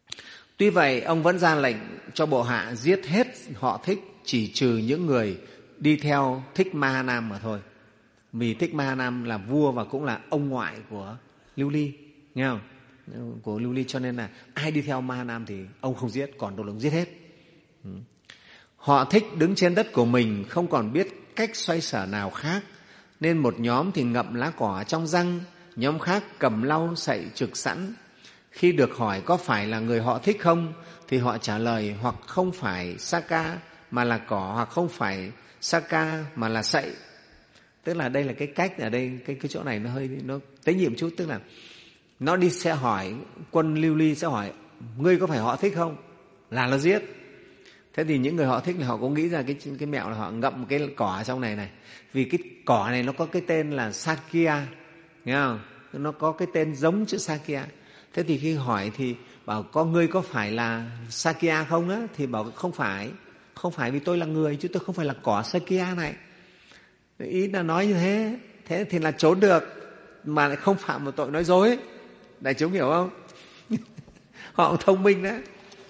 [SPEAKER 2] Tuy vậy ông vẫn ra lệnh cho bộ hạ giết hết họ Thích, chỉ trừ những người đi theo Thích Mahanam mà thôi. Vì Thích Mahanam là vua và cũng là ông ngoại của Lưu Ly, nghe không? Của Lưu Ly, cho nên là ai đi theo Mahanam thì ông không giết, còn đồ ông giết hết. Họ Thích đứng trên đất của mình, không còn biết cách xoay sở nào khác, nên một nhóm thì ngậm lá cỏ trong răng, nhóm khác cầm lau sậy trực sẵn. Khi được hỏi có phải là người họ Thích không, thì họ trả lời hoặc không phải Saka mà là cỏ, hoặc không phải Saka mà là sậy. Tức là đây là cái cách ở đây, cái, cái chỗ này nó hơi nó tế nhị một chút, tức là nó đi sẽ hỏi, quân Lưu Ly sẽ hỏi ngươi có phải họ Thích không, là nó giết. Thế thì những người họ Thích thì họ cũng nghĩ ra cái, cái mẹo là họ ngậm cái cỏ ở trong này này. Vì cái cỏ này nó có cái tên là Sakya, nghe không? Nó có cái tên giống chữ Sakya. Thế thì khi hỏi thì bảo có ngươi có phải là Sakya không á? Thì bảo không phải, không phải vì tôi là người chứ tôi không phải là cỏ Sakya này. Ý là nói như thế, thế thì là trốn được mà lại không phạm một tội nói dối. Đại chúng hiểu không? Họ thông minh đấy.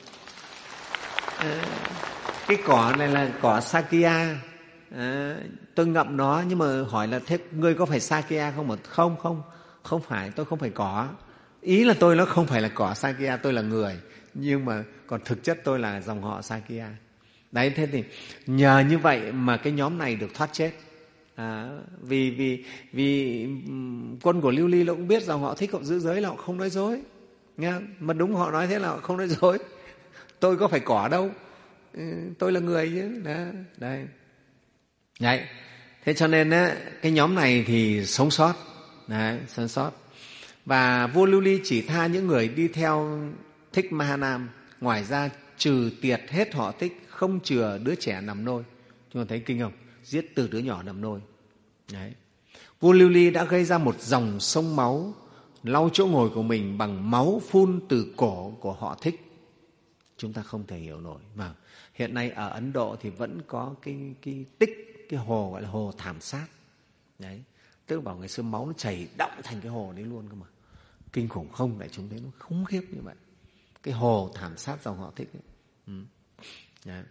[SPEAKER 2] À, cái cỏ này là cỏ Sakya, à, tôi ngậm nó, nhưng mà hỏi là thế ngươi có phải Sakya không? Mà không, không, không phải, tôi không phải cỏ. Ý là tôi nó không phải là cỏ Sakya, tôi là người, nhưng mà còn thực chất tôi là dòng họ Sakya. Đấy, thế thì nhờ như vậy mà cái nhóm này được thoát chết. À, vì vì vì quân của Lưu Ly nó cũng biết rằng họ Thích, họ giữ giới là họ không nói dối, nghe không? Mà đúng họ nói thế là họ không nói dối. Tôi có phải cỏ đâu, tôi là người chứ. Đó, đây. Đấy. Thế cho nên á, cái nhóm này thì sống sót, đấy, sống sót. Và vua Lưu Ly chỉ tha những người đi theo Thích Mahanam, ngoài ra trừ tiệt hết họ Thích, không chừa đứa trẻ nằm nôi. Chúng ta thấy kinh không? Giết từ đứa nhỏ nằm nôi. Đấy. Vua Lưu Ly đã gây ra một dòng sông máu, lau chỗ ngồi của mình bằng máu phun từ cổ của họ Thích. Chúng ta không thể hiểu nổi. Và hiện nay ở Ấn Độ thì vẫn có cái, cái tích, cái hồ gọi là hồ thảm sát. Đấy. Tức là bảo ngày xưa máu nó chảy đọng thành cái hồ đấy luôn cơ mà. Kinh khủng không? Đại chúng thấy nó khủng khiếp như vậy. Cái hồ thảm sát dòng họ Thích ấy. Ừ. Đấy.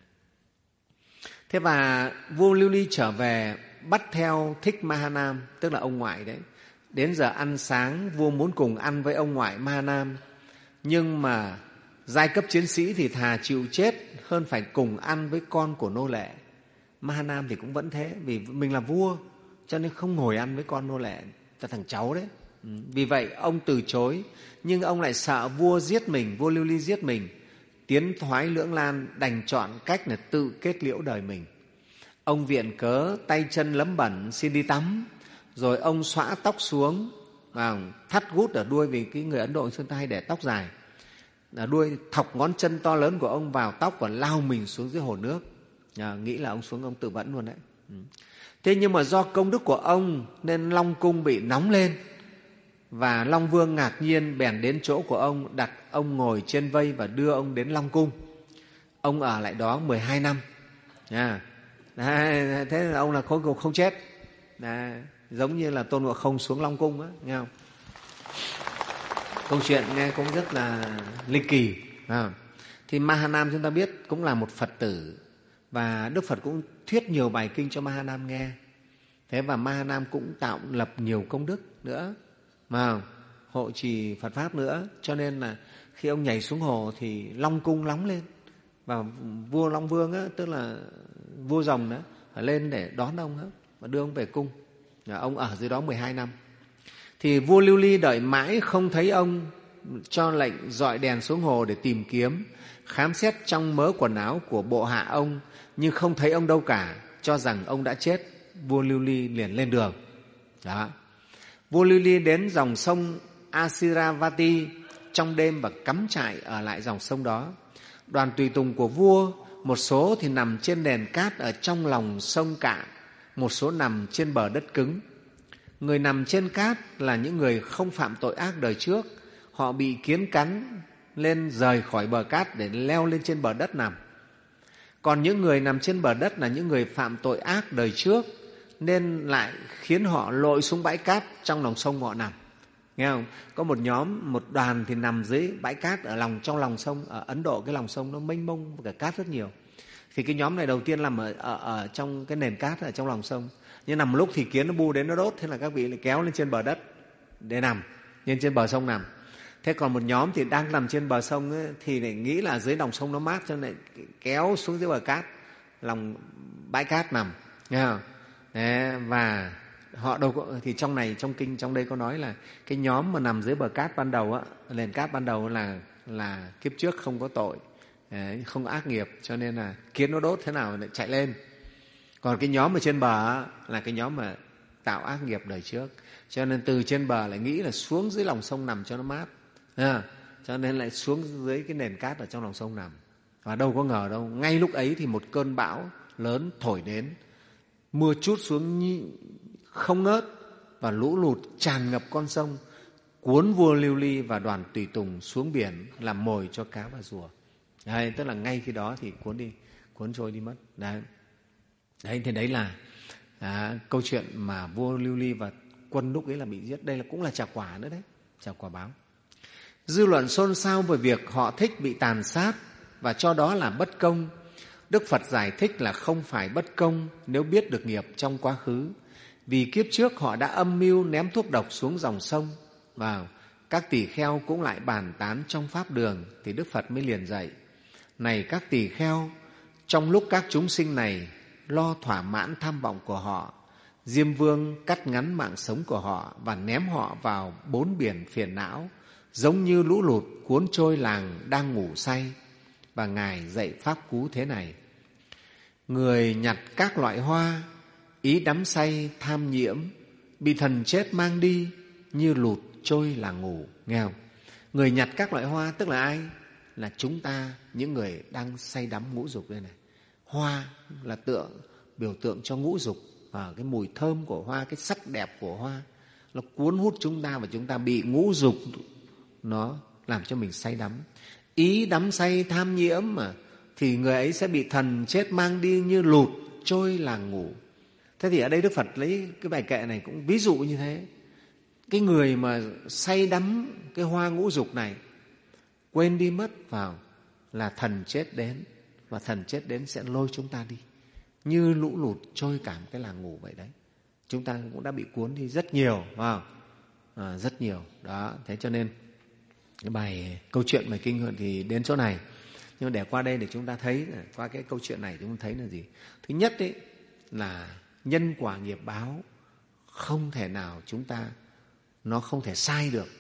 [SPEAKER 2] Thế và vua Lưu Ly trở về bắt theo Thích Mahanam, tức là ông ngoại đấy. Đến giờ ăn sáng, vua muốn cùng ăn với ông ngoại Mahanam, nhưng mà giai cấp chiến sĩ thì thà chịu chết hơn phải cùng ăn với con của nô lệ. Mahanam thì cũng vẫn thế, vì mình là vua cho nên không ngồi ăn với con nô lệ, cho thằng cháu đấy. Vì vậy ông từ chối, nhưng ông lại sợ vua giết mình, vua Lưu Ly giết mình. Tiến thoái lưỡng lan, đành chọn cách là tự kết liễu đời mình. Ông viện cớ tay chân lấm bẩn xin đi tắm, rồi ông xõa tóc xuống, thắt gút ở đuôi, vì cái người Ấn Độ xưa ta hay để tóc dài, ở đuôi, thọc ngón chân to lớn của ông vào tóc và lao mình xuống dưới hồ nước. À, nghĩ là ông xuống ông tự vẫn luôn đấy. Ừ. Thế nhưng mà do công đức của ông nên Long Cung bị nóng lên, và Long Vương ngạc nhiên bèn đến chỗ của ông, đặt ông ngồi trên vây và đưa ông đến Long Cung. Ông ở lại đó mười hai năm. À, đấy, thế là ông là không, không chết. Đấy, giống như là Tôn Ngộ Không xuống Long Cung á, nghe không? Câu chuyện nghe cũng rất là linh kỳ. À, thì Mahanam chúng ta biết cũng là một Phật tử, và Đức Phật cũng thuyết nhiều bài kinh cho Mahanam nghe. Thế và Mahanam cũng tạo lập nhiều công đức nữa, mà hộ trì Phật Pháp nữa. Cho nên là khi ông nhảy xuống hồ thì Long Cung nóng lên, và vua Long Vương á, tức là vua rồng đó, phải lên để đón ông đó, và đưa ông về cung. Ông ở dưới đó mười hai năm. Thì vua Lưu Ly đợi mãi không thấy ông, cho lệnh dọi đèn xuống hồ để tìm kiếm, khám xét trong mớ quần áo của bộ hạ ông, nhưng không thấy ông đâu cả, cho rằng ông đã chết. Vua Lưu Ly liền lên đường. Đó. Vua Lưu Ly đến dòng sông Asiravati trong đêm và cắm trại ở lại dòng sông đó. Đoàn tùy tùng của vua, một số thì nằm trên nền cát ở trong lòng sông cạn, một số nằm trên bờ đất cứng. Người nằm trên cát là những người không phạm tội ác đời trước. Họ bị kiến cắn lên rời khỏi bờ cát để leo lên trên bờ đất nằm. Còn những người nằm trên bờ đất là những người phạm tội ác đời trước, nên lại khiến họ lội xuống bãi cát trong lòng sông họ nằm. Nghe không? Có một nhóm, một đoàn thì nằm dưới bãi cát ở lòng trong lòng sông. Ở Ấn Độ cái lòng sông nó mênh mông và cả cát rất nhiều. Thì cái nhóm này đầu tiên nằm ở, ở, ở trong cái nền cát, ở trong lòng sông. Nhưng nằm lúc thì kiến nó bu đến nó đốt, thế là các vị lại kéo lên trên bờ đất để nằm, lên trên bờ sông nằm. Thế còn một nhóm thì đang nằm trên bờ sông ấy, thì lại nghĩ là dưới lòng sông nó mát, cho nên lại kéo xuống dưới bờ cát, lòng bãi cát nằm, nghe không? Đấy, và họ đâu có, thì trong này trong kinh trong đây có nói là cái nhóm mà nằm dưới bờ cát ban đầu á, nền cát ban đầu là là kiếp trước không có tội, đấy, không có ác nghiệp, cho nên là kiến nó đốt thế nào lại chạy lên. Còn cái nhóm ở trên bờ á, là cái nhóm mà tạo ác nghiệp đời trước, cho nên từ trên bờ lại nghĩ là xuống dưới lòng sông nằm cho nó mát, à, cho nên lại xuống dưới cái nền cát ở trong lòng sông nằm. Và đâu có ngờ đâu, ngay lúc ấy thì một cơn bão lớn thổi đến, mưa trút xuống không ngớt, và lũ lụt tràn ngập con sông, cuốn vua Lưu Ly và đoàn tùy tùng xuống biển làm mồi cho cá và rùa. Đấy, tức là ngay khi đó thì cuốn đi, cuốn trôi đi mất. Đấy, đấy thì đấy là à, câu chuyện mà vua Lưu Ly và quân lúc ấy là bị giết. Đây là cũng là trả quả nữa đấy, trả quả báo. Dư luận xôn xao về việc họ Thích bị tàn sát và cho đó là bất công. Đức Phật giải thích là không phải bất công nếu biết được nghiệp trong quá khứ, vì kiếp trước họ đã âm mưu ném thuốc độc xuống dòng sông. Vào các tỳ kheo cũng lại bàn tán trong pháp đường, thì Đức Phật mới liền dạy: này các tỳ kheo, trong lúc các chúng sinh này lo thỏa mãn tham vọng của họ, Diêm Vương cắt ngắn mạng sống của họ và ném họ vào bốn biển phiền não, giống như lũ lụt cuốn trôi làng đang ngủ say. Và Ngài dạy pháp cú thế này: người nhặt các loại hoa, ý đắm say tham nhiễm, bị thần chết mang đi như lụt trôi làng ngủ. Nghe không? Người nhặt các loại hoa tức là ai? Là chúng ta, những người đang say đắm ngũ dục đây này. Hoa là tượng, biểu tượng cho ngũ dục, và cái mùi thơm của hoa, cái sắc đẹp của hoa nó cuốn hút chúng ta, và chúng ta bị ngũ dục nó làm cho mình say đắm. Ý đắm say tham nhiễm mà, thì người ấy sẽ bị thần chết mang đi như lụt trôi làng ngủ. Thế thì ở đây Đức Phật lấy cái bài kệ này cũng ví dụ như thế. Cái người mà say đắm cái hoa ngũ dục này, quên đi mất vào là thần chết đến, và thần chết đến sẽ lôi chúng ta đi như lũ lụt trôi cả một cái làng ngủ vậy đấy. Chúng ta cũng đã bị cuốn đi rất nhiều, vào à, rất nhiều đó. Thế cho nên cái bài câu chuyện bài kinh thì đến chỗ này, nhưng để qua đây để chúng ta thấy, qua cái câu chuyện này chúng ta thấy là gì? Thứ nhất ấy là nhân quả nghiệp báo không thể nào chúng ta, nó không thể sai được.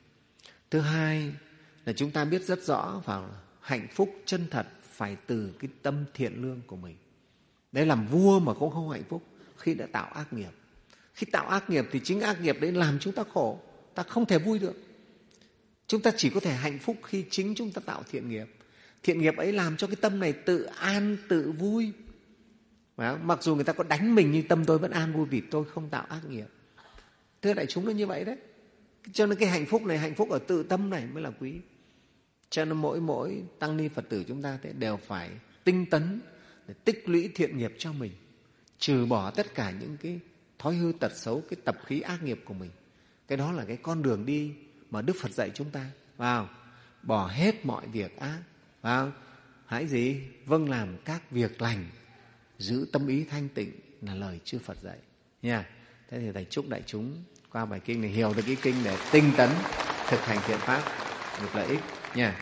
[SPEAKER 2] Thứ hai là chúng ta biết rất rõ vào hạnh phúc chân thật phải từ cái tâm thiện lương của mình. Đấy, làm vua mà cũng không hạnh phúc khi đã tạo ác nghiệp. Khi tạo ác nghiệp thì chính ác nghiệp đấy làm chúng ta khổ, ta không thể vui được. Chúng ta chỉ có thể hạnh phúc khi chính chúng ta tạo thiện nghiệp. Thiện nghiệp ấy làm cho cái tâm này tự an, tự vui. Mặc dù người ta có đánh mình nhưng tâm tôi vẫn an vui vì tôi không tạo ác nghiệp. Thưa đại chúng, nó như vậy đấy. Cho nên cái hạnh phúc này, hạnh phúc ở tự tâm này mới là quý. Cho nên mỗi mỗi tăng ni Phật tử chúng ta đều phải tinh tấn để tích lũy thiện nghiệp cho mình, trừ bỏ tất cả những cái thói hư tật xấu, cái tập khí ác nghiệp của mình. Cái đó là cái con đường đi mà Đức Phật dạy chúng ta. Vào bỏ hết mọi việc ác, vào hãy gì vâng làm các việc lành, giữ tâm ý thanh tịnh là lời chư Phật dạy nha. Thế thì thầy chúc đại chúng qua bài kinh này hiểu được cái kinh để tinh tấn thực hành thiện pháp được lợi ích nha.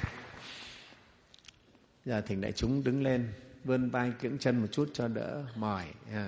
[SPEAKER 2] Giờ thỉnh đại chúng đứng lên, vươn vai kiễng chân một chút cho đỡ mỏi nha.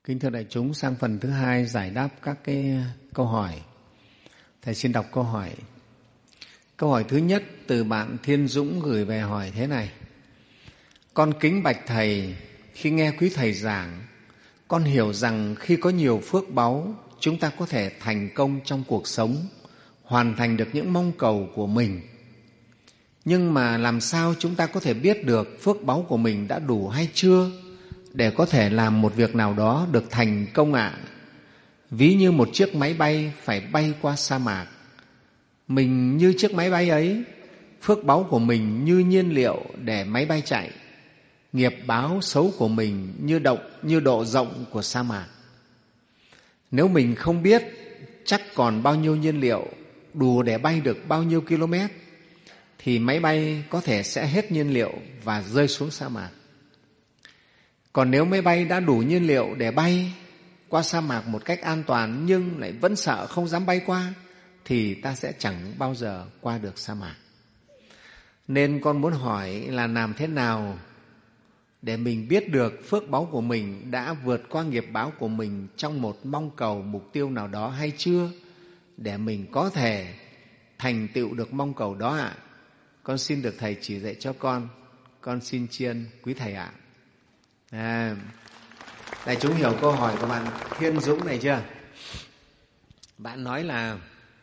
[SPEAKER 2] Kính thưa đại chúng, sang phần thứ hai giải đáp các cái câu hỏi. Thầy xin đọc câu hỏi. Câu hỏi thứ nhất từ bạn Thiên Dũng gửi về hỏi thế này. Con kính bạch Thầy, khi nghe quý Thầy giảng, con hiểu rằng khi có nhiều phước báu, chúng ta có thể thành công trong cuộc sống, hoàn thành được những mong cầu của mình. Nhưng mà làm sao chúng ta có thể biết được phước báu của mình đã đủ hay chưa để có thể làm một việc nào đó được thành công ạ? À? Ví như một chiếc máy bay phải bay qua sa mạc. Mình như chiếc máy bay ấy, phước báu của mình như nhiên liệu để máy bay chạy. Nghiệp báo xấu của mình như động như độ rộng của sa mạc. Nếu mình không biết chắc còn bao nhiêu nhiên liệu đủ để bay được bao nhiêu km, thì máy bay có thể sẽ hết nhiên liệu và rơi xuống sa mạc. Còn nếu máy bay đã đủ nhiên liệu để bay qua sa mạc một cách an toàn nhưng lại vẫn sợ không dám bay qua, thì ta sẽ chẳng bao giờ qua được sa mạc. Nên con muốn hỏi là làm thế nào để mình biết được phước báu của mình đã vượt qua nghiệp báo của mình trong một mong cầu mục tiêu nào đó hay chưa, để mình có thể thành tựu được mong cầu đó ạ? À? Con xin được Thầy chỉ dạy cho con. Con xin tri ân quý Thầy ạ. À, đại chúng hiểu câu hỏi của bạn Thiên Dũng này chưa? Bạn nói là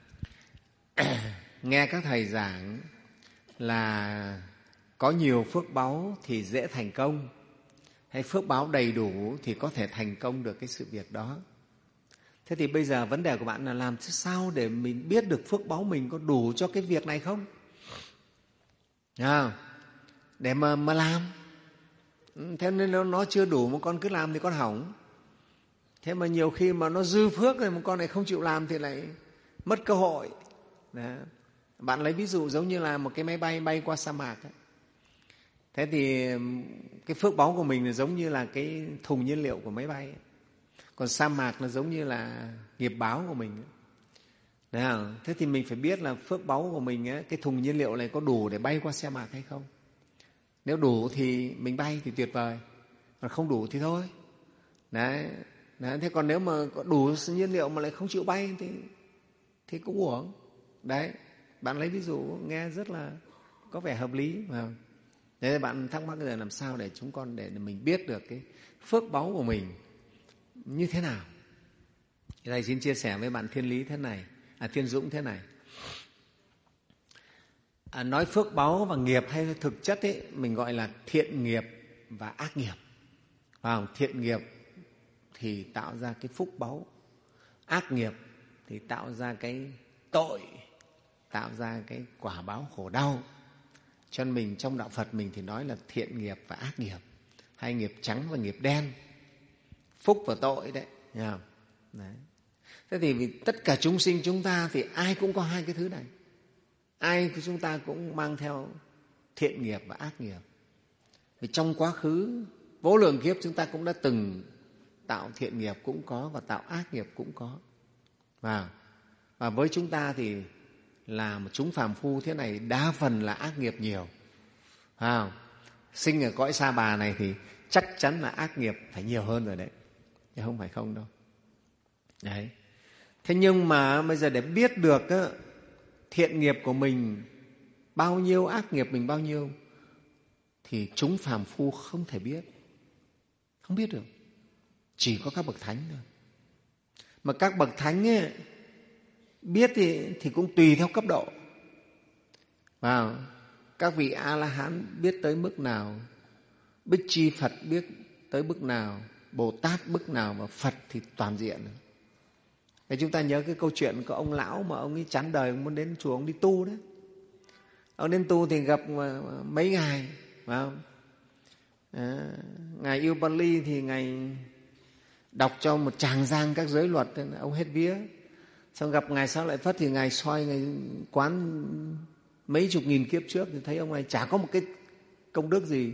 [SPEAKER 2] nghe các thầy giảng là có nhiều phước báu thì dễ thành công, hay phước báu đầy đủ thì có thể thành công được cái sự việc đó. Thế thì bây giờ vấn đề của bạn là làm sao để mình biết được phước báu mình có đủ cho cái việc này không? À, để mà, mà làm. Thế nên nó, nó chưa đủ mà con cứ làm thì con hỏng. Thế mà nhiều khi mà nó dư phước rồi mà con lại không chịu làm thì lại mất cơ hội. Đó. Bạn lấy ví dụ giống như là một cái máy bay bay qua sa mạc ấy. Thế thì cái phước báu của mình là giống như là cái thùng nhiên liệu của máy bay ấy. Còn sa mạc nó giống như là nghiệp báo của mình ấy. Đấy không? Thế thì mình phải biết là phước báu của mình ấy, cái thùng nhiên liệu này có đủ để bay qua sa mạc hay không. Nếu đủ thì mình bay thì tuyệt vời, còn không đủ thì thôi. Đấy. Đấy. Thế còn nếu mà có đủ nhiên liệu mà lại không chịu bay thì, thì cũng uổng. Đấy. Bạn lấy ví dụ nghe rất là có vẻ hợp lý. Mà. Thế bạn thắc mắc là làm sao để chúng con để mình biết được cái phước báu của mình như thế nào. Thầy xin chia sẻ với bạn Thiên Lý thế này, à Thiên Dũng thế này. À, nói phước báu và nghiệp hay thực chất ấy, mình gọi là thiện nghiệp và ác nghiệp. À, thiện nghiệp thì tạo ra cái phúc báu, ác nghiệp thì tạo ra cái tội, tạo ra cái quả báo khổ đau. Cho nên mình trong đạo Phật mình thì nói là thiện nghiệp và ác nghiệp, hay nghiệp trắng và nghiệp đen, phúc và tội đấy. Thấy không? Đấy. Thế thì vì tất cả chúng sinh chúng ta thì ai cũng có hai cái thứ này. Ai của chúng ta cũng mang theo thiện nghiệp và ác nghiệp. Vì trong quá khứ vô lượng kiếp chúng ta cũng đã từng tạo thiện nghiệp cũng có và tạo ác nghiệp cũng có. Và, và với chúng ta thì là một chúng phàm phu thế này đa phần là ác nghiệp nhiều. À, sinh ở cõi Sa Bà này thì chắc chắn là ác nghiệp phải nhiều hơn rồi đấy. Chứ không phải không đâu. Đấy. Thế nhưng mà bây giờ để biết được á, thiện nghiệp của mình bao nhiêu, ác nghiệp mình bao nhiêu thì chúng phàm phu không thể biết. Không biết được. Chỉ có các bậc thánh thôi. Mà các bậc thánh ấy, biết thì, thì cũng tùy theo cấp độ. Và các vị A-la-hán biết tới mức nào, Bích Chi Phật biết tới mức nào, Bồ Tát mức nào, mà Phật thì toàn diện. Thế chúng ta nhớ cái câu chuyện của ông lão mà ông ấy chán đời, ông muốn đến chùa ông đi tu đấy. Ông đến tu thì gặp mấy ngài, phải không? À, ngài Yêu Bali thì ngài đọc cho một tràng giang các giới luật, ông hết vía. Xong gặp ngài Xá Lợi Phất thì ngài soi ngài quán mấy chục nghìn kiếp trước thì thấy ông này chả có một cái công đức gì.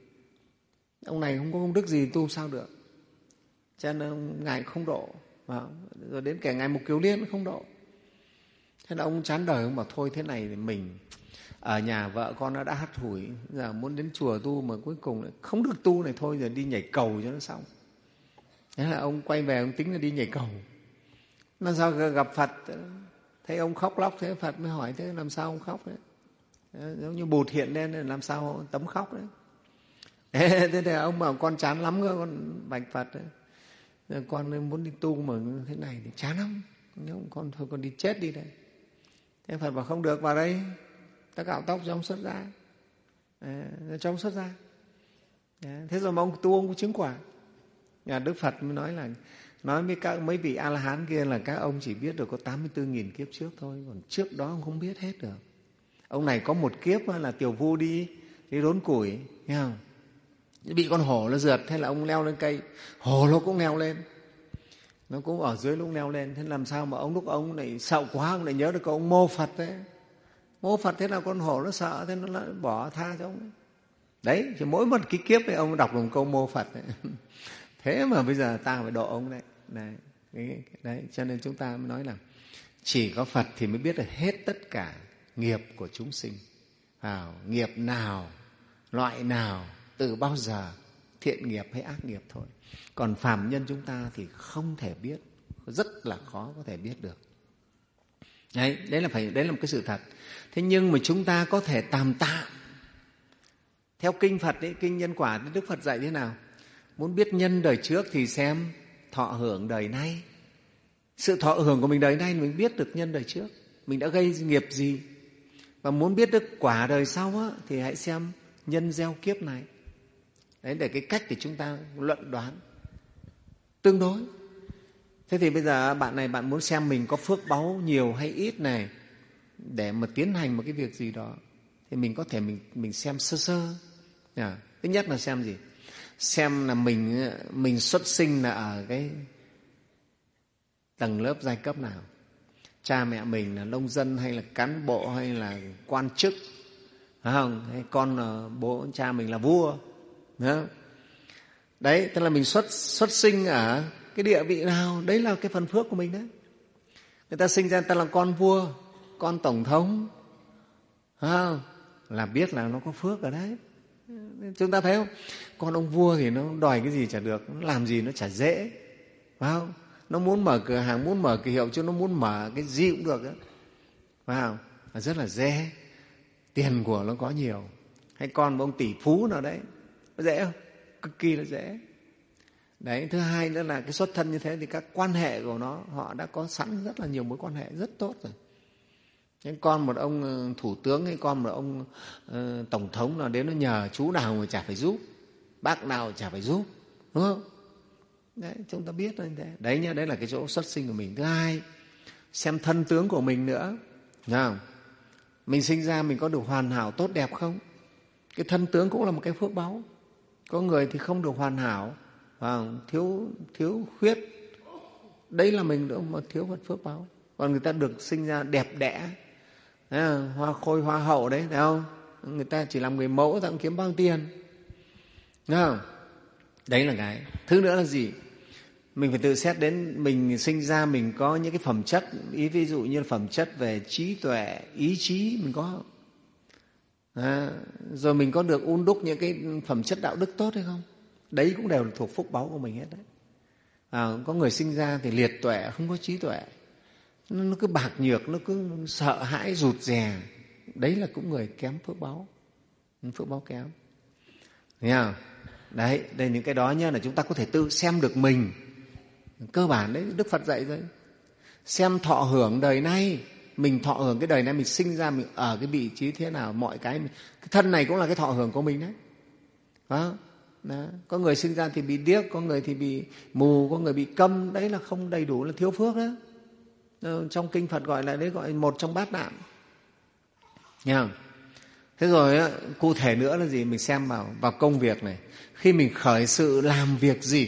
[SPEAKER 2] Ông này không có công đức gì tu sao được. Cho nên ngài không độ. Rồi đến kẻ ngài Mục Kiều Liên cũng không độ. Thế là ông chán đời, ông bảo thôi thế này thì mình ở nhà vợ con nó đã hắt hủi, giờ muốn đến chùa tu mà cuối cùng lại không được tu này, thôi giờ đi nhảy cầu cho nó xong. Thế là ông quay về ông tính là đi nhảy cầu. Làm sao gặp Phật, thấy ông khóc lóc, thế Phật mới hỏi thế làm sao ông khóc đấy? Giống như Bụt hiện lên làm sao tấm khóc đấy. Thế thì ông bảo con chán lắm cơ, con bạch Phật đấy. Con muốn đi tu mà thế này thì chán lắm, con thôi con đi chết đi đây. Thế Phật bảo không được, vào đây ta cạo tóc cho ông xuất ra, à, cho ông xuất ra. Thế rồi mà ông tu ông có chứng quả. Nhà Đức Phật mới nói là nói với các mấy vị A La Hán kia là các ông chỉ biết được có tám mươi tư nghìn kiếp trước thôi, còn trước đó ông không biết hết được. Ông này có một kiếp là tiểu phu đi đi đốn củi, nghe không? Bị con hổ nó rượt, thế là ông leo lên cây, hổ nó cũng leo lên, nó cũng ở dưới lúc leo lên. Thế làm sao mà ông lúc ông này sợ quá, ông lại nhớ được câu ông mô Phật đấy. Mô Phật thế là con hổ nó sợ, thế nó lại bỏ tha cho ông. Đấy, chỉ mỗi một cái kiếp này ông đọc một câu mô Phật đấy. Thế mà bây giờ ta phải độ ông đấy. Đấy, đấy. Cho nên chúng ta mới nói là chỉ có Phật thì mới biết được hết tất cả nghiệp của chúng sinh. À, nghiệp nào, loại nào, từ bao giờ, thiện nghiệp hay ác nghiệp thôi. Còn phàm nhân chúng ta thì không thể biết, rất là khó có thể biết được. Đấy, đấy là phải, đấy là một cái sự thật. Thế nhưng mà chúng ta có thể tạm tạm. Theo kinh Phật ấy, kinh Nhân Quả, Đức Phật dạy thế nào? Muốn biết nhân đời trước thì xem thọ hưởng đời nay. Sự thọ hưởng của mình đời nay mình biết được nhân đời trước, mình đã gây nghiệp gì. Và muốn biết được quả đời sau á, thì hãy xem nhân gieo kiếp này. Đấy, để cái cách để chúng ta luận đoán tương đối. Thế thì bây giờ bạn này bạn muốn xem mình có phước báu nhiều hay ít này, để mà tiến hành một cái việc gì đó, thì mình có thể mình mình xem sơ sơ. À, thứ nhất là xem gì? Xem là mình mình xuất sinh là ở cái tầng lớp giai cấp nào. Cha mẹ mình là nông dân hay là cán bộ hay là quan chức, phải không? Hay con là bố cha mình là vua, phải không? Đấy, tức là mình xuất xuất sinh ở cái địa vị nào, đấy là cái phần phước của mình đấy. Người ta sinh ra người ta là con vua, con tổng thống, phải không? Là biết là nó có phước ở đấy. Chúng ta thấy không? Con ông vua thì nó đòi cái gì chả được, nó làm gì nó chả dễ, phải không? Nó muốn mở cửa hàng, muốn mở cửa hiệu, chứ nó muốn mở cái gì cũng được đó, phải không? Là rất là dễ, tiền của nó có nhiều. Hay con một ông tỷ phú nào đấy, nó dễ không? Cực kỳ là dễ. Đấy, thứ hai nữa là cái xuất thân như thế thì các quan hệ của nó, họ đã có sẵn rất là nhiều mối quan hệ rất tốt rồi. Nên con một ông thủ tướng hay con một ông uh, tổng thống nào đến nó nhờ chú nào mà chả phải giúp, bác nào chả phải giúp, đúng không? Đấy, chúng ta biết như thế. Đấy nhá, đấy là cái chỗ xuất sinh của mình. Thứ hai, xem thân tướng của mình nữa. Đúng không? Mình sinh ra mình có được hoàn hảo tốt đẹp không? Cái thân tướng cũng là một cái phước báu. Có người thì không được hoàn hảo, không? thiếu thiếu khuyết. Đấy là mình cũng một thiếu một phước báu. Còn người ta được sinh ra đẹp đẽ, à, hoa khôi hoa hậu đấy, thấy không? Người ta chỉ làm người mẫu, ta cũng kiếm bao tiền, đúng không? Đấy là cái. Thứ nữa là gì? Mình phải tự xét đến mình sinh ra mình có những cái phẩm chất, ý ví dụ như là phẩm chất về trí tuệ, ý chí mình có, à, rồi mình có được un đúc những cái phẩm chất đạo đức tốt hay không? Đấy cũng đều là thuộc phúc báu của mình hết đấy. À, có người sinh ra thì liệt tuệ, không có trí tuệ, nó, nó cứ bạc nhược, nó cứ sợ hãi rụt rè, đấy là cũng người kém phước báu, phước báu kém. Thấy không? Đấy, đây những cái đó nhá, là chúng ta có thể tự xem được mình. Cơ bản đấy, Đức Phật dạy rồi. Xem thọ hưởng đời nay, mình thọ hưởng cái đời này, mình sinh ra mình ở cái vị trí thế nào, mọi cái, cái thân này cũng là cái thọ hưởng của mình đấy. Đó. Đó. Có người sinh ra thì bị điếc, có người thì bị mù, có người bị câm, đấy là không đầy đủ, là thiếu phước đó. Trong kinh Phật gọi là đấy, gọi một trong bát nạn. Nghe không? Thế rồi cụ thể nữa là gì? Mình xem vào, vào công việc này. Khi mình khởi sự làm việc gì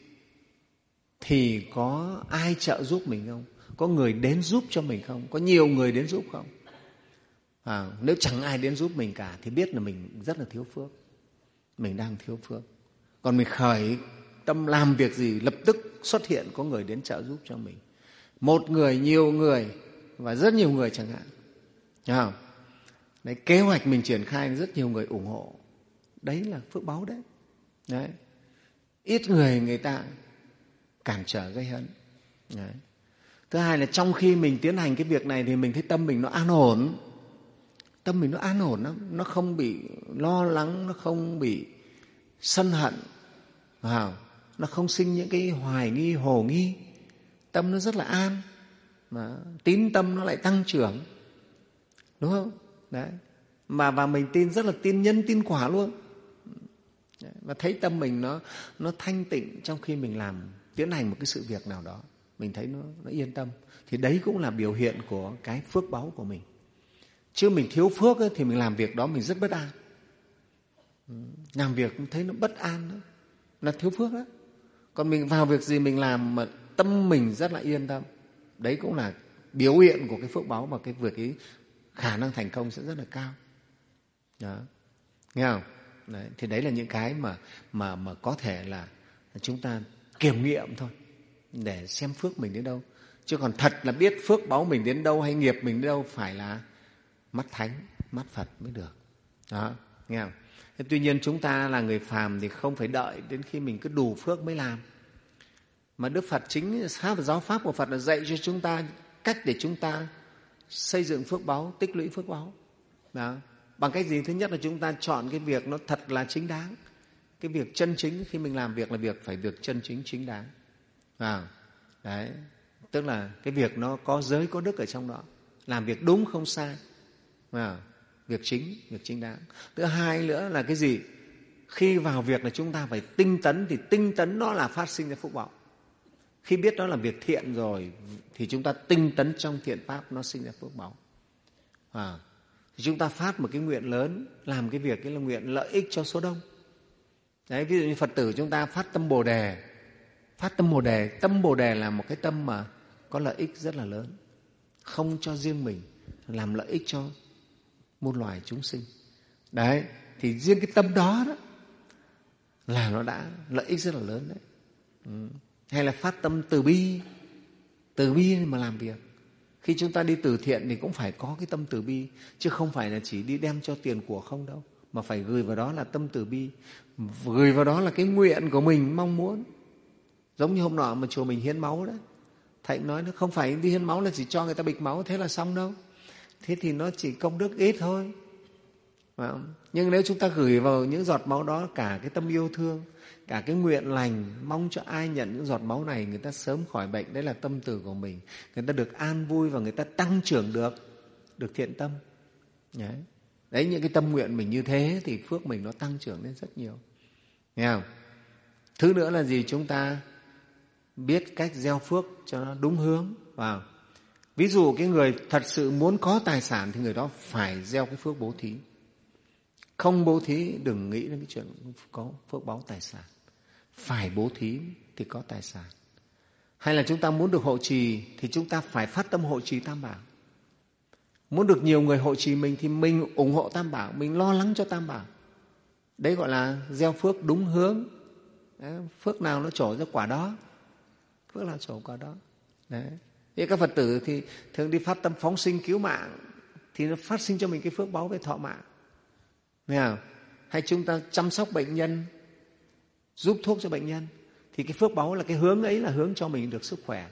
[SPEAKER 2] thì có ai trợ giúp mình không? Có người đến giúp cho mình không? Có nhiều người đến giúp không? À, nếu chẳng ai đến giúp mình cả thì biết là mình rất là thiếu phước. Mình đang thiếu phước. Còn mình khởi tâm làm việc gì lập tức xuất hiện có người đến trợ giúp cho mình. Một người, nhiều người và rất nhiều người chẳng hạn. Thấy không? Đấy, kế hoạch mình triển khai rất nhiều người ủng hộ. Đấy là phước báu đấy. Đấy. Ít người người ta cản trở gây hấn. Đấy. Thứ hai là trong khi mình tiến hành cái việc này thì mình thấy tâm mình nó an ổn, tâm mình nó an ổn lắm, nó không bị lo lắng, nó không bị sân hận, nó không sinh những cái hoài nghi, hồ nghi, tâm nó rất là an, mà tín tâm nó lại tăng trưởng, đúng không? Đấy. Mà và mình tin rất là tin nhân tin quả luôn. Đấy. Và thấy tâm mình nó nó thanh tịnh trong khi mình làm tiến hành một cái sự việc nào đó, mình thấy nó nó yên tâm, thì đấy cũng là biểu hiện của cái phước báu của mình. Chứ mình thiếu phước ấy, thì mình làm việc đó mình rất bất an, làm việc thấy nó bất an đó, là thiếu phước đó. Còn mình vào việc gì mình làm mà tâm mình rất là yên tâm, đấy cũng là biểu hiện của cái phước báu, và cái việc ấy khả năng thành công sẽ rất là cao. Đó. Nghe không? Đấy. Thì đấy là những cái mà, mà, mà có thể là chúng ta kiểm nghiệm thôi, để xem phước mình đến đâu. Chứ còn thật là biết phước báu mình đến đâu hay nghiệp mình đến đâu phải là mắt thánh, mắt Phật mới được. Đó. Nghe không? Thế tuy nhiên chúng ta là người phàm thì không phải đợi đến khi mình cứ đủ phước mới làm. Mà Đức Phật chính pháp và giáo pháp của Phật là dạy cho chúng ta cách để chúng ta xây dựng phước báu, tích lũy phước báu. Đó. Bằng cách gì? Thứ nhất là chúng ta chọn cái việc nó thật là chính đáng. Cái việc chân chính, khi mình làm việc là việc phải việc chân chính chính đáng. À, đấy. Tức là cái việc nó có giới có đức ở trong đó, làm việc đúng không sai, à, việc chính, việc chính đáng. Thứ hai nữa là cái gì? Khi vào việc là chúng ta phải tinh tấn, thì tinh tấn nó là phát sinh ra phước báu. Khi biết đó là việc thiện rồi thì chúng ta tinh tấn trong thiện pháp, nó sinh ra phước báu. À, thì chúng ta phát một cái nguyện lớn, làm cái việc ấy là nguyện lợi ích cho số đông. Đấy, ví dụ như Phật tử chúng ta phát tâm Bồ Đề, phát tâm Bồ Đề, tâm Bồ Đề là một cái tâm mà có lợi ích rất là lớn, không cho riêng mình, làm lợi ích cho muôn loài chúng sinh. Đấy, thì riêng cái tâm đó đó là nó đã lợi ích rất là lớn đấy. Ừ. Hay là phát tâm từ bi, từ bi mà làm việc. Khi chúng ta đi từ thiện thì cũng phải có cái tâm từ bi, chứ không phải là chỉ đi đem cho tiền của không đâu, mà phải gửi vào đó là tâm từ bi, gửi vào đó là cái nguyện của mình mong muốn. Giống như hôm nọ mà chùa mình hiến máu đấy, thầy nói nó không phải đi hiến máu là chỉ cho người ta bịch máu thế là xong đâu. Thế thì nó chỉ công đức ít thôi. Nhưng nếu chúng ta gửi vào những giọt máu đó cả cái tâm yêu thương, cả cái nguyện lành, mong cho ai nhận những giọt máu này người ta sớm khỏi bệnh, đấy là tâm từ của mình, người ta được an vui và người ta tăng trưởng được được thiện tâm. Đấy, đấy những cái tâm nguyện mình như thế thì phước mình nó tăng trưởng lên rất nhiều. Nghe không? Thứ nữa là gì? Chúng ta biết cách gieo phước cho nó đúng hướng. Wow. Ví dụ cái người thật sự muốn có tài sản thì người đó phải gieo cái phước bố thí. Không bố thí đừng nghĩ đến cái chuyện có phước báu tài sản. Phải bố thí thì có tài sản. Hay là chúng ta muốn được hộ trì thì chúng ta phải phát tâm hộ trì Tam Bảo. Muốn được nhiều người hộ trì mình thì mình ủng hộ Tam Bảo, mình lo lắng cho Tam Bảo. Đấy gọi là gieo phước đúng hướng. Đấy, phước nào nó trổ ra quả đó. Phước nào trổ quả đó. Đấy. Thế các Phật tử thì thường đi phát tâm phóng sinh cứu mạng thì nó phát sinh cho mình cái phước báu về thọ mạng. Nghe không? Hay chúng ta chăm sóc bệnh nhân, giúp thuốc cho bệnh nhân thì cái phước báu là cái hướng ấy là hướng cho mình được sức khỏe.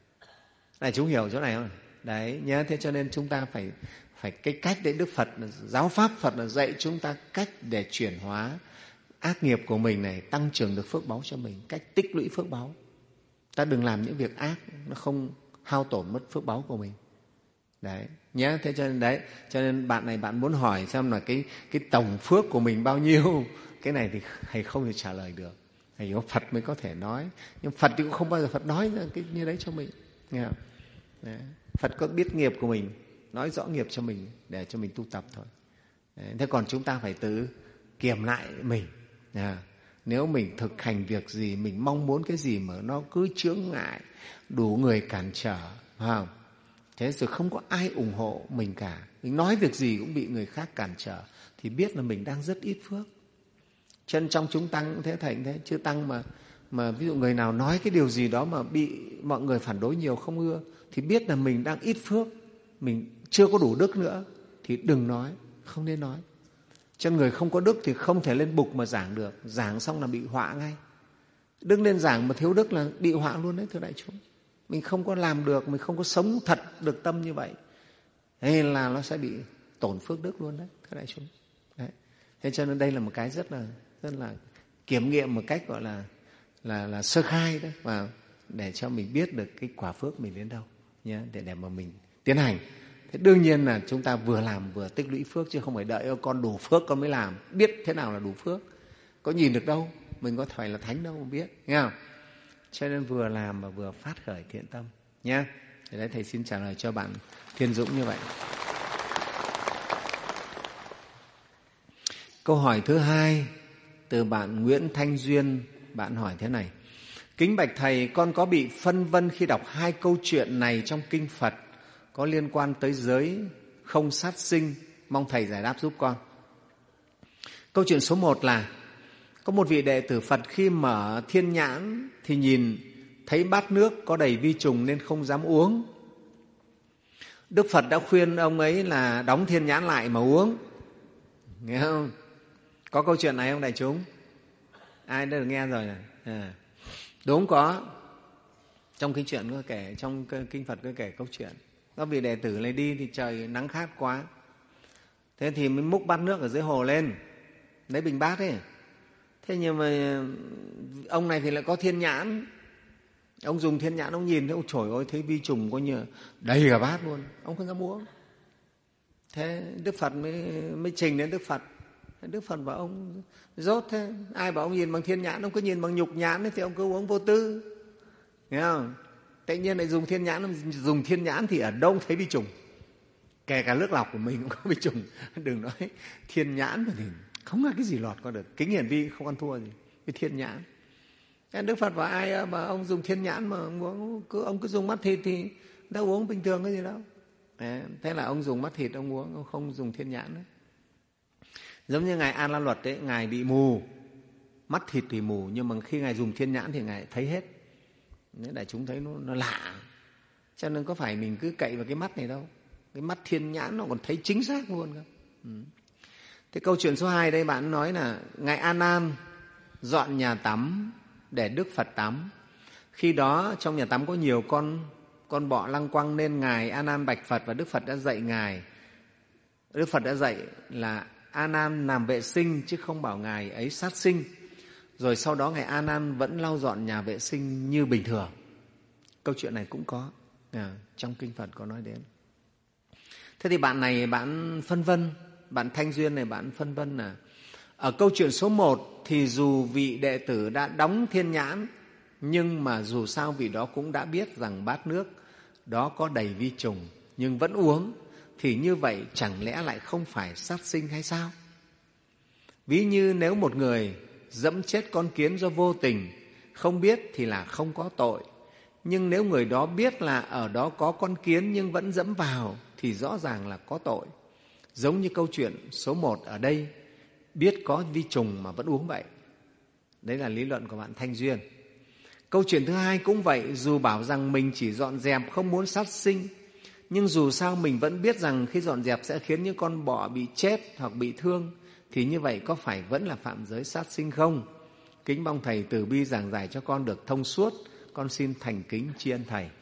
[SPEAKER 2] Này chúng hiểu chỗ này không? Đấy nhớ, thế cho nên chúng ta phải phải cái cách để Đức Phật, giáo pháp Phật là dạy chúng ta cách để chuyển hóa ác nghiệp của mình này, tăng trưởng được phước báu cho mình, cách tích lũy phước báu. Ta đừng làm những việc ác, nó không hao tổn mất phước báu của mình. Đấy nhé, thế cho nên đấy, cho nên bạn này bạn muốn hỏi xem là cái cái tổng phước của mình bao nhiêu, cái này thì thầy không thể trả lời được, thầy có Phật mới có thể nói, nhưng Phật thì cũng không bao giờ Phật nói cái như đấy cho mình, nghe không? Đấy. Phật có biết nghiệp của mình, nói rõ nghiệp cho mình để cho mình tu tập thôi. Đấy. Thế còn chúng ta phải tự kiểm lại mình. Đấy. Nếu mình thực hành việc gì, mình mong muốn cái gì mà nó cứ chướng ngại, đủ người cản trở, phải không? Thế rồi không có ai ủng hộ mình cả, mình nói việc gì cũng bị người khác cản trở, thì biết là mình đang rất ít phước. Chân trong chúng tăng cũng thế, thầy cũng thế, chứ tăng mà mà ví dụ người nào nói cái điều gì đó mà bị mọi người phản đối nhiều không ưa thì biết là mình đang ít phước, mình chưa có đủ đức nữa thì đừng nói, không nên nói. Cho người không có đức thì không thể lên bục mà giảng được, giảng xong là bị họa ngay. Đứng lên giảng mà thiếu đức là bị họa luôn đấy, thưa đại chúng. Mình không có làm được, mình không có sống thật được tâm như vậy, hay là nó sẽ bị tổn phước đức luôn đấy, thưa đại chúng. Đấy. Thế cho nên đây là một cái rất là rất là kiểm nghiệm một cách gọi là là là sơ khai đấy, và để cho mình biết được cái quả phước mình đến đâu nhé, để để mà mình tiến hành. Thế đương nhiên là chúng ta vừa làm vừa tích lũy phước, chứ không phải đợi con đủ phước con mới làm. Biết thế nào là đủ phước, có nhìn được đâu, mình có phải là thánh đâu không biết, nghe không? Cho nên vừa làm và vừa phát khởi thiện tâm nhé. Để đấy thầy xin trả lời cho bạn Thiên Dũng như vậy. Câu hỏi thứ hai từ bạn Nguyễn Thanh Duyên, bạn hỏi thế này: kính bạch thầy, con có bị phân vân khi đọc hai câu chuyện này trong kinh Phật có liên quan tới giới không sát sinh, mong thầy giải đáp giúp con. Câu chuyện số một là có một vị đệ tử Phật khi mở thiên nhãn thì nhìn thấy bát nước có đầy vi trùng nên không dám uống. Đức Phật đã khuyên ông ấy là đóng thiên nhãn lại mà uống. Nghe không? Có câu chuyện này không đại chúng? Ai đã được nghe rồi này? À, đúng, có. Trong kinh chuyện có kể, trong kinh Phật có kể câu chuyện. Có vị đệ tử này đi thì trời nắng khát quá. Thế thì mới múc bát nước ở dưới hồ lên, lấy bình bát ấy. Thế nhưng mà ông này thì lại có thiên nhãn. Ông dùng thiên nhãn, ông nhìn thấy, ôi trời ơi, thấy vi trùng có như đầy cả bát luôn. Ông không dám uống. Thế Đức Phật mới, mới trình đến Đức Phật. Đức Phật bảo ông dốt thế. Ai bảo ông nhìn bằng thiên nhãn, ông cứ nhìn bằng nhục nhãn ấy, thì ông cứ uống vô tư. Nghe không? Tự nhiên lại dùng thiên nhãn, dùng thiên nhãn thì ở đâu thấy vi trùng. Kể cả nước lọc của mình cũng có vi trùng. Đừng nói thiên nhãn mà thì không là cái gì lọt qua được. Kính hiển vi không ăn thua gì với thiên nhãn. Đức Phật bảo ai mà ông dùng thiên nhãn mà ông, uống, cứ, ông cứ dùng mắt thịt thì đã uống bình thường cái gì đâu. Thế là ông dùng mắt thịt ông uống, ông không dùng thiên nhãn đấy. Giống như Ngài A La Luật ấy, Ngài bị mù, mắt thịt thì mù, nhưng mà khi Ngài dùng thiên nhãn thì Ngài thấy hết. Nên đại chúng thấy nó, nó lạ. Cho nên có phải mình cứ cậy vào cái mắt này đâu. Cái mắt thiên nhãn nó còn thấy chính xác luôn cơ. Ừ. Thế câu chuyện số hai đây bạn nói là Ngài A Nan dọn nhà tắm để Đức Phật tắm. Khi đó trong nhà tắm có nhiều con con bọ lăng quăng nên Ngài A Nan bạch Phật, và Đức Phật đã dạy Ngài. Đức Phật đã dạy là A Nan làm vệ sinh chứ không bảo Ngài ấy sát sinh. Rồi sau đó Ngài A Nan vẫn lau dọn nhà vệ sinh như bình thường. Câu chuyện này cũng có, à, trong kinh Phật có nói đến. Thế thì bạn này bạn phân vân, bạn Thanh Duyên này bạn phân vân là ở câu chuyện số một thì dù vị đệ tử đã đóng thiên nhãn, nhưng mà dù sao vị đó cũng đã biết rằng bát nước đó có đầy vi trùng nhưng vẫn uống, thì như vậy chẳng lẽ lại không phải sát sinh hay sao? Ví như nếu một người dẫm chết con kiến do vô tình, không biết thì là không có tội. Nhưng nếu người đó biết là ở đó có con kiến nhưng vẫn dẫm vào thì rõ ràng là có tội. Giống như câu chuyện số một ở đây, biết có vi trùng mà vẫn uống vậy. Đấy là lý luận của bạn Thanh Duyên. Câu chuyện thứ hai cũng vậy, dù bảo rằng mình chỉ dọn dẹp không muốn sát sinh, nhưng dù sao mình vẫn biết rằng khi dọn dẹp sẽ khiến những con bọ bị chết hoặc bị thương, thì như vậy có phải vẫn là phạm giới sát sinh không? Kính mong Thầy từ bi giảng giải cho con được thông suốt. Con xin thành kính tri ân Thầy.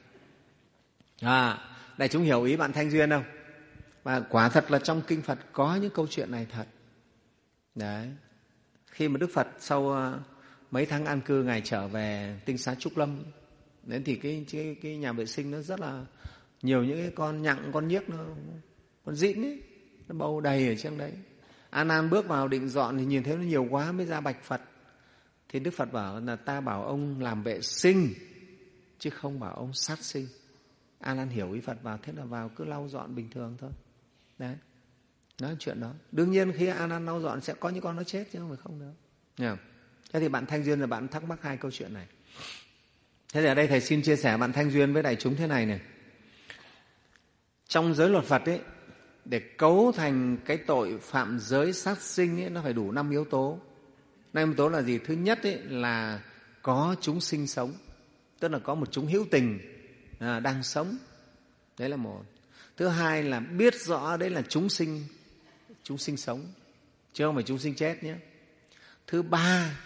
[SPEAKER 2] À, đại chúng hiểu ý bạn Thanh Duyên không? Và quả thật là trong kinh Phật có những câu chuyện này thật. Đấy. Khi mà Đức Phật sau uh, mấy tháng an cư, Ngài trở về tinh xá Trúc Lâm, đến thì cái, cái, cái nhà vệ sinh nó rất là nhiều những cái con nhặng, con nhiếc, nó, con dịn ấy, nó bầu đầy ở trong đấy. A Nan bước vào định dọn thì nhìn thấy nó nhiều quá mới ra bạch Phật. Thì Đức Phật bảo là ta bảo ông làm vệ sinh chứ không bảo ông sát sinh. A Nan hiểu ý Phật vào, thế là vào cứ lau dọn bình thường thôi. Đấy, nói chuyện đó. Đương nhiên khi A Nan lau dọn sẽ có những con nó chết chứ không phải không đâu. Nghe không? Thế thì bạn Thanh Duyên là bạn thắc mắc hai câu chuyện này. Thế thì ở đây Thầy xin chia sẻ bạn Thanh Duyên với đại chúng thế này này. Trong giới luật Phật ấy, để cấu thành cái tội phạm giới sát sinh ấy, nó phải đủ năm yếu tố. Năm yếu tố là gì? Thứ nhất ấy, là có chúng sinh sống, tức là có một chúng hữu tình à, đang sống. Đấy là một. Thứ hai là biết rõ đấy là chúng sinh, chúng sinh sống, chứ không phải chúng sinh chết nhé. Thứ ba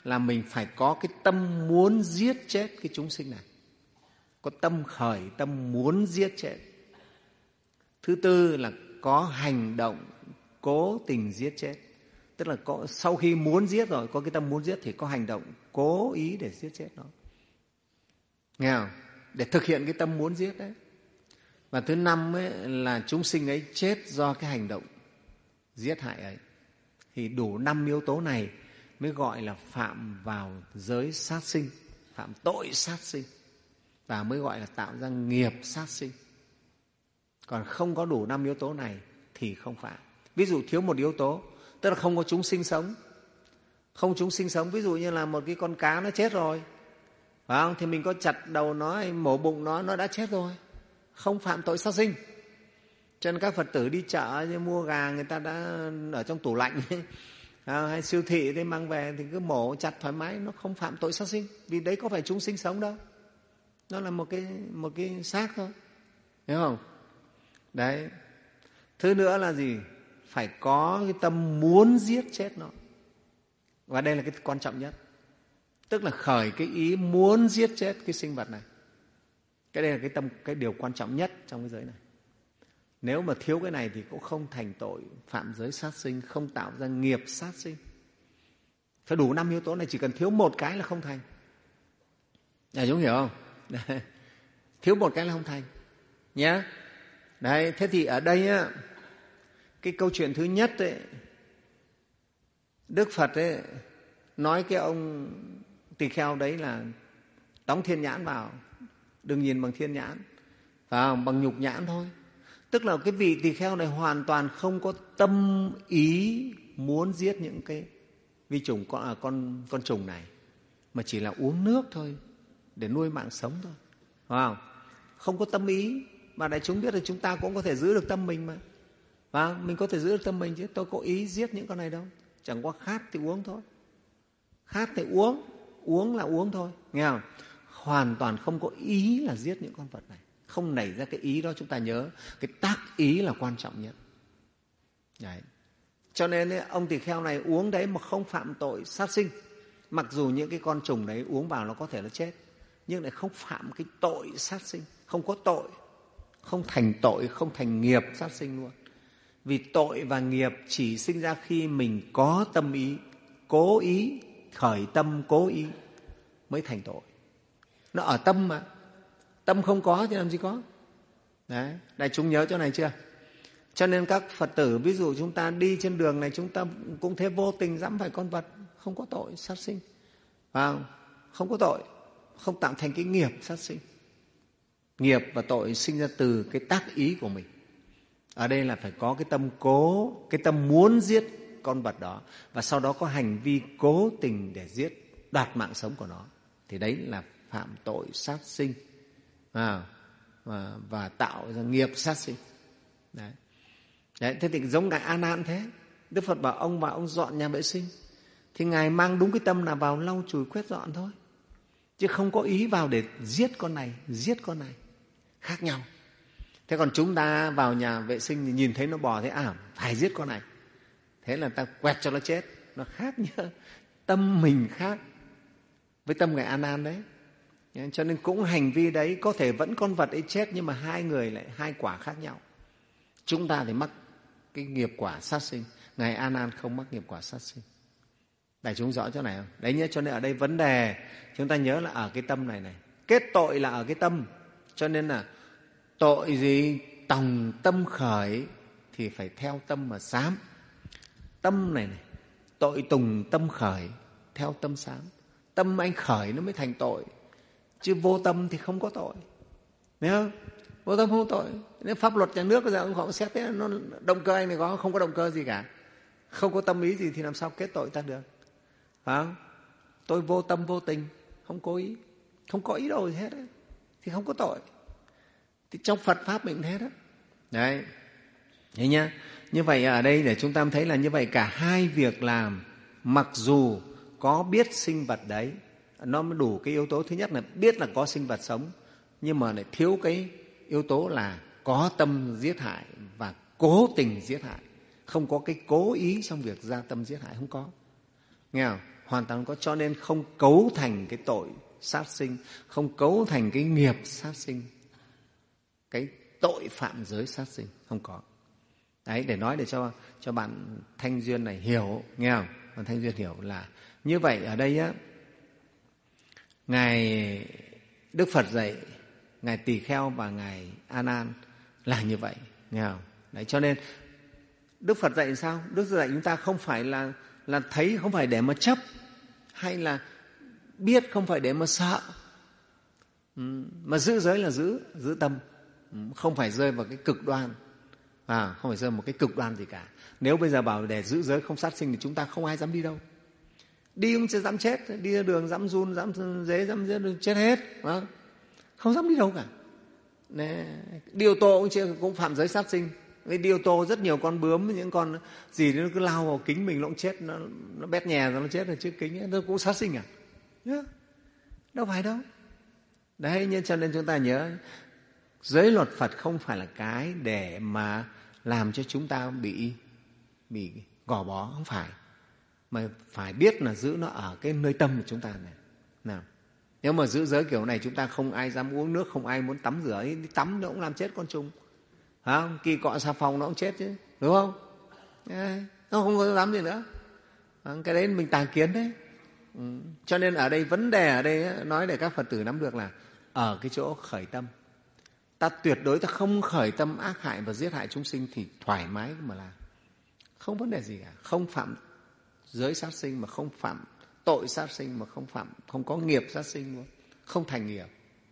[SPEAKER 2] là mình phải có cái tâm muốn giết chết cái chúng sinh này, có tâm khởi, tâm muốn giết chết. Thứ tư là có hành động cố tình giết chết, tức là có, sau khi muốn giết rồi, có cái tâm muốn giết thì có hành động cố ý để giết chết nó. Nghe không? Để thực hiện cái tâm muốn giết đấy. Và thứ năm ấy là chúng sinh ấy chết do cái hành động giết hại ấy. Thì đủ năm yếu tố này mới gọi là phạm vào giới sát sinh, phạm tội sát sinh, và mới gọi là tạo ra nghiệp sát sinh. Còn không có đủ năm yếu tố này thì không phạm. Ví dụ thiếu một yếu tố, tức là không có chúng sinh sống. Không chúng sinh sống, ví dụ như là một cái con cá nó chết rồi, phải không? Thì mình có chặt đầu nó, mổ bụng nó, nó đã chết rồi, không phạm tội sát sinh. Cho nên các Phật tử đi chợ mua gà, người ta đã ở trong tủ lạnh à, hay siêu thị thì mang về thì cứ mổ chặt thoải mái, nó không phạm tội sát sinh, vì đấy có phải chúng sinh sống đâu, nó là một cái một cái xác thôi, hiểu không? Đấy. Thứ nữa là gì? Phải có cái tâm muốn giết chết nó, và đây là cái quan trọng nhất, tức là khởi cái ý muốn giết chết cái sinh vật này. Cái đây là cái tâm, cái điều quan trọng nhất trong cái giới này. Nếu mà thiếu cái này thì cũng không thành tội phạm giới sát sinh, không tạo ra nghiệp sát sinh. Phải đủ năm yếu tố này, chỉ cần thiếu một cái là không thành. Đại chúng hiểu không? Đấy. Thiếu một cái là không thành nhé. Đấy, thế thì ở đây á, cái câu chuyện thứ nhất ấy, Đức Phật ấy, nói cái ông tỳ kheo đấy là đóng thiên nhãn vào, đừng nhìn bằng thiên nhãn, phải không? Bằng nhục nhãn thôi. Tức là cái vị tỳ kheo này hoàn toàn không có tâm ý muốn giết những cái vi trùng, con, à, con, con trùng này, mà chỉ là uống nước thôi, để nuôi mạng sống thôi, phải không? Không có tâm ý. Mà đại chúng biết là chúng ta cũng có thể giữ được tâm mình mà, phải không? Mình có thể giữ được tâm mình chứ tôi có ý giết những con này đâu. Chẳng qua khát thì uống thôi, khát thì uống, uống là uống thôi, nghe không? Hoàn toàn không có ý là giết những con vật này, không nảy ra cái ý đó. Chúng ta nhớ cái tác ý là quan trọng nhất. Đấy. Cho nên ấy, ông tỳ kheo này uống đấy mà không phạm tội sát sinh. Mặc dù những cái con trùng đấy uống vào nó có thể nó chết, nhưng lại không phạm cái tội sát sinh, không có tội, không thành tội, không thành nghiệp sát sinh luôn. Vì tội và nghiệp chỉ sinh ra khi mình có tâm ý, cố ý, khởi tâm cố ý mới thành tội. Nó ở tâm mà, tâm không có thì làm gì có. Đấy, đại chúng nhớ chỗ này chưa? Cho nên các Phật tử, ví dụ chúng ta đi trên đường này, chúng ta cũng thế, vô tình dẫm phải con vật, không có tội sát sinh, phải không? Không có tội, không tạo thành cái nghiệp sát sinh. Nghiệp và tội sinh ra từ cái tác ý của mình. Ở đây là phải có cái tâm cố, cái tâm muốn giết con vật đó, và sau đó có hành vi cố tình để giết, đoạt mạng sống của nó, thì đấy là phạm tội sát sinh, à, và, và tạo ra nghiệp sát sinh. Đấy. Đấy, thế thì giống Ngài A Nan thế. Đức Phật bảo ông vào ông dọn nhà vệ sinh, thì Ngài mang đúng cái tâm là vào lau chùi quét dọn thôi, chứ không có ý vào để giết con này, giết con này, khác nhau. Thế còn chúng ta vào nhà vệ sinh thì nhìn thấy nó bò, thế à phải giết con này, thế là ta quẹt cho nó chết. Nó khác nhá, tâm mình khác với tâm Ngài A Nan đấy. Cho nên cũng hành vi đấy có thể vẫn con vật ấy chết, nhưng mà hai người lại hai quả khác nhau. Chúng ta thì mắc cái nghiệp quả sát sinh, Ngài A Nan không mắc nghiệp quả sát sinh. Đại chúng rõ chỗ này không? Đấy nhé. Cho nên ở đây vấn đề chúng ta nhớ là ở cái tâm này này, kết tội là ở cái tâm. Cho nên là tội gì tòng tâm khởi thì phải theo tâm mà sám. Tâm này này, tội tùng tâm khởi, theo tâm sám. Tâm anh khởi nó mới thành tội, chứ vô tâm thì không có tội. Thấy không? Vô tâm không có tội. Nếu pháp luật nhà nước bây giờ họ xét thế, nó động cơ anh này có, không có động cơ gì cả, không có tâm ý gì thì làm sao kết tội ta được, phải không? Tôi vô tâm vô tình, không cố ý, không có ý đồ gì hết ấy, thì không có tội. Thì trong Phật Pháp mình thế đó. Đấy. Thế nhá. Như vậy ở đây để chúng ta thấy là như vậy, cả hai việc làm mặc dù có biết sinh vật đấy, nó mới đủ cái yếu tố. Thứ nhất là biết là có sinh vật sống, nhưng mà lại thiếu cái yếu tố là có tâm giết hại và cố tình giết hại. Không có cái cố ý trong việc ra tâm giết hại, không có. Nghe không? hoàn toàn có, cho nên không cấu thành cái tội sát sinh, không cấu thành cái nghiệp sát sinh, cái tội phạm giới sát sinh, không có. Đấy, để nói để cho cho bạn Thanh Duyên này hiểu, nghe không? Bạn Thanh Duyên hiểu là như vậy. Ở đây á, Ngài Đức Phật dạy, Ngài Tỳ Kheo và Ngài A Nan là như vậy, nghe không? Đấy, cho nên Đức Phật dạy sao? Đức Phật dạy chúng ta không phải là là thấy, không phải để mà chấp, hay là biết không phải để mà sợ, ừ, mà giữ giới là giữ giữ tâm, ừ, không phải rơi vào cái cực đoan, à, không phải rơi vào một cái cực đoan gì cả. Nếu bây giờ bảo để giữ giới không sát sinh thì chúng ta không ai dám đi đâu. Đi cũng chưa dám chết, đi ra đường dám run, dám dế, dám chết hết, không, không dám đi đâu cả. Đấy, đi ô tô cũng, chưa, cũng phạm giới sát sinh. Với đi ô tô rất nhiều con bướm, những con gì nó cứ lao vào kính mình, nó cũng chết, nó, nó bét nhè rồi nó chết ở trước kính ấy, nó cũng sát sinh à? Yeah. Đâu phải đâu. Đấy, nhưng cho nên chúng ta nhớ, giới luật Phật không phải là cái để mà làm cho chúng ta bị bị gò bó, không phải, mà phải biết là giữ nó ở cái nơi tâm của chúng ta này. Nào, nếu mà giữ giới kiểu này, chúng ta không ai dám uống nước, không ai muốn tắm rửa, đi tắm nó cũng làm chết con trùng, không? Kỳ cọ xà phòng nó cũng chết chứ, đúng không? Đấy, nó không có dám gì nữa. Cái đấy mình tà kiến đấy. Ừ. Cho nên ở đây, vấn đề ở đây nói để các Phật tử nắm được là ở cái chỗ khởi tâm. Ta tuyệt đối ta không khởi tâm ác hại và giết hại chúng sinh thì thoải mái mà làm, không vấn đề gì cả. Không phạm giới sát sinh mà không phạm tội sát sinh, mà không phạm, không có nghiệp sát sinh luôn, không thành nghiệp.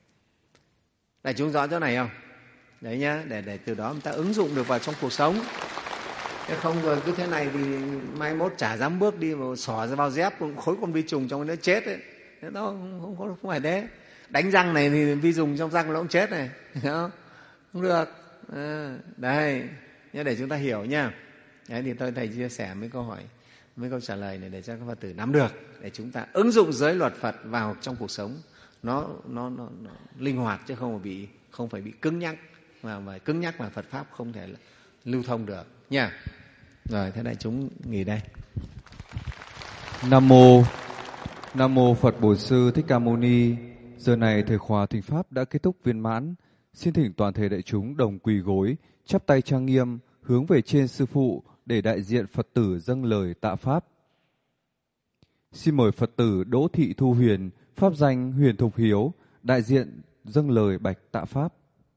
[SPEAKER 2] Đại chúng rõ chỗ này không? Đấy nhá, để để từ đó chúng ta ứng dụng được vào trong cuộc sống. Thế không rồi cứ thế này thì mai mốt chả dám bước đi mà xỏ ra vào dép khối con vi trùng trong nó chết ấy. Nó không, không, không, không phải thế. Đánh răng này thì vi trùng trong răng nó cũng chết này, không? Không được. À, đây, nhá, để chúng ta hiểu nha. Đấy thì tôi thầy chia sẻ mấy câu hỏi, mấy câu trả lời này để cho các Phật tử nắm được, để chúng ta ứng dụng giới luật Phật vào trong cuộc sống. Nó nó nó, nó linh hoạt chứ không phải bị không phải bị cứng nhắc, mà mà cứng nhắc là Phật pháp không thể lưu thông được nha. Rồi, thế đại chúng nghỉ đây.
[SPEAKER 3] Nam mô Nam mô Phật Bổn Sư Thích Ca Mâu Ni. Giờ này thời khóa thỉnh pháp đã kết thúc viên mãn. Xin thỉnh toàn thể đại chúng đồng quỳ gối, chắp tay trang nghiêm, hướng về trên sư phụ để đại diện Phật tử dâng lời tạ pháp. Xin mời Phật tử Đỗ Thị Thu Huyền, pháp danh Huyền Thục Hiếu, đại diện dâng lời bạch tạ pháp.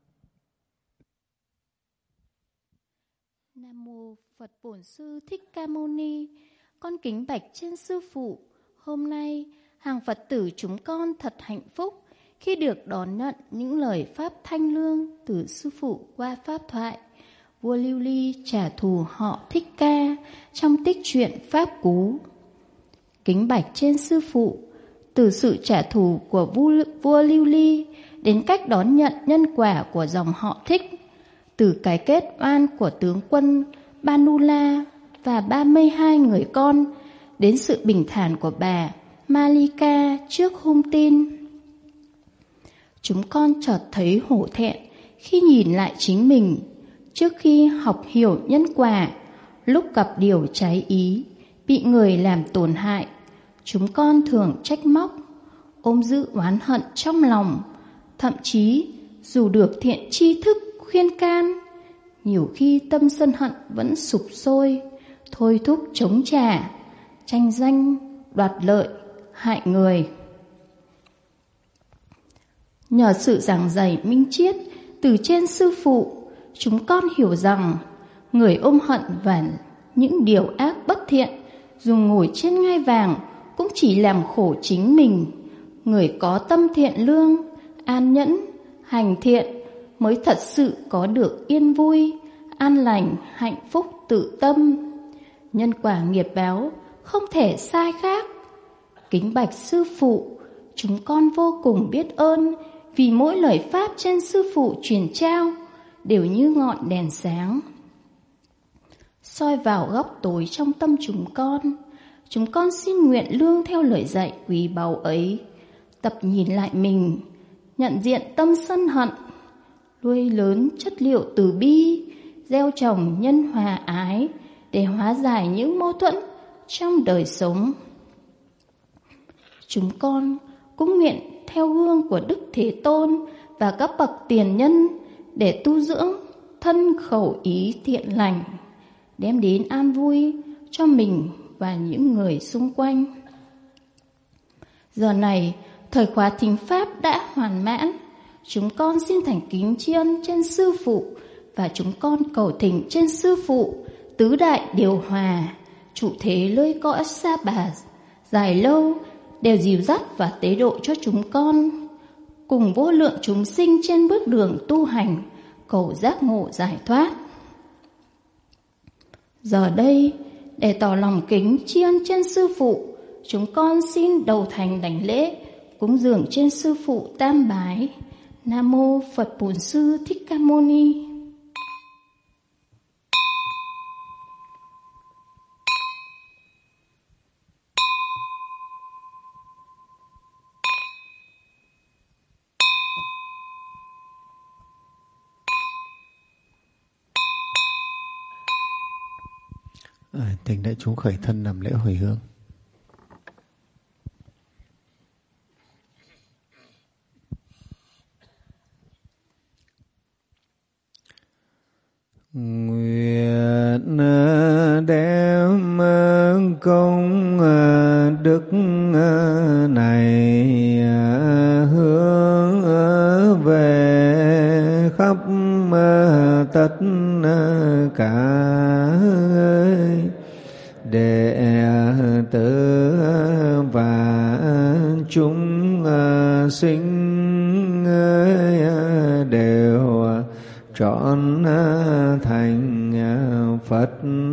[SPEAKER 1] Nam mô Phật Bổn Sư Thích Ca Mâu Ni. Con kính bạch trên sư phụ, hôm nay hàng Phật tử chúng con thật hạnh phúc khi được đón nhận những lời pháp thanh lương từ sư phụ qua pháp thoại. Vua Lưu Ly trả thù họ Thích Ca trong tích truyện Pháp Cú. Kính bạch trên sư phụ, từ sự trả thù của vua, vua Lưu Ly đến cách đón nhận nhân quả của dòng họ Thích, từ cái kết oan của tướng quân Banula và ba mươi hai người con đến sự bình thản của bà Malika trước hung tin. Chúng con chợt thấy hổ thẹn khi nhìn lại chính mình trước khi học hiểu nhân quả. Lúc gặp điều trái ý, bị người làm tổn hại, chúng con thường trách móc, ôm giữ oán hận trong lòng. Thậm chí dù được thiện tri thức khuyên can, nhiều khi tâm sân hận vẫn sục sôi, thôi thúc chống trả, tranh danh, đoạt lợi, hại người. Nhờ sự giảng dạy minh triết từ trên sư phụ, chúng con hiểu rằng người ôm hận và những điều ác bất thiện, dù ngồi trên ngai vàng cũng chỉ làm khổ chính mình. Người có tâm thiện lương, an nhẫn, hành thiện mới thật sự có được yên vui, an lành, hạnh phúc tự tâm. Nhân quả nghiệp báo không thể sai khác. Kính bạch sư phụ, chúng con vô cùng biết ơn vì mỗi lời pháp trên sư phụ truyền trao đều như ngọn đèn sáng soi vào góc tối trong tâm chúng con. Chúng con xin nguyện lương theo lời dạy quý báu ấy, tập nhìn lại mình, nhận diện tâm sân hận, nuôi lớn chất liệu từ bi, gieo trồng nhân hòa ái để hóa giải những mâu thuẫn trong đời sống. Chúng con cũng nguyện theo gương của Đức Thế Tôn và các bậc tiền nhân để tu dưỡng thân khẩu ý thiện lành, đem đến an vui cho mình và những người xung quanh. Giờ này, thời khóa thính pháp đã hoàn mãn. Chúng con xin thành kính tri ân trên Sư Phụ và chúng con cầu thỉnh trên Sư Phụ tứ đại điều hòa, trụ thế lơi cõi Sa Bà dài lâu, đều dìu dắt và tế độ cho chúng con, cùng vô lượng chúng sinh trên bước đường tu hành, cầu giác ngộ giải thoát. Giờ đây, để tỏ lòng kính tri ân trên Sư Phụ, chúng con xin đầu thành đảnh lễ, cúng dường trên Sư Phụ tam bái. Nam mô Phật Bổn Sư Thích Ca Mâu Ni.
[SPEAKER 2] À, thỉnh đại chúng khởi thân làm lễ hồi hướng. Nguyện đem công đức này hướng về khắp tất cả đệ tử và chúng sinh đều trọn thành Phật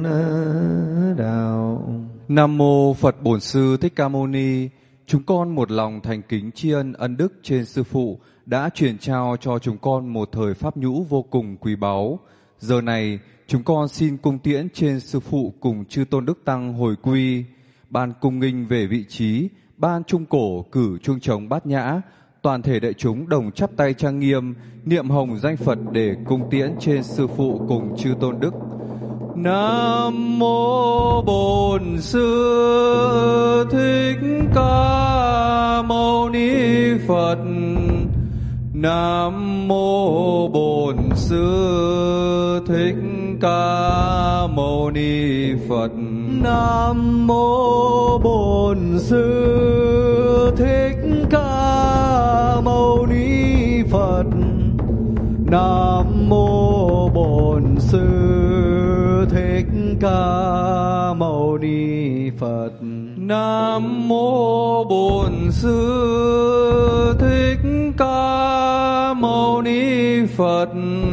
[SPEAKER 2] đạo.
[SPEAKER 3] Nam mô Phật Bổn Sư Thích Ca Mâu Ni. Chúng con một lòng thành kính tri ân ân đức trên Sư Phụ đã truyền trao cho chúng con một thời pháp nhũ vô cùng quý báu. Giờ này, chúng con xin cung tiễn trên Sư Phụ cùng chư Tôn Đức Tăng hồi quy. Ban cung nghinh về vị trí, ban trung cổ cử chuông trống bát nhã, toàn thể đại chúng đồng chắp tay trang nghiêm, niệm hồng danh Phật để cung tiễn trên Sư Phụ cùng chư Tôn Đức. Nam mô Bổn Sư Thích Ca Mâu Ni Phật. Nam mô Bổn Sư Thích Ca Mâu Ni Phật.
[SPEAKER 2] Nam mô Bổn Sư Thích Ca Mâu Ni Phật. Nam mô Bổn Sư Thích Ca Mâu Ni Phật.
[SPEAKER 3] Nam mô Bổn Sư Thích Ca Mâu Ni Phật.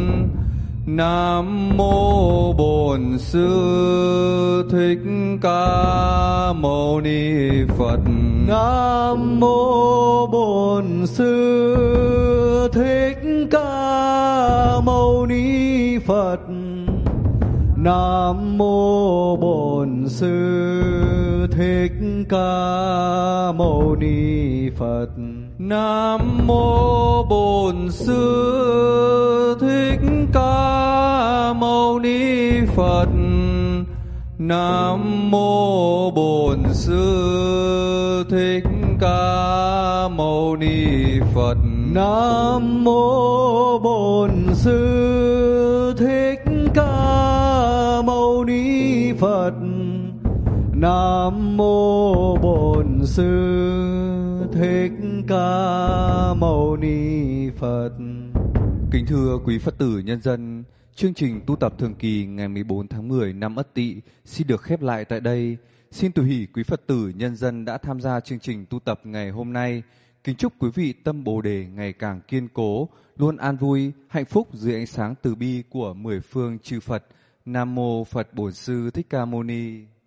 [SPEAKER 3] Nam mô Bổn Sư Thích Ca Mâu Ni Phật.
[SPEAKER 2] Nam mô Bổn Sư Thích Ca Mâu Ni Phật. Nam mô Bổn Sư Thích Ca Mâu Ni Phật.
[SPEAKER 3] Nam mô Bổn Sư Thích Ca Mâu Ni Phật. Nam mô Bổn Sư Thích Ca Mâu Ni Phật.
[SPEAKER 2] Nam mô Bổn Sư Thích Ca Mâu Ni Phật. Nam mô Bổn Sư Thích Ca Mâu Ni Phật.
[SPEAKER 3] Kính thưa quý Phật tử nhân dân, chương trình tu tập thường kỳ ngày mười bốn tháng mười năm Ất Tỵ xin được khép lại tại đây. Xin tùy hỷ quý Phật tử nhân dân đã tham gia chương trình tu tập ngày hôm nay. Kính chúc quý vị tâm Bồ Đề ngày càng kiên cố, luôn an vui, hạnh phúc dưới ánh sáng từ bi của mười phương chư Phật. Nam mô Phật Bổn Sư Thích Ca Mâu Ni.